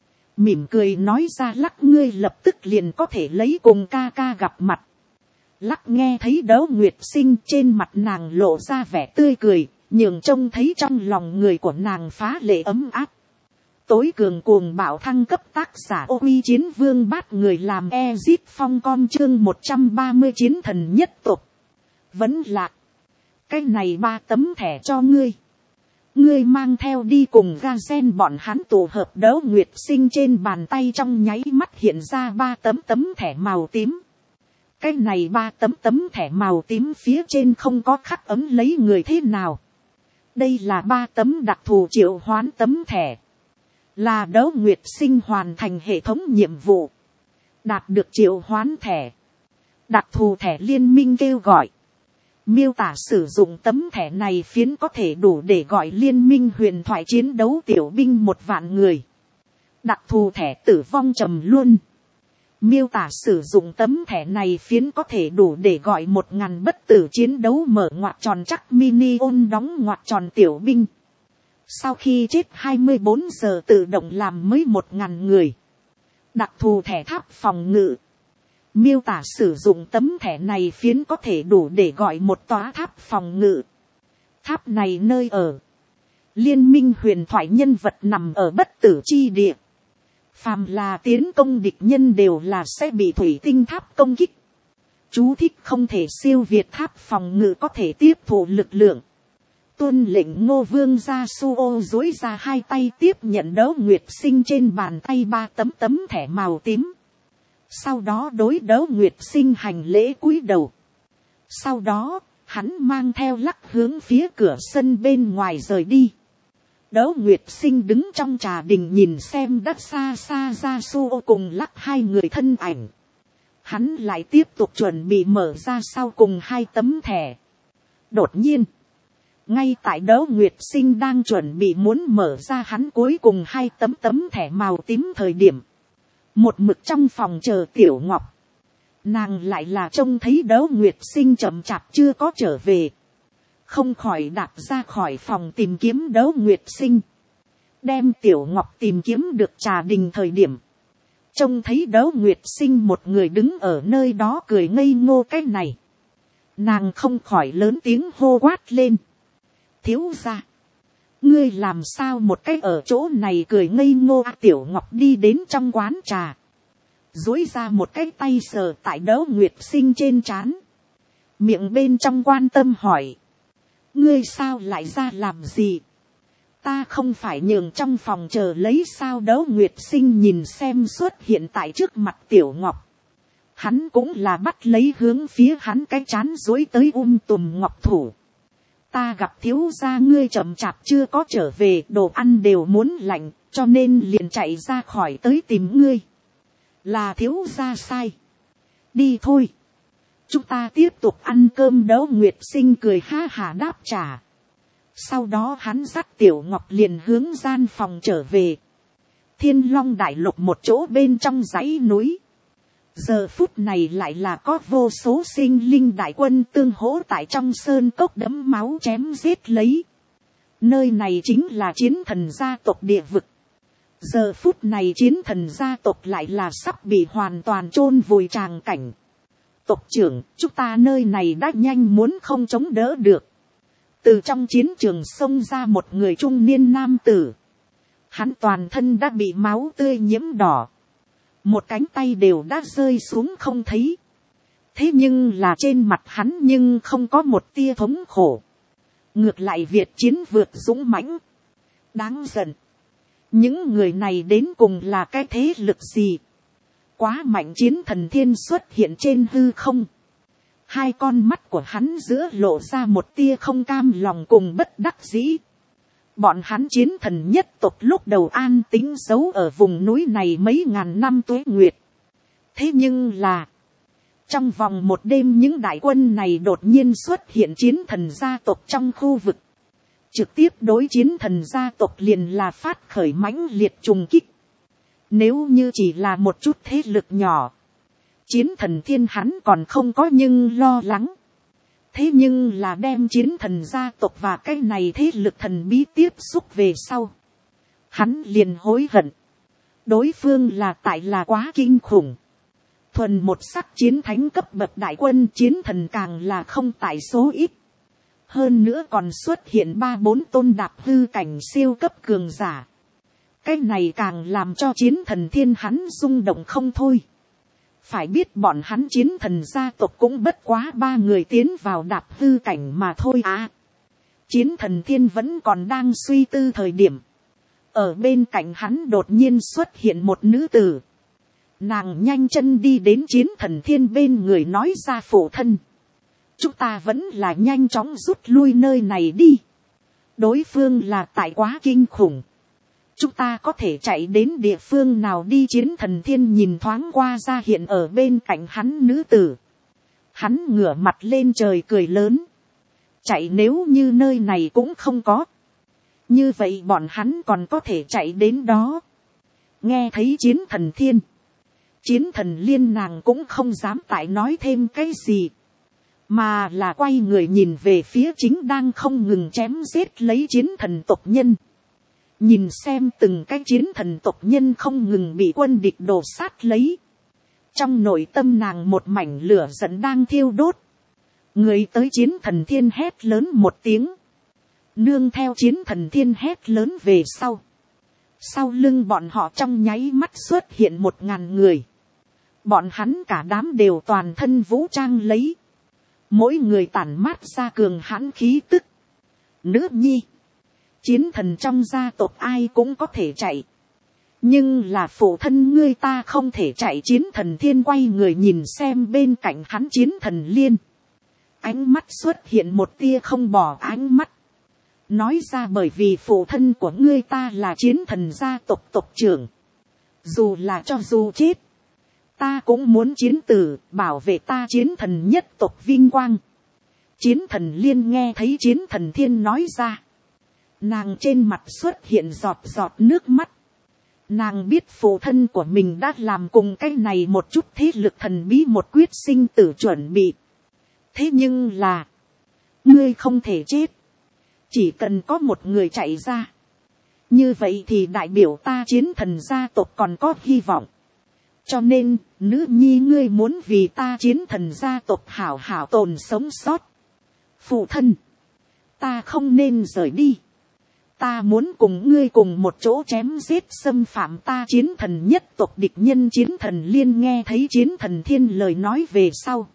Mỉm cười nói ra Lắc ngươi lập tức liền có thể lấy cùng ca ca gặp mặt. Lắc nghe thấy Đấu Nguyệt Sinh trên mặt nàng lộ ra vẻ tươi cười, nhường trông thấy trong lòng người của nàng phá lệ ấm áp. Tối cường cuồng bạo thăng cấp tác giả Ô Uy Chiến Vương bát người làm Ezit Phong con chương một trăm ba mươi chiến thần nhất tộc. Vẫn là cái này ba tấm thẻ cho ngươi. Ngươi mang theo đi cùng Ga Gen bọn hắn tụ hợp. Đấu Nguyệt Sinh trên bàn tay trong nháy mắt hiện ra ba tấm tấm thẻ màu tím. Cái này ba tấm tấm thẻ màu tím phía trên không có khắc ấm lấy người thế nào. Đây là ba tấm đặc thù triệu hoán tấm thẻ. Là Đấu Nguyệt Sinh hoàn thành hệ thống nhiệm vụ. Đạt được triệu hoán thẻ. Đặc thù thẻ liên minh kêu gọi. Miêu tả sử dụng tấm thẻ này phiến có thể đủ để gọi liên minh huyền thoại chiến đấu tiểu binh một vạn người. Đặc thù thẻ tử vong trầm luôn. Miêu tả sử dụng tấm thẻ này phiến có thể đủ để gọi một ngàn bất tử chiến đấu mở ngoặc tròn chắc mini ôn đóng ngoặc tròn tiểu binh. Sau khi chết hai mươi bốn giờ tự động làm mới một ngàn người. Đặc thù thẻ tháp phòng ngự. Miêu tả sử dụng tấm thẻ này phiến có thể đủ để gọi một tòa tháp phòng ngự. Tháp này nơi ở. Liên minh huyền thoại nhân vật nằm ở bất tử chi địa. Phàm là tiến công địch nhân đều là sẽ bị thủy tinh tháp công kích. Chú thích không thể siêu việt tháp phòng ngự có thể tiếp thụ lực lượng. Tuân lệnh Ngô Vương Yasuo duỗi ra hai tay tiếp nhận Đấu Nguyệt Sinh trên bàn tay ba tấm tấm thẻ màu tím. Sau đó đối Đấu Nguyệt Sinh hành lễ cúi đầu. Sau đó, hắn mang theo Lắc hướng phía cửa sân bên ngoài rời đi. Đấu Nguyệt Sinh đứng trong trà đình nhìn xem đất xa xa Yasuo cùng Lắc hai người thân ảnh. Hắn lại tiếp tục chuẩn bị mở ra sau cùng hai tấm thẻ. Đột nhiên, ngay tại Đấu Nguyệt Sinh đang chuẩn bị muốn mở ra hắn cuối cùng hai tấm tấm thẻ màu tím thời điểm. Một mực trong phòng chờ Tiểu Ngọc. Nàng lại là trông thấy Đấu Nguyệt Sinh chậm chạp chưa có trở về. Không khỏi đạp ra khỏi phòng tìm kiếm Đấu Nguyệt Sinh. Đem Tiểu Ngọc tìm kiếm được trà đình thời điểm. Trông thấy Đấu Nguyệt Sinh một người đứng ở nơi đó cười ngây ngô cái này. Nàng không khỏi lớn tiếng hô quát lên. Thiếu gia, ngươi làm sao một cái ở chỗ này cười ngây ngô. Tiểu Ngọc đi đến trong quán trà. Duỗi ra một cái tay sờ tại Đấu Nguyệt Sinh trên trán. Miệng bên trong quan tâm hỏi. Ngươi sao lại ra làm gì? Ta không phải nhường trong phòng chờ lấy sao? Đấu Nguyệt Sinh nhìn xem xuất hiện tại trước mặt Tiểu Ngọc. Hắn cũng là bắt lấy hướng phía hắn cái trán duỗi tới um tùm ngọc thủ. Ta gặp thiếu gia ngươi chậm chạp chưa có trở về, đồ ăn đều muốn lạnh, cho nên liền chạy ra khỏi tới tìm ngươi. Là thiếu gia sai. Đi thôi. Chúng ta tiếp tục ăn cơm. Đấu Nguyệt Sinh cười ha hả đáp trả. Sau đó hắn dắt Tiểu Ngọc liền hướng gian phòng trở về. Thiên Long Đại Lục một chỗ bên trong dãy núi. Giờ phút này lại là có vô số sinh linh đại quân tương hỗ tại trong sơn cốc đẫm máu chém giết lấy. Nơi này chính là chiến thần gia tộc địa vực. Giờ phút này chiến thần gia tộc lại là sắp bị hoàn toàn chôn vùi tràng cảnh. Tộc trưởng, chúng ta nơi này đã nhanh muốn không chống đỡ được. Từ trong chiến trường xông ra một người trung niên nam tử. Hắn toàn thân đã bị máu tươi nhiễm đỏ. Một cánh tay đều đã rơi xuống không thấy. Thế nhưng là trên mặt hắn nhưng không có một tia thống khổ. Ngược lại Việt chiến vượt dũng mãnh. Đáng giận. Những người này đến cùng là cái thế lực gì? Quá mạnh. Chiến thần thiên xuất hiện trên hư không. Hai con mắt của hắn giữa lộ ra một tia không cam lòng cùng bất đắc dĩ. Bọn hắn chiến thần nhất tộc lúc đầu an tính giấu ở vùng núi này mấy ngàn năm tuế nguyệt. Thế nhưng là, trong vòng một đêm những đại quân này đột nhiên xuất hiện chiến thần gia tộc trong khu vực. Trực tiếp đối chiến thần gia tộc liền là phát khởi mãnh liệt trùng kích. Nếu như chỉ là một chút thế lực nhỏ, chiến thần thiên hắn còn không có nhưng lo lắng. Thế nhưng là đem chiến thần gia tộc và cái này thế lực thần bí tiếp xúc về sau. Hắn liền hối hận. Đối phương là tại là quá kinh khủng. Thuần một sắc chiến thánh cấp bậc đại quân, chiến thần càng là không tại số ít. Hơn nữa còn xuất hiện ba bốn tôn đạp hư cảnh siêu cấp cường giả. Cái này càng làm cho chiến thần thiên hắn rung động không thôi. Phải biết bọn hắn chiến thần gia tộc cũng bất quá ba người tiến vào đạp hư cảnh mà thôi à. Chiến thần thiên vẫn còn đang suy tư thời điểm. Ở bên cạnh hắn đột nhiên xuất hiện một nữ tử. Nàng nhanh chân đi đến chiến thần thiên bên người nói ra: phụ thân, chúng ta vẫn là nhanh chóng rút lui nơi này đi. Đối phương là tại quá kinh khủng. Chúng ta có thể chạy đến địa phương nào đi? Chiến thần thiên nhìn thoáng qua ra hiện ở bên cạnh hắn nữ tử. Hắn ngửa mặt lên trời cười lớn. Chạy, nếu như nơi này cũng không có, như vậy bọn hắn còn có thể chạy đến đó. Nghe thấy chiến thần thiên, chiến thần liên nàng cũng không dám tại nói thêm cái gì, mà là quay người nhìn về phía chính đang không ngừng chém giết lấy chiến thần tộc nhân. Nhìn xem từng cái chiến thần tộc nhân không ngừng bị quân địch đổ sát lấy. Trong nội tâm nàng một mảnh lửa giận đang thiêu đốt. Người tới chiến thần thiên hét lớn một tiếng. Nương theo chiến thần thiên hét lớn về sau. Sau lưng bọn họ trong nháy mắt xuất hiện một ngàn người. Bọn hắn cả đám đều toàn thân vũ trang lấy. Mỗi người tản mát ra cường hãn khí tức. Nữ nhi, chiến thần trong gia tộc ai cũng có thể chạy. Nhưng là phụ thân ngươi ta không thể chạy. Chiến thần thiên quay người nhìn xem bên cạnh hắn chiến thần liên. Ánh mắt xuất hiện một tia không bỏ ánh mắt. Nói ra: bởi vì phụ thân của ngươi ta là chiến thần gia tộc tộc trưởng. Dù là cho dù chết, ta cũng muốn chiến tử, bảo vệ ta chiến thần nhất tộc vinh quang. Chiến thần liên nghe thấy chiến thần thiên nói ra. Nàng trên mặt xuất hiện giọt giọt nước mắt. Nàng biết phụ thân của mình đã làm cùng cái này một chút thế lực thần bí một quyết sinh tử chuẩn bị. Thế nhưng là, ngươi không thể chết. Chỉ cần có một người chạy ra, như vậy thì đại biểu ta chiến thần gia tộc còn có hy vọng. Cho nên, nữ nhi ngươi muốn vì ta chiến thần gia tộc hảo hảo tồn sống sót. Phụ thân, ta không nên rời đi. Ta muốn cùng ngươi cùng một chỗ chém giết xâm phạm ta chiến thần nhất tộc địch nhân. Chiến thần liên nghe thấy chiến thần thiên lời nói về sau.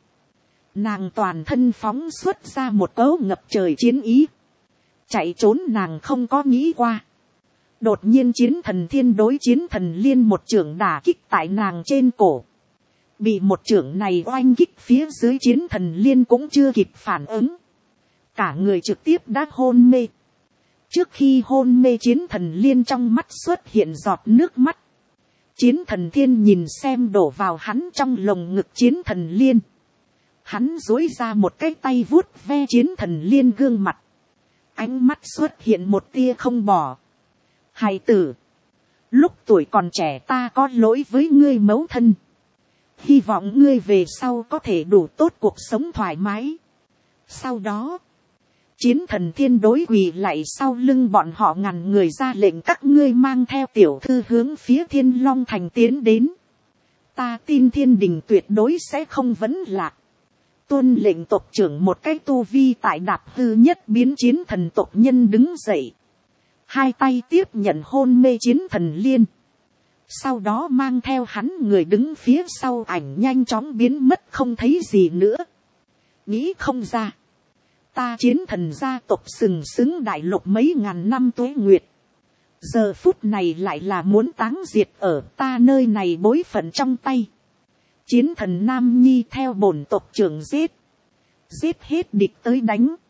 Nàng toàn thân phóng xuất ra một cấu ngập trời chiến ý. Chạy trốn nàng không có nghĩ qua. Đột nhiên chiến thần thiên đối chiến thần liên một chưởng đả kích tại nàng trên cổ. Bị một chưởng này oanh kích phía dưới, chiến thần liên cũng chưa kịp phản ứng. Cả người trực tiếp đã hôn mê. Trước khi hôn mê, chiến thần liên trong mắt xuất hiện giọt nước mắt. Chiến thần thiên nhìn xem đổ vào hắn trong lồng ngực chiến thần liên. Hắn duỗi ra một cái tay vuốt ve chiến thần liên gương mặt. Ánh mắt xuất hiện một tia không bỏ. Hài tử, lúc tuổi còn trẻ ta có lỗi với ngươi mẫu thân. Hy vọng ngươi về sau có thể đủ tốt cuộc sống thoải mái. Sau đó, Chiến thần thiên đối quỳ lại sau lưng bọn họ ngàn người ra lệnh các ngươi mang theo tiểu thư hướng phía thiên long thành tiến đến. Ta tin thiên đình tuyệt đối sẽ không vấn lạc. Tuân lệnh tộc trưởng một cái tu vi tại đạp hư nhất biến chiến thần tộc nhân đứng dậy. Hai tay tiếp nhận hôn mê chiến thần liên. Sau đó mang theo hắn người đứng phía sau ảnh nhanh chóng biến mất không thấy gì nữa. Nghĩ không ra. Ta chiến thần gia tộc sừng sững đại lục mấy ngàn năm tuế nguyệt. Giờ phút này lại là muốn táng diệt ở ta nơi này bối phận trong tay. Chiến thần Nam Nhi theo bổn tộc trưởng giết. Giết hết địch tới đánh.